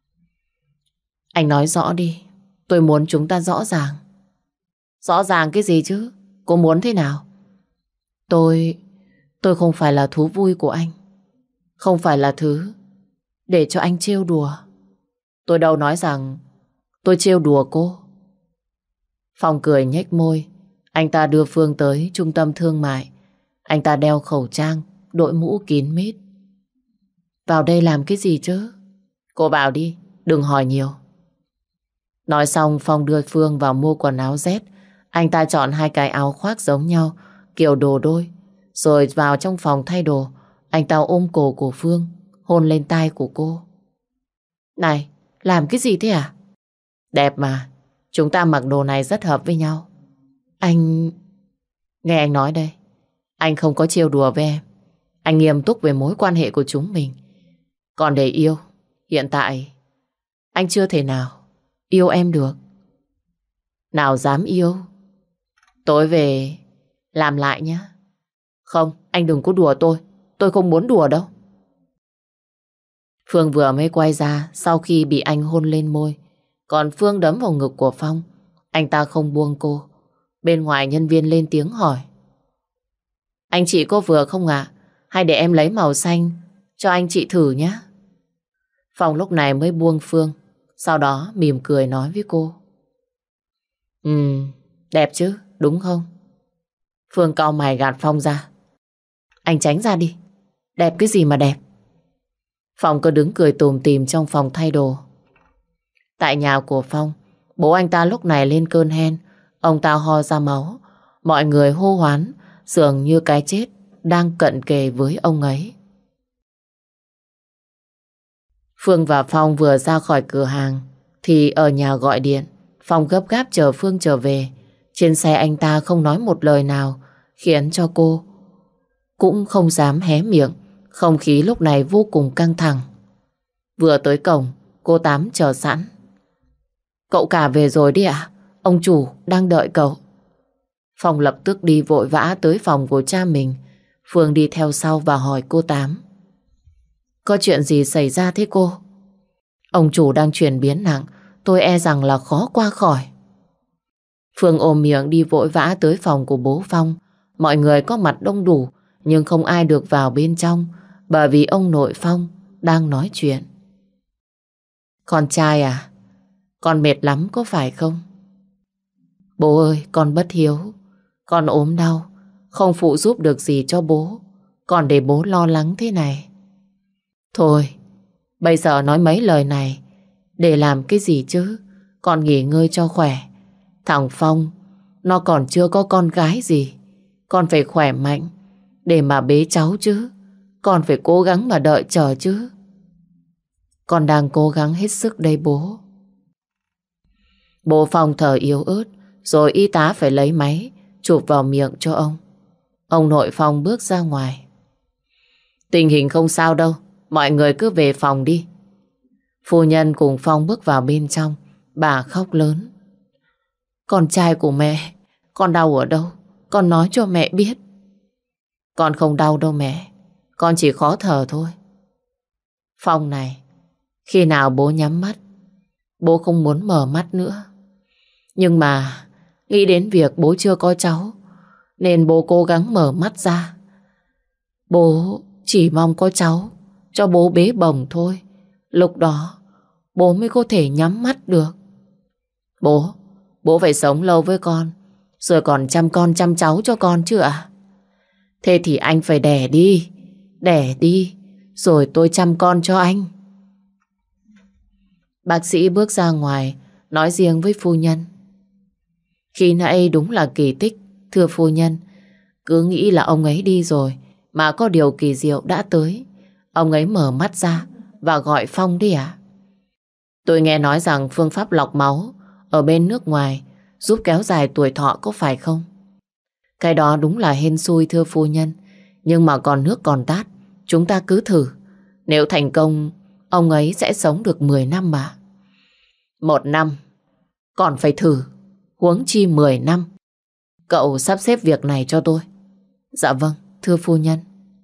Anh nói rõ đi, tôi muốn chúng ta rõ ràng. Rõ ràng cái gì chứ? Cô muốn thế nào? Tôi... Tôi không phải là thú vui của anh. Không phải là thứ để cho anh trêu đùa. Tôi đâu nói rằng tôi trêu đùa cô. Phong cười nhếch môi. Anh ta đưa Phương tới trung tâm thương mại. Anh ta đeo khẩu trang, đội mũ kín mít. Vào đây làm cái gì chứ? Cô vào đi, đừng hỏi nhiều. Nói xong Phong đưa Phương vào mua quần áo Z. Anh ta chọn hai cái áo khoác giống nhau, kiểu đồ đôi. Rồi vào trong phòng thay đồ. Anh ta ôm cổ của Phương, hôn lên tai của cô. Này, làm cái gì thế à? Đẹp mà, chúng ta mặc đồ này rất hợp với nhau. Anh... Nghe anh nói đây, anh không có trêu đùa với em. Anh nghiêm túc về mối quan hệ của chúng mình. Còn để yêu, hiện tại anh chưa thể nào yêu em được. Nào dám yêu. Tối về làm lại nhé. Không, anh đừng có đùa tôi. Tôi không muốn đùa đâu. Phương vừa mới quay ra sau khi bị anh hôn lên môi. Còn Phương đấm vào ngực của Phong. Anh ta không buông cô. Bên ngoài nhân viên lên tiếng hỏi. Anh chị có vừa không ạ? Hay để em lấy màu xanh cho anh chị thử nhé. Phong lúc này mới buông Phương. Sau đó mỉm cười nói với cô. Ừ, đẹp chứ, đúng không? Phương cau mày gạt Phong ra. Anh tránh ra đi. Đẹp cái gì mà đẹp? Phong cứ đứng cười tùm tìm trong phòng thay đồ. Tại nhà của Phong, bố anh ta lúc này lên cơn hen. Ông ta ho ra máu. Mọi người hô hoán, dường như cái chết đang cận kề với ông ấy. Phương và Phong vừa ra khỏi cửa hàng thì ở nhà gọi điện. Phong gấp gáp chờ Phương trở về. Trên xe anh ta không nói một lời nào, khiến cho cô cũng không dám hé miệng. Không khí lúc này vô cùng căng thẳng. Vừa tới cổng, cô Tám chờ sẵn. Cậu cả về rồi đi ạ? Ông chủ đang đợi cậu. Phong lập tức đi vội vã tới phòng của cha mình. Phương đi theo sau và hỏi cô Tám. Có chuyện gì xảy ra thế cô? Ông chủ đang chuyển biến nặng, tôi e rằng là khó qua khỏi. Phương ôm miệng đi vội vã tới phòng của bố Phong. Mọi người có mặt đông đủ, nhưng không ai được vào bên trong, bởi vì ông nội Phong đang nói chuyện. Con trai à? Con mệt lắm có phải không? Bố ơi, con bất hiếu. Con ốm đau, không phụ giúp được gì cho bố. Còn để bố lo lắng thế này. Thôi, bây giờ nói mấy lời này để làm cái gì chứ? Con nghỉ ngơi cho khỏe. Thằng Phong, nó còn chưa có con gái gì. Con phải khỏe mạnh để mà bế cháu chứ. Con phải cố gắng mà đợi chờ chứ. Con đang cố gắng hết sức đây bố. Bố Phong thở yếu ớt, rồi y tá phải lấy máy chụp vào miệng cho ông. Ông nội Phong bước ra ngoài. Tình hình không sao đâu, mọi người cứ về phòng đi. Phu nhân cùng Phong bước vào bên trong. Bà khóc lớn. Con trai của mẹ, con đau ở đâu? Con nói cho mẹ biết. Con không đau đâu mẹ, con chỉ khó thở thôi. Phong này, khi nào bố nhắm mắt, bố không muốn mở mắt nữa. Nhưng mà nghĩ đến việc bố chưa có cháu, nên bố cố gắng mở mắt ra. Bố chỉ mong có cháu cho bố bế bồng thôi. Lúc đó bố mới có thể nhắm mắt được. Bố, bố phải sống lâu với con, rồi còn chăm con chăm cháu cho con chứ ạ? Thế thì anh phải đẻ đi, đẻ đi, rồi tôi chăm con cho anh. Bác sĩ bước ra ngoài, nói riêng với phu nhân. Khi nãy đúng là kỳ tích, thưa phu nhân. Cứ nghĩ là ông ấy đi rồi, mà có điều kỳ diệu đã tới. Ông ấy mở mắt ra và gọi Phong đi à? Tôi nghe nói rằng phương pháp lọc máu ở bên nước ngoài giúp kéo dài tuổi thọ, có phải không? Cái đó đúng là hên xui thưa phu nhân. Nhưng mà còn nước còn tát, chúng ta cứ thử. Nếu thành công, ông ấy sẽ sống được mười năm mà. Một năm, còn phải thử, huống chi mười năm. Cậu sắp xếp việc này cho tôi. Dạ vâng, thưa phu nhân.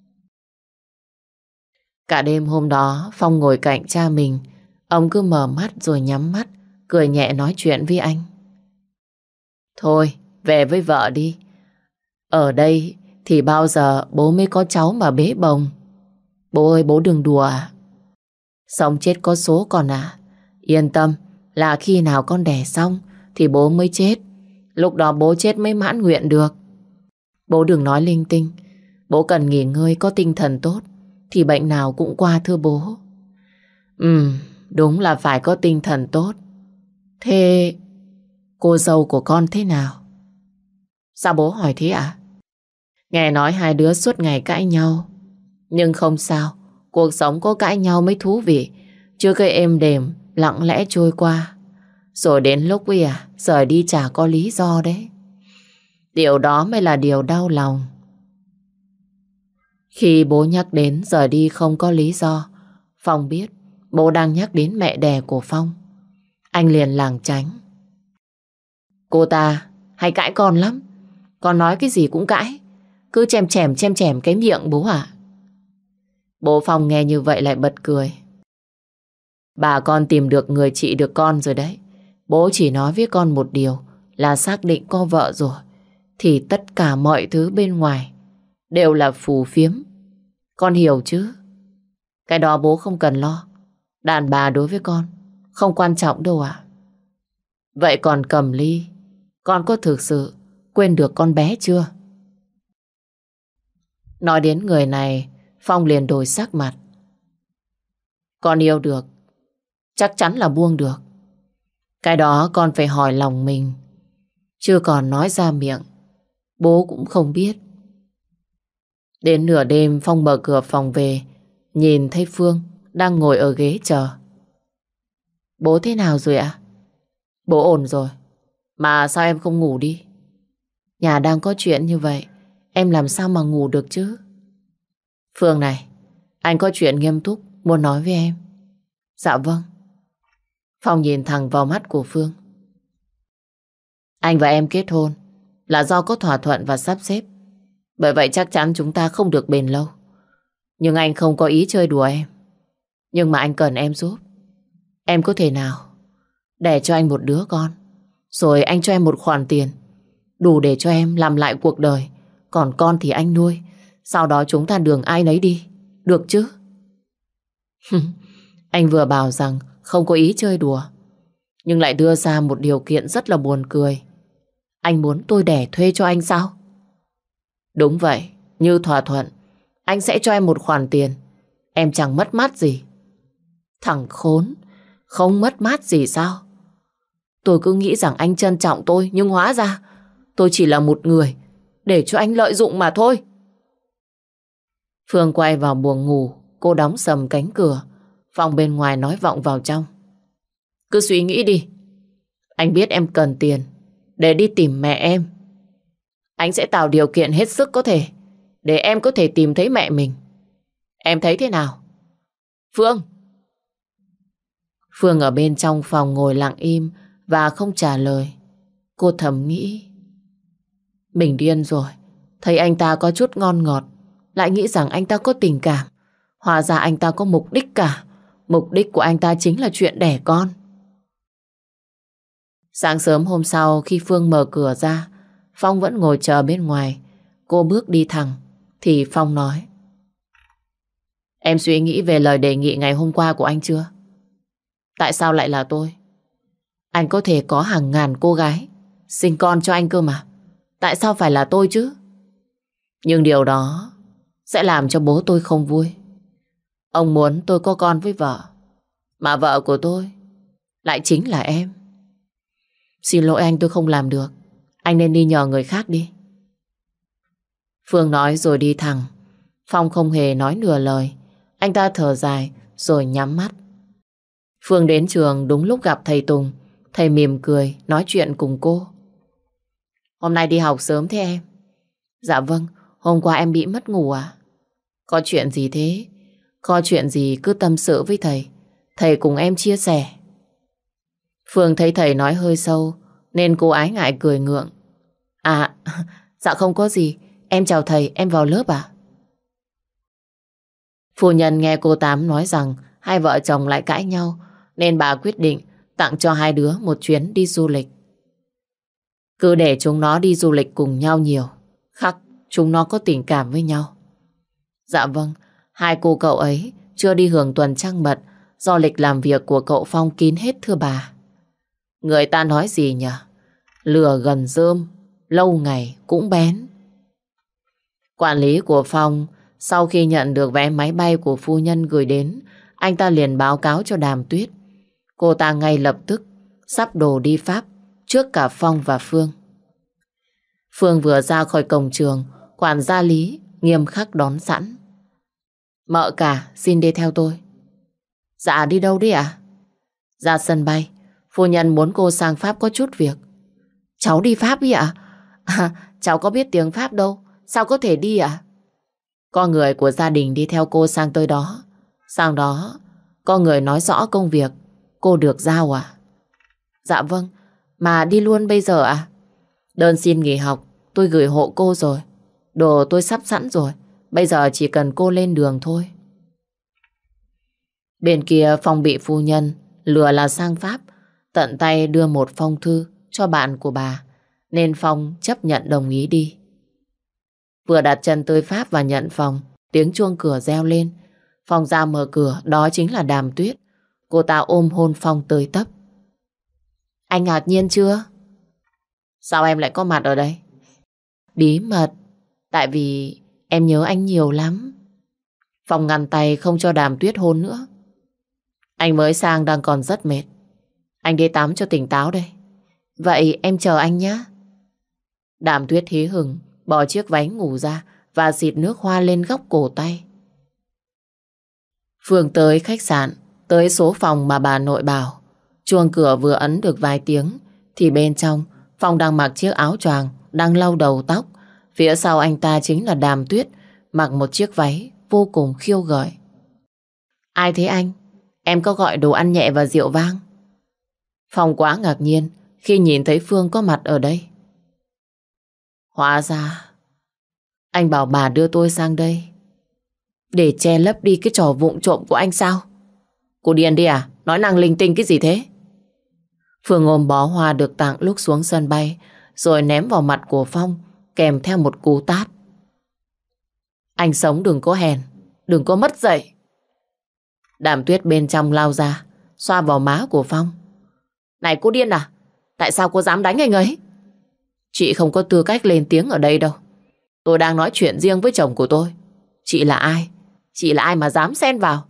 Cả đêm hôm đó, Phong ngồi cạnh cha mình. Ông cứ mở mắt rồi nhắm mắt, cười nhẹ nói chuyện với anh. Thôi, về với vợ đi. Ở đây thì bao giờ bố mới có cháu mà bế bồng. Bố ơi, bố đừng đùa à? Sống chết có số con à. Yên tâm, là khi nào con đẻ xong thì bố mới chết. Lúc đó bố chết mới mãn nguyện được. Bố đừng nói linh tinh. Bố cần nghỉ ngơi, có tinh thần tốt thì bệnh nào cũng qua thưa bố. Ừ, đúng là phải có tinh thần tốt. Thế cô dâu của con thế nào? Sao bố hỏi thế ạ? Nghe nói hai đứa suốt ngày cãi nhau. Nhưng không sao, cuộc sống có cãi nhau mới thú vị. Chứ cái êm đềm lặng lẽ trôi qua, rồi đến lúc ấy à, rời đi chả có lý do đấy. Điều đó mới là điều đau lòng. Khi bố nhắc đến rời đi không có lý do, Phong biết bố đang nhắc đến mẹ đẻ của Phong. Anh liền lảng tránh. Cô ta hay cãi con lắm. Con nói cái gì cũng cãi. Cứ chèm chèm chèm chèm cái miệng bố ạ. Bố Phong nghe như vậy lại bật cười. Bà con tìm được người trị được con rồi đấy. Bố chỉ nói với con một điều là xác định có vợ rồi thì tất cả mọi thứ bên ngoài đều là phù phiếm. Con hiểu chứ? Cái đó bố không cần lo. Đàn bà đối với con không quan trọng đâu ạ. Vậy còn Cẩm Ly, con có thực sự quên được con bé chưa? Nói đến người này, Phong liền đổi sắc mặt. Con yêu được, chắc chắn là buông được. Cái đó con phải hỏi lòng mình, chưa còn nói ra miệng. Bố cũng không biết. Đến nửa đêm Phong mở cửa phòng về, nhìn thấy Phương đang ngồi ở ghế chờ. Bố thế nào rồi ạ? Bố ổn rồi. Mà sao em không ngủ đi? Nhà đang có chuyện như vậy, em làm sao mà ngủ được chứ? Phương này, anh có chuyện nghiêm túc muốn nói với em. Dạ vâng. Phong nhìn thẳng vào mắt của Phương. Anh và em kết hôn là do có thỏa thuận và sắp xếp. Bởi vậy chắc chắn chúng ta không được bền lâu. Nhưng anh không có ý chơi đùa em. Nhưng mà anh cần em giúp. Em có thể nào đẻ cho anh một đứa con, rồi anh cho em một khoản tiền đủ để cho em làm lại cuộc đời. Còn con thì anh nuôi. Sau đó chúng ta đường ai nấy đi. Được chứ? Anh vừa bảo rằng không có ý chơi đùa, nhưng lại đưa ra một điều kiện rất là buồn cười. Anh muốn tôi đẻ thuê cho anh sao? Đúng vậy, như thỏa thuận, anh sẽ cho em một khoản tiền. Em chẳng mất mát gì. Thằng khốn, không mất mát gì sao? Tôi cứ nghĩ rằng anh trân trọng tôi, nhưng hóa ra tôi chỉ là một người để cho anh lợi dụng mà thôi. Phương quay vào buồng ngủ, cô đóng sầm cánh cửa. Phòng bên ngoài nói vọng vào trong. Cứ suy nghĩ đi. Anh biết em cần tiền để đi tìm mẹ em. Anh sẽ tạo điều kiện hết sức có thể để em có thể tìm thấy mẹ mình. Em thấy thế nào? Phương! Phương ở bên trong phòng ngồi lặng im và không trả lời. Cô thầm nghĩ, mình điên rồi. Thấy anh ta có chút ngon ngọt, lại nghĩ rằng anh ta có tình cảm. Hóa ra anh ta có mục đích cả. Mục đích của anh ta chính là chuyện đẻ con. Sáng sớm hôm sau, khi Phương mở cửa ra, Phong vẫn ngồi chờ bên ngoài. Cô bước đi thẳng thì Phong nói, em suy nghĩ về lời đề nghị ngày hôm qua của anh chưa? Tại sao lại là tôi? Anh có thể có hàng ngàn cô gái sinh con cho anh cơ mà. Tại sao phải là tôi chứ? Nhưng điều đó sẽ làm cho bố tôi không vui. Ông muốn tôi có con với vợ, mà vợ của tôi lại chính là em. Xin lỗi anh, tôi không làm được. Anh nên đi nhờ người khác đi. Phương nói rồi đi thẳng. Phong không hề nói nửa lời. Anh ta thở dài rồi nhắm mắt. Phương đến trường đúng lúc gặp thầy Tùng. Thầy mỉm cười nói chuyện cùng cô. Hôm nay đi học sớm thế em? Dạ vâng, hôm qua em bị mất ngủ à? Có chuyện gì thế? Có chuyện gì cứ tâm sự với thầy. Thầy cùng em chia sẻ. Phương thấy thầy nói hơi sâu nên cô ái ngại cười ngượng. À, dạ không có gì. Em chào thầy, em vào lớp à? Phu nhân nghe cô Tám nói rằng hai vợ chồng lại cãi nhau nên bà quyết định tặng cho hai đứa một chuyến đi du lịch. Cứ để chúng nó đi du lịch cùng nhau nhiều, khắc chúng nó có tình cảm với nhau. Dạ vâng, hai cô cậu ấy chưa đi hưởng tuần trăng mật do lịch làm việc của cậu Phong kín hết thưa bà. Người ta nói gì nhỉ? Lửa gần rơm, lâu ngày cũng bén. Quản lý của Phong sau khi nhận được vé máy bay của phu nhân gửi đến, anh ta liền báo cáo cho Đàm Tuyết. Cô ta ngay lập tức sắp đồ đi Pháp trước cả Phong và Phương. Phương vừa ra khỏi cổng trường, quản gia Lý nghiêm khắc đón sẵn. Mợ cả xin đi theo tôi. Dạ đi đâu đi ạ? Ra sân bay, phu nhân muốn cô sang Pháp có chút việc. Cháu đi Pháp đi ạ? À, cháu có biết tiếng Pháp đâu, sao có thể đi ạ? Có người của gia đình đi theo cô sang tới đó. Sang đó, có người nói rõ công việc cô được giao à? Dạ vâng, mà đi luôn bây giờ à? Đơn xin nghỉ học tôi gửi hộ cô rồi. Đồ tôi sắp sẵn rồi. Bây giờ chỉ cần cô lên đường thôi. Bên kia Phong bị phu nhân lừa là sang Pháp, tận tay đưa một phong thư cho bạn của bà, nên Phong chấp nhận đồng ý đi. Vừa đặt chân tới Pháp và nhận phòng, tiếng chuông cửa reo lên. Phong ra mở cửa, đó chính là Đàm Tuyết. Cô ta ôm hôn Phong tới tấp. Anh ngạc nhiên chưa? Sao em lại có mặt ở đây? Bí mật, tại vì em nhớ anh nhiều lắm. Phong ngăn tay không cho Đàm Tuyết hôn nữa. Anh mới sang đang còn rất mệt. Anh đi tắm cho tỉnh táo đây. Vậy em chờ anh nhé. Đàm Tuyết hí hửng bỏ chiếc váy ngủ ra và xịt nước hoa lên góc cổ tay. Phương tới khách sạn, tới số phòng mà bà nội bảo. Chuông cửa vừa ấn được vài tiếng thì bên trong Phong đang mặc chiếc áo choàng, đang lau đầu tóc. Phía sau anh ta chính là Đàm Tuyết, mặc một chiếc váy vô cùng khiêu gợi. Ai thế anh? Em có gọi đồ ăn nhẹ và rượu vang. Phong quá ngạc nhiên khi nhìn thấy Phương có mặt ở đây. Hóa ra anh bảo bà đưa tôi sang đây để che lấp đi cái trò vụng trộm của anh sao? Cô điên đi à? Nói năng linh tinh cái gì thế? Phương ôm bó hoa được tặng lúc xuống sân bay rồi ném vào mặt của Phong kèm theo một cú tát. Anh sống đừng có hèn, đừng có mất dạy. Đàm Tuyết bên trong lao ra, xoa vào má của Phong. Này cô điên à? Tại sao cô dám đánh anh ấy? Chị không có tư cách lên tiếng ở đây đâu. Tôi đang nói chuyện riêng với chồng của tôi. Chị là ai? Chị là ai mà dám xen vào?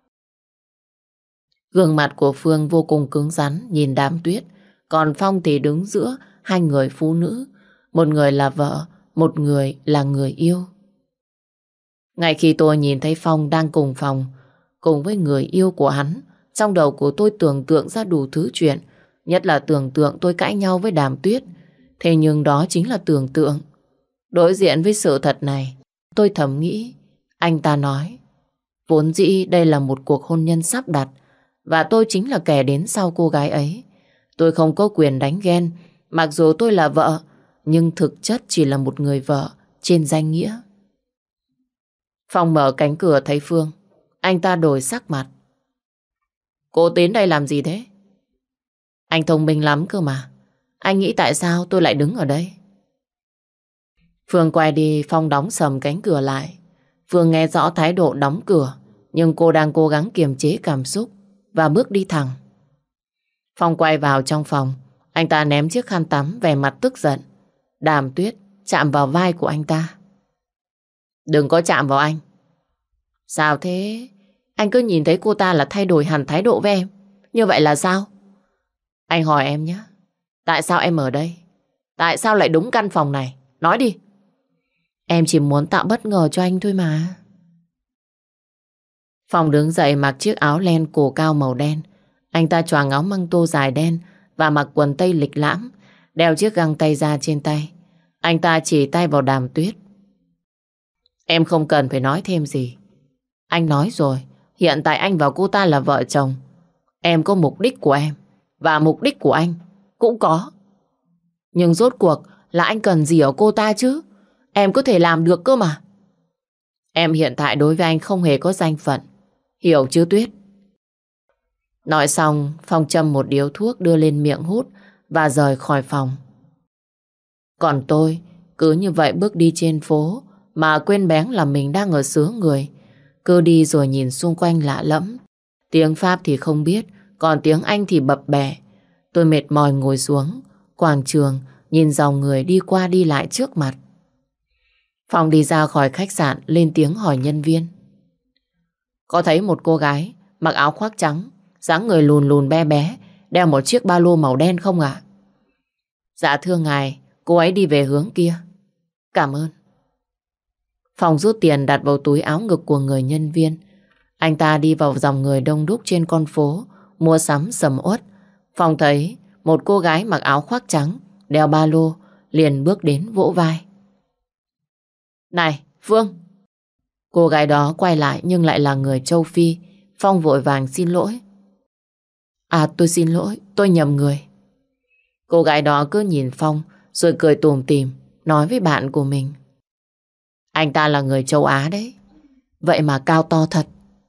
Gương mặt của Phương vô cùng cứng rắn nhìn Đàm Tuyết. Còn Phong thì đứng giữa hai người phụ nữ. Một người là vợ, một người là người yêu. Ngay khi tôi nhìn thấy Phong đang cùng phòng cùng với người yêu của hắn, trong đầu của tôi tưởng tượng ra đủ thứ chuyện. Nhất là tưởng tượng tôi cãi nhau với Đàm Tuyết. Thế nhưng đó chính là tưởng tượng. Đối diện với sự thật này, tôi thầm nghĩ, anh ta nói, vốn dĩ đây là một cuộc hôn nhân sắp đặt, và tôi chính là kẻ đến sau cô gái ấy. Tôi không có quyền đánh ghen, mặc dù tôi là vợ, nhưng thực chất chỉ là một người vợ trên danh nghĩa. Phong mở cánh cửa thấy Phương, anh ta đổi sắc mặt. Cô đến đây làm gì thế? Anh thông minh lắm cơ mà. Anh nghĩ tại sao tôi lại đứng ở đây? Phương quay đi, Phong đóng sầm cánh cửa lại. Phương nghe rõ thái độ đóng cửa, nhưng cô đang cố gắng kiềm chế cảm xúc và bước đi thẳng. Phong quay vào trong phòng, anh ta ném chiếc khăn tắm vẻ mặt tức giận. Đàm Tuyết chạm vào vai của anh ta. Đừng có chạm vào anh. Sao thế? Anh cứ nhìn thấy cô ta là thay đổi hẳn thái độ với em. Như vậy là sao? Anh hỏi em nhé. Tại sao em ở đây? Tại sao lại đúng căn phòng này? Nói đi. Em chỉ muốn tạo bất ngờ cho anh thôi mà. Phong đứng dậy mặc chiếc áo len cổ cao màu đen. Anh ta choàng áo măng tô dài đen và mặc quần tây lịch lãm, đeo chiếc găng tay ra trên tay. Anh ta chỉ tay vào Đàm Tuyết. Em không cần phải nói thêm gì. Anh nói rồi, hiện tại anh và cô ta là vợ chồng. Em có mục đích của em, và mục đích của anh cũng có. Nhưng rốt cuộc là anh cần gì ở cô ta chứ? Em có thể làm được cơ mà. Em hiện tại đối với anh không hề có danh phận. Hiểu chứ Tuyết? Nói xong, Phong châm một điếu thuốc đưa lên miệng hút và rời khỏi phòng. Còn tôi cứ như vậy bước đi trên phố mà quên bén là mình đang ở xứ người. Cứ đi rồi nhìn xung quanh lạ lẫm. Tiếng Pháp thì không biết, còn tiếng Anh thì bập bẹ. Tôi mệt mỏi ngồi xuống quảng trường, nhìn dòng người đi qua đi lại trước mặt. Phong đi ra khỏi khách sạn, lên tiếng hỏi nhân viên. Có thấy một cô gái mặc áo khoác trắng, dáng người lùn lùn be bé, đeo một chiếc ba lô màu đen không ạ? Dạ thưa ngài, cô ấy đi về hướng kia. Cảm ơn. Phong rút tiền đặt vào túi áo ngực của người nhân viên. Anh ta đi vào dòng người đông đúc trên con phố, mua sắm sầm uất. Phong thấy một cô gái mặc áo khoác trắng, đeo ba lô, liền bước đến vỗ vai. Này, Phương! Cô gái đó quay lại nhưng lại là người châu Phi. Phong vội vàng xin lỗi. À, tôi xin lỗi, tôi nhầm người. Cô gái đó cứ nhìn Phong rồi cười tủm tỉm, nói với bạn của mình. Anh ta là người châu Á đấy. Vậy mà cao to thật.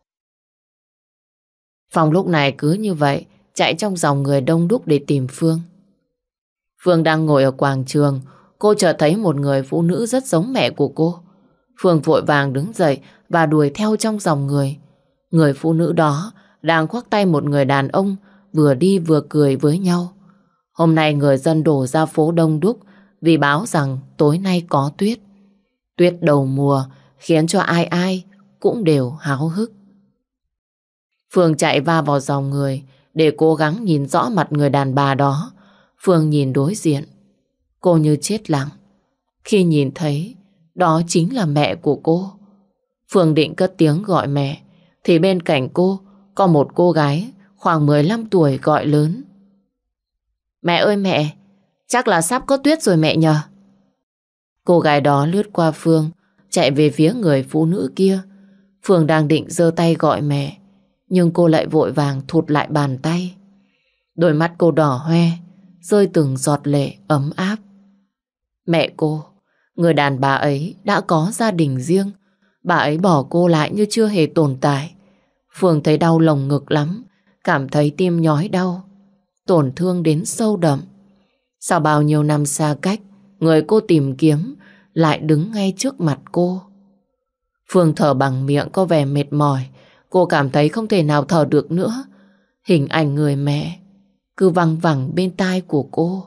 Phong lúc này cứ như vậy chạy trong dòng người đông đúc để tìm Phương. Phương đang ngồi ở quảng trường. Cô chợt thấy một người phụ nữ rất giống mẹ của cô. Phương vội vàng đứng dậy và đuổi theo trong dòng người. Người phụ nữ đó đang khoác tay một người đàn ông, vừa đi vừa cười với nhau. Hôm nay người dân đổ ra phố đông đúc vì báo rằng tối nay có tuyết. Tuyết đầu mùa khiến cho ai ai cũng đều háo hức. Phương chạy va vào dòng người để cố gắng nhìn rõ mặt người đàn bà đó. Phương nhìn đối diện. Cô như chết lặng khi nhìn thấy đó chính là mẹ của cô. Phương định cất tiếng gọi mẹ thì bên cạnh cô có một cô gái khoảng mười lăm tuổi gọi lớn. Mẹ ơi mẹ, chắc là sắp có tuyết rồi mẹ nhờ. Cô gái đó lướt qua Phương, chạy về phía người phụ nữ kia. Phương đang định giơ tay gọi mẹ, nhưng cô lại vội vàng thụt lại bàn tay. Đôi mắt cô đỏ hoe, rơi từng giọt lệ ấm áp. Mẹ cô, người đàn bà ấy đã có gia đình riêng. Bà ấy bỏ cô lại như chưa hề tồn tại. Phương thấy đau lồng ngực lắm, cảm thấy tim nhói đau, tổn thương đến sâu đậm. Sau bao nhiêu năm xa cách, người cô tìm kiếm lại đứng ngay trước mặt cô. Phương thở bằng miệng có vẻ mệt mỏi. Cô cảm thấy không thể nào thở được nữa. Hình ảnh người mẹ cứ văng vẳng bên tai của cô.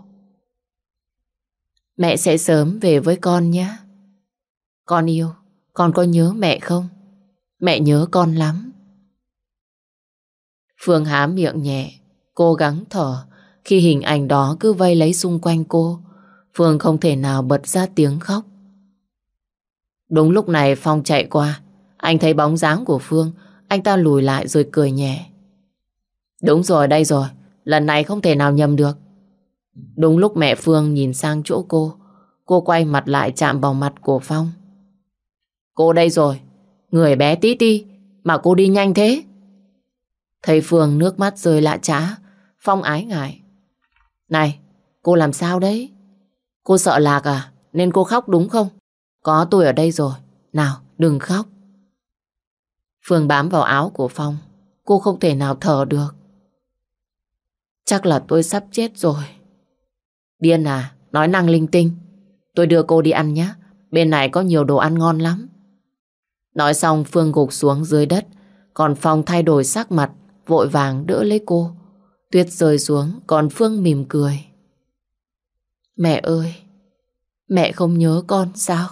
Mẹ sẽ sớm về với con nhé. Con yêu, con có nhớ mẹ không? Mẹ nhớ con lắm. Phương há miệng nhẹ, cố gắng thở. Khi hình ảnh đó cứ vây lấy xung quanh cô, Phương không thể nào bật ra tiếng khóc. Đúng lúc này Phong chạy qua. Anh thấy bóng dáng của Phương. Anh ta lùi lại rồi cười nhẹ. Đúng rồi, đây rồi. Lần này không thể nào nhầm được. Đúng lúc mẹ Phương nhìn sang chỗ cô, cô quay mặt lại chạm vào mặt của Phong. Cô đây rồi. Người bé tí ti mà cô đi nhanh thế. Thấy Phương nước mắt rơi lạ chã, Phong ái ngại. Này, cô làm sao đấy? Cô sợ lạc à? Nên cô khóc đúng không? Có tôi ở đây rồi. Nào, đừng khóc. Phương bám vào áo của Phong. Cô không thể nào thở được. Chắc là tôi sắp chết rồi. Điên à? Nói năng linh tinh. Tôi đưa cô đi ăn nhé. Bên này có nhiều đồ ăn ngon lắm. Nói xong Phương gục xuống dưới đất. Còn Phong thay đổi sắc mặt, vội vàng đỡ lấy cô. Tuyết rơi xuống, còn Phương mỉm cười. Mẹ ơi, mẹ không nhớ con sao?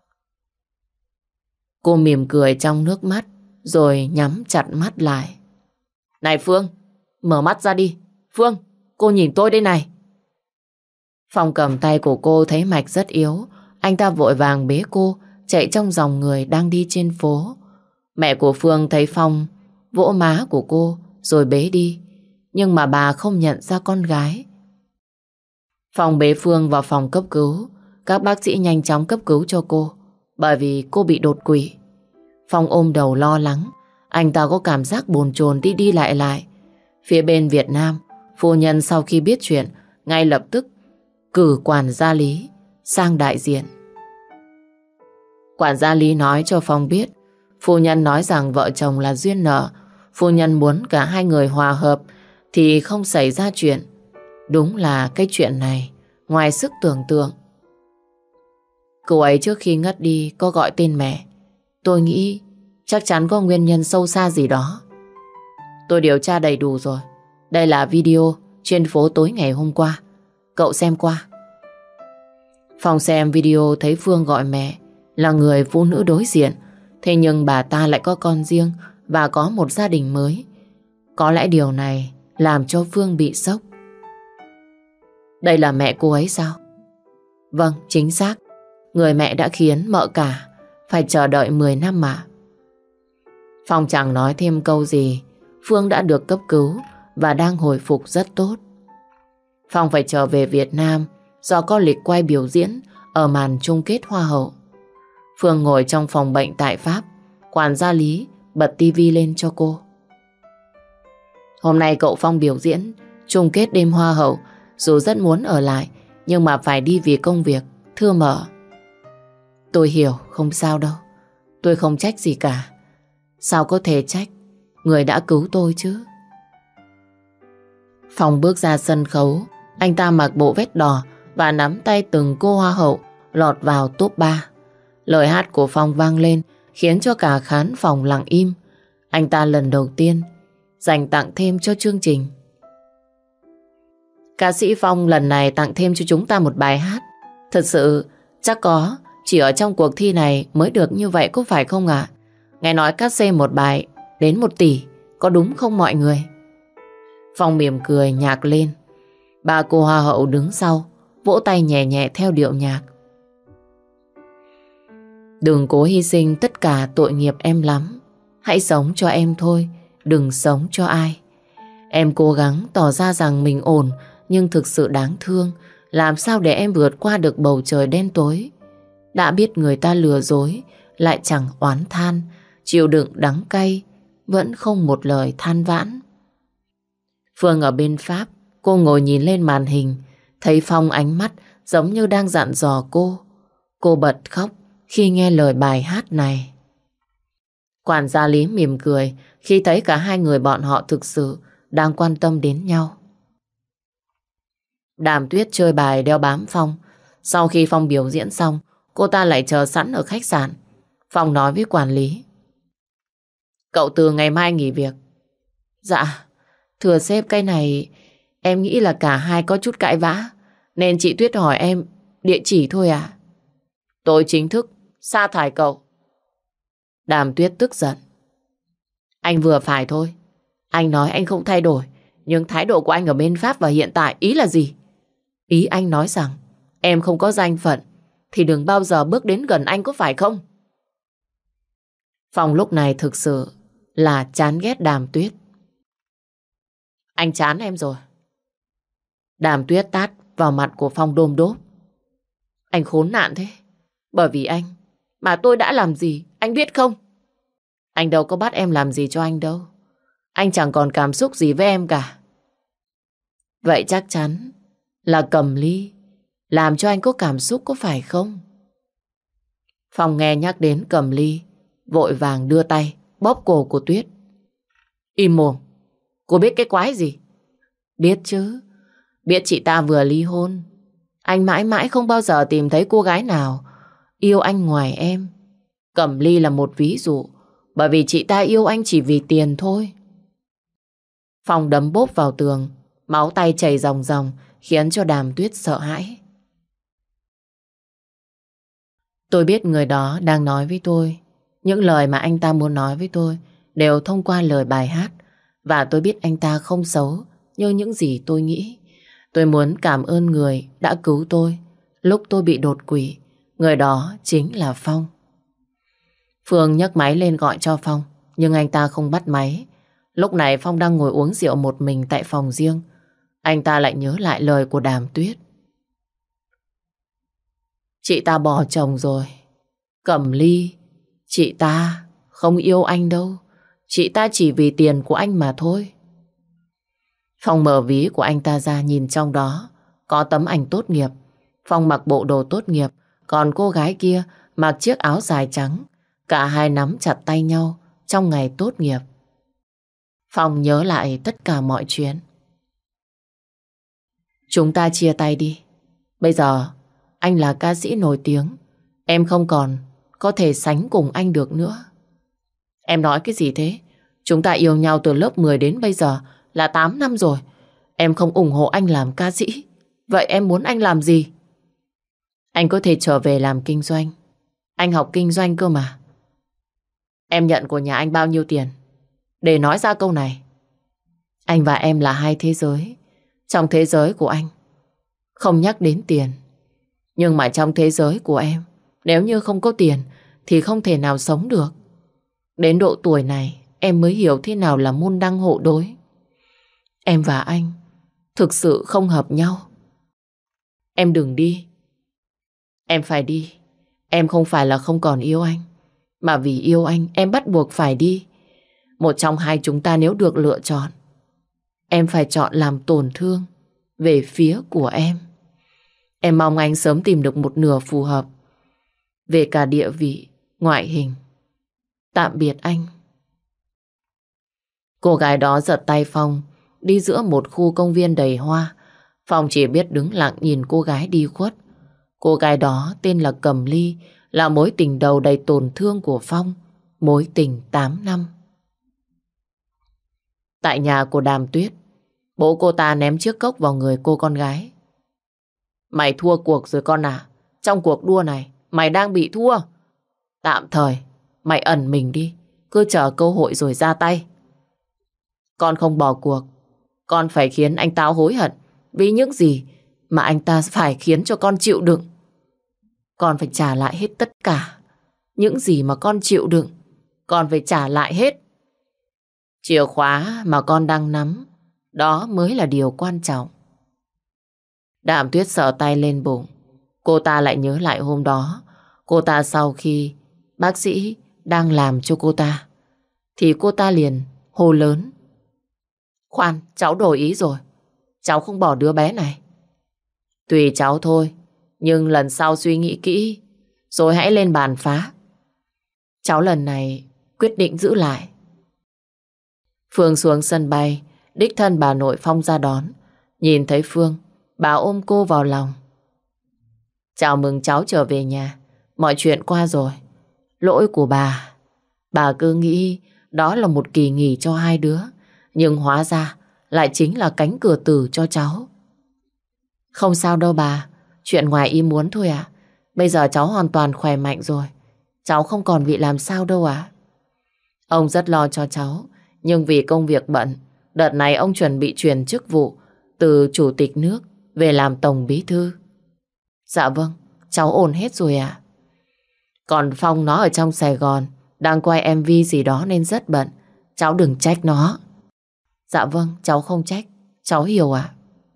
Cô mỉm cười trong nước mắt, rồi nhắm chặt mắt lại. Này Phương, mở mắt ra đi. Phương, cô nhìn tôi đây này. Phong cầm tay của cô thấy mạch rất yếu. Anh ta vội vàng bế cô chạy trong dòng người đang đi trên phố. Mẹ của Phương thấy Phong vỗ má của cô rồi bế đi, nhưng mà bà không nhận ra con gái. Phong bế Phương vào phòng cấp cứu. Các bác sĩ nhanh chóng cấp cứu cho cô, bởi vì cô bị đột quỵ. Phong ôm đầu lo lắng. Anh ta có cảm giác bồn chồn đi đi lại lại. Phía bên Việt Nam, phu nhân sau khi biết chuyện ngay lập tức cử quản gia Lý sang đại diện. Quản gia Lý nói cho Phong biết, phu nhân nói rằng vợ chồng là duyên nợ. Phu nhân muốn cả hai người hòa hợp thì không xảy ra chuyện. Đúng là cái chuyện này ngoài sức tưởng tượng. Cô ấy trước khi ngất đi có gọi tên mẹ. Tôi nghĩ chắc chắn có nguyên nhân sâu xa gì đó. Tôi điều tra đầy đủ rồi. Đây là video trên phố tối ngày hôm qua. Cậu xem qua. Phong xem video thấy Phương gọi mẹ là người phụ nữ đối diện. Thế nhưng bà ta lại có con riêng và có một gia đình mới. Có lẽ điều này làm cho Phương bị sốc. Đây là mẹ cô ấy sao? Vâng, chính xác. Người mẹ đã khiến mợ cả phải chờ đợi mười năm mà. Phong chẳng nói thêm câu gì. Phương đã được cấp cứu và đang hồi phục rất tốt. Phong phải trở về Việt Nam do có lịch quay biểu diễn ở màn chung kết Hoa hậu. Phương ngồi trong phòng bệnh tại Pháp. Quản gia Lý bật tivi lên cho cô. Hôm nay cậu Phong biểu diễn chung kết đêm Hoa hậu. Dù rất muốn ở lại nhưng mà phải đi vì công việc. Thưa mợ. Tôi hiểu, không sao đâu. Tôi không trách gì cả. Sao có thể trách người đã cứu tôi chứ? Phong bước ra sân khấu. Anh ta mặc bộ vest đỏ và nắm tay từng cô hoa hậu lọt vào top ba. Lời hát của Phong vang lên khiến cho cả khán phòng lặng im. Anh ta lần đầu tiên dành tặng thêm cho chương trình. Ca sĩ Phong lần này tặng thêm cho chúng ta một bài hát. Thật sự chắc có chỉ ở trong cuộc thi này mới được như vậy, có phải không ạ? Nghe nói cát xê một bài đến một tỷ, có đúng không mọi người? Phong mỉm cười nhạc lên. Ba cô hoa hậu đứng sau vỗ tay nhẹ nhẹ theo điệu nhạc. Đừng cố hy sinh tất cả, tội nghiệp em lắm. Hãy sống cho em thôi, đừng sống cho ai. Em cố gắng tỏ ra rằng mình ổn, nhưng thực sự đáng thương. Làm sao để em vượt qua được bầu trời đen tối? Đã biết người ta lừa dối, lại chẳng oán than, chịu đựng đắng cay, vẫn không một lời than vãn. Phương ở bên Pháp, cô ngồi nhìn lên màn hình, thấy Phong ánh mắt giống như đang dặn dò cô. Cô bật khóc khi nghe lời bài hát này. Quản gia Lý mỉm cười khi thấy cả hai người bọn họ thực sự đang quan tâm đến nhau. Đàm Tuyết chơi bài đeo bám Phong. Sau khi Phong biểu diễn xong, cô ta lại chờ sẵn ở khách sạn. Phong nói với quản lý. Cậu từ ngày mai nghỉ việc. Dạ, thưa sếp, cái này em nghĩ là cả hai có chút cãi vã, nên chị Tuyết hỏi em địa chỉ thôi à. Tôi chính thức sa thải cậu. Đàm Tuyết tức giận. Anh vừa phải thôi. Anh nói anh không thay đổi, nhưng thái độ của anh ở bên Pháp và hiện tại ý là gì? Ý anh nói rằng em không có danh phận thì đừng bao giờ bước đến gần anh, có phải không? Phong lúc này thực sự là chán ghét Đàm Tuyết. Anh chán em rồi. Đàm Tuyết tát vào mặt của Phong đôm đốp. Anh khốn nạn thế. Bởi vì anh mà tôi đã làm gì, anh biết không? Anh đâu có bắt em làm gì cho anh đâu. Anh chẳng còn cảm xúc gì với em cả. Vậy chắc chắn là Cẩm Ly làm cho anh có cảm xúc, có phải không? Phong nghe nhắc đến Cẩm Ly, vội vàng đưa tay bóp cổ của Tuyết. Im mồm. Cô biết cái quái gì? Biết chứ. Biết chị ta vừa ly hôn. Anh mãi mãi không bao giờ tìm thấy cô gái nào yêu anh ngoài em. Cẩm Ly là một ví dụ, bởi vì chị ta yêu anh chỉ vì tiền thôi. Phong đấm bốp vào tường, máu tay chảy ròng ròng khiến cho Đàm Tuyết sợ hãi. Tôi biết người đó đang nói với tôi. Những lời mà anh ta muốn nói với tôi đều thông qua lời bài hát. Và tôi biết anh ta không xấu như những gì tôi nghĩ. Tôi muốn cảm ơn người đã cứu tôi lúc tôi bị đột quỵ. Người đó chính là Phong. Phương nhấc máy lên gọi cho Phong, nhưng anh ta không bắt máy. Lúc này Phong đang ngồi uống rượu một mình tại phòng riêng. Anh ta lại nhớ lại lời của Đàm Tuyết. Chị ta bỏ chồng rồi. Cẩm Ly, chị ta không yêu anh đâu. Chị ta chỉ vì tiền của anh mà thôi. Phong mở ví của anh ta ra, nhìn trong đó có tấm ảnh tốt nghiệp. Phong mặc bộ đồ tốt nghiệp, còn cô gái kia mặc chiếc áo dài trắng. Cả hai nắm chặt tay nhau trong ngày tốt nghiệp. Phong nhớ lại tất cả mọi chuyện. Chúng ta chia tay đi. Bây giờ anh là ca sĩ nổi tiếng, em không còn có thể sánh cùng anh được nữa. Em nói cái gì thế? Chúng ta yêu nhau từ lớp mười đến bây giờ là tám năm rồi. Em không ủng hộ anh làm ca sĩ. Vậy em muốn anh làm gì? Anh có thể trở về làm kinh doanh. Anh học kinh doanh cơ mà. Em nhận của nhà anh bao nhiêu tiền để nói ra câu này? Anh và em là hai thế giới. Trong thế giới của anh không nhắc đến tiền, nhưng mà trong thế giới của em, nếu như không có tiền thì không thể nào sống được. Đến độ tuổi này em mới hiểu thế nào là môn đăng hộ đối. Em và anh thực sự không hợp nhau. Em đừng đi. Em phải đi. Em không phải là không còn yêu anh, mà vì yêu anh em bắt buộc phải đi. Một trong hai chúng ta nếu được lựa chọn, em phải chọn làm tổn thương về phía của em. Em mong anh sớm tìm được một nửa phù hợp về cả địa vị, ngoại hình. Tạm biệt anh. Cô gái đó giật tay Phong, đi giữa một khu công viên đầy hoa. Phong chỉ biết đứng lặng nhìn cô gái đi khuất. Cô gái đó tên là Cẩm Ly, là mối tình đầu đầy tổn thương của Phong. Mối tình tám năm. Tại nhà của Đàm Tuyết, bố cô ta ném chiếc cốc vào người cô con gái. Mày thua cuộc rồi con à. Trong cuộc đua này mày đang bị thua. Tạm thời mày ẩn mình đi, cứ chờ cơ hội rồi ra tay. Con không bỏ cuộc, con phải khiến anh tao hối hận vì những gì mà anh ta phải khiến cho con chịu đựng. Con phải trả lại hết tất cả. Những gì mà con chịu đựng, con phải trả lại hết. Chìa khóa mà con đang nắm, đó mới là điều quan trọng. Đàm Tuyết sờ tay lên bụng. Cô ta lại nhớ lại hôm đó. Cô ta sau khi bác sĩ đang làm cho cô ta, thì cô ta liền hô lớn. Khoan, cháu đổi ý rồi. Cháu không bỏ đứa bé này. Tùy cháu thôi, nhưng lần sau suy nghĩ kỹ rồi hãy lên bàn phá. Cháu lần này quyết định giữ lại. Phương xuống sân bay, đích thân bà nội Phong ra đón. Nhìn thấy Phương, bà ôm cô vào lòng. Chào mừng cháu trở về nhà. Mọi chuyện qua rồi. Lỗi của bà. Bà cứ nghĩ đó là một kỳ nghỉ cho hai đứa, nhưng hóa ra lại chính là cánh cửa tử cho cháu. Không sao đâu bà. Chuyện ngoài ý muốn thôi ạ. Bây giờ cháu hoàn toàn khỏe mạnh rồi. Cháu không còn bị làm sao đâu ạ. Ông rất lo cho cháu, nhưng vì công việc bận, đợt này ông chuẩn bị chuyển chức vụ từ chủ tịch nước về làm tổng bí thư. Dạ vâng, cháu ổn hết rồi ạ. Còn Phong nó ở trong Sài Gòn đang quay em vê gì đó nên rất bận. Cháu đừng trách nó. Dạ vâng, cháu không trách. Cháu hiểu ạ.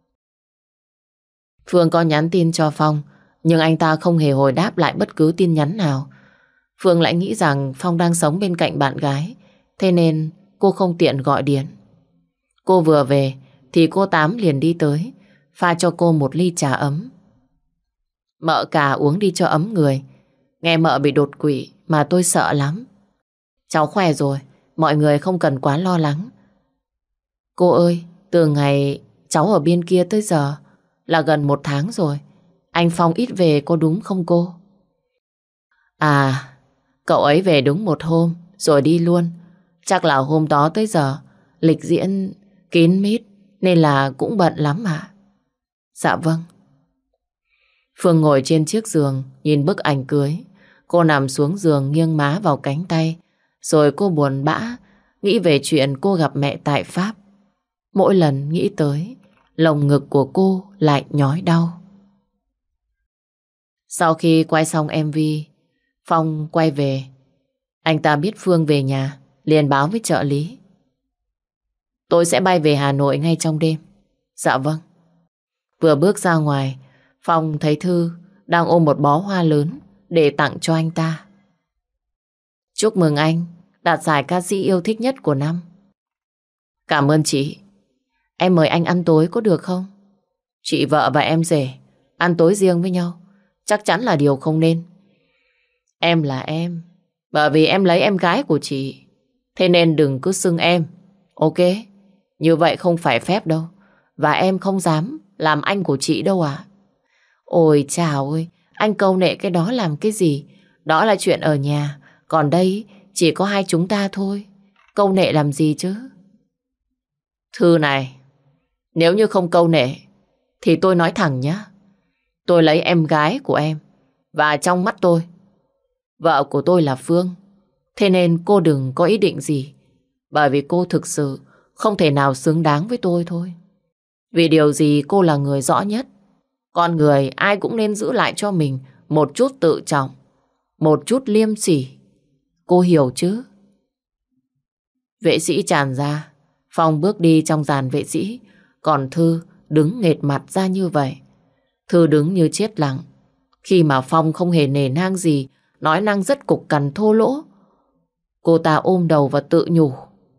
Phương có nhắn tin cho Phong, nhưng anh ta không hề hồi đáp lại bất cứ tin nhắn nào. Phương lại nghĩ rằng Phong đang sống bên cạnh bạn gái, thế nên cô không tiện gọi điện. Cô vừa về thì cô Tám liền đi tới, pha cho cô một ly trà ấm. Mợ cả uống đi cho ấm người. Nghe mợ bị đột quỵ mà tôi sợ lắm. Cháu khỏe rồi, mọi người không cần quá lo lắng. Cô ơi, từ ngày cháu ở bên kia tới giờ là gần một tháng rồi. Anh Phong ít về có đúng không cô? À, cậu ấy về đúng một hôm rồi đi luôn. Chắc là hôm đó tới giờ lịch diễn kín mít nên là cũng bận lắm ạ. Dạ vâng. Phương ngồi trên chiếc giường nhìn bức ảnh cưới. Cô nằm xuống giường nghiêng má vào cánh tay. Rồi cô buồn bã nghĩ về chuyện cô gặp mẹ tại Pháp. Mỗi lần nghĩ tới, lồng ngực của cô lại nhói đau. Sau khi quay xong em vê, Phong quay về. Anh ta biết Phương về nhà, liền báo với trợ lý. Tôi sẽ bay về Hà Nội ngay trong đêm. Dạ vâng. Vừa bước ra ngoài, Phong thấy Thư đang ôm một bó hoa lớn để tặng cho anh ta. Chúc mừng anh đạt giải ca sĩ yêu thích nhất của năm. Cảm ơn chị. Em mời anh ăn tối có được không? Chị vợ và em rể ăn tối riêng với nhau chắc chắn là điều không nên. Em là em, bởi vì em lấy em gái của chị, thế nên đừng cứ xưng em. Ok? Như vậy không phải phép đâu. Và em không dám làm anh của chị đâu à? Ôi chào ơi, anh câu nệ cái đó làm cái gì? Đó là chuyện ở nhà, còn đây chỉ có hai chúng ta thôi. Câu nệ làm gì chứ? Thư này, nếu như không câu nệ thì tôi nói thẳng nhá. Tôi lấy em gái của em, và trong mắt tôi, vợ của tôi là Phương. Thế nên cô đừng có ý định gì, bởi vì cô thực sự không thể nào xứng đáng với tôi thôi. Vì điều gì cô là người rõ nhất. Con người ai cũng nên giữ lại cho mình một chút tự trọng, một chút liêm sỉ. Cô hiểu chứ? Vệ sĩ tràn ra, Phong bước đi trong dàn vệ sĩ, còn Thư đứng nghệt mặt ra như vậy. Thư đứng như chết lặng, khi mà Phong không hề nề nang gì, nói năng rất cục cằn thô lỗ. Cô ta ôm đầu và tự nhủ.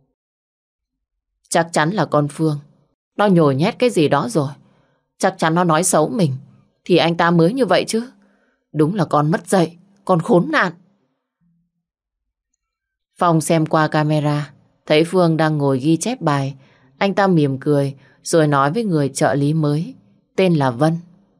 Chắc chắn là con Phương, nó nhồi nhét cái gì đó rồi. Chắc chắn nó nói xấu mình, thì anh ta mới như vậy chứ. Đúng là con mất dạy, con khốn nạn. Phong xem qua camera, thấy Phương đang ngồi ghi chép bài. Anh ta mỉm cười, rồi nói với người trợ lý mới, tên là Vân.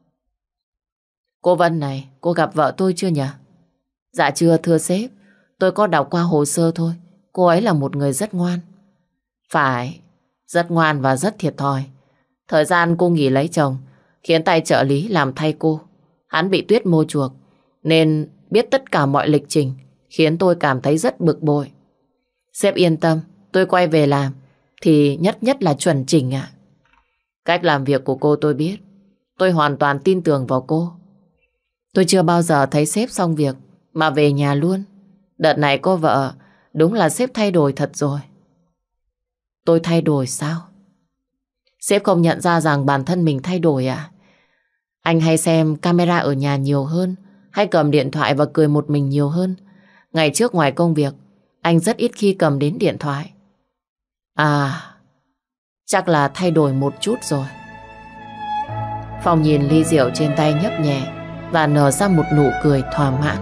Cô Vân này, cô gặp vợ tôi chưa nhỉ? Dạ chưa thưa sếp, tôi có đọc qua hồ sơ thôi. Cô ấy là một người rất ngoan. Phải, rất ngoan và rất thiệt thòi. Thời gian cô nghỉ lấy chồng khiến tay trợ lý làm thay cô. Hắn bị Tuyết mua chuộc, nên biết tất cả mọi lịch trình, khiến tôi cảm thấy rất bực bội. Sếp yên tâm, tôi quay về làm thì nhất nhất là chuẩn chỉnh ạ. Cách làm việc của cô tôi biết, tôi hoàn toàn tin tưởng vào cô. Tôi chưa bao giờ thấy sếp xong việc mà về nhà luôn. Đợt này cô vợ, đúng là sếp thay đổi thật rồi. Tôi thay đổi sao? Sếp không nhận ra rằng bản thân mình thay đổi à? Anh hay xem camera ở nhà nhiều hơn, hay cầm điện thoại và cười một mình nhiều hơn. Ngày trước ngoài công việc, anh rất ít khi cầm đến điện thoại. À, chắc là thay đổi một chút rồi. Phong nhìn ly rượu trên tay nhấp nhẹ và nở ra một nụ cười thỏa mãn.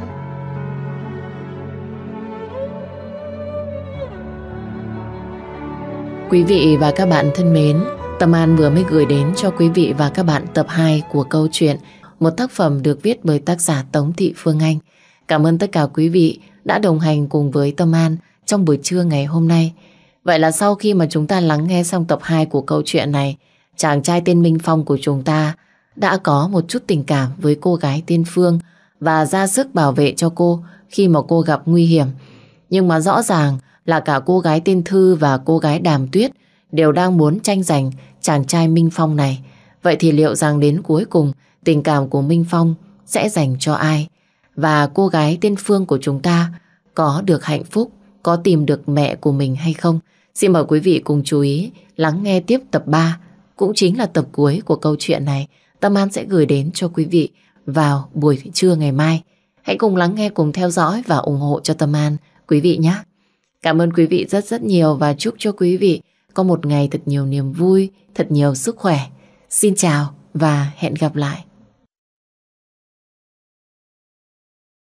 Quý vị và các bạn thân mến, Tâm An vừa mới gửi đến cho quý vị và các bạn tập hai của câu chuyện, một tác phẩm được viết bởi tác giả Tống Thị Phương Anh. Cảm ơn tất cả quý vị đã đồng hành cùng với Tâm An trong buổi trưa ngày hôm nay. Vậy là sau khi mà chúng ta lắng nghe xong tập hai của câu chuyện này, chàng trai tên Minh Phong của chúng ta đã có một chút tình cảm với cô gái tên Phương và ra sức bảo vệ cho cô khi mà cô gặp nguy hiểm. Nhưng mà rõ ràng là cả cô gái tên Thư và cô gái Đàm Tuyết đều đang muốn tranh giành chàng trai Minh Phong này. Vậy thì liệu rằng đến cuối cùng tình cảm của Minh Phong sẽ dành cho ai? Và cô gái tên Phương của chúng ta có được hạnh phúc, có tìm được mẹ của mình hay không? Xin mời quý vị cùng chú ý lắng nghe tiếp tập ba, cũng chính là tập cuối của câu chuyện này. Tâm An sẽ gửi đến cho quý vị vào buổi trưa ngày mai. Hãy cùng lắng nghe, cùng theo dõi và ủng hộ cho Tâm An quý vị nhé. Cảm ơn quý vị rất rất nhiều và chúc cho quý vị có một ngày thật nhiều niềm vui, thật nhiều sức khỏe. Xin chào và hẹn gặp lại.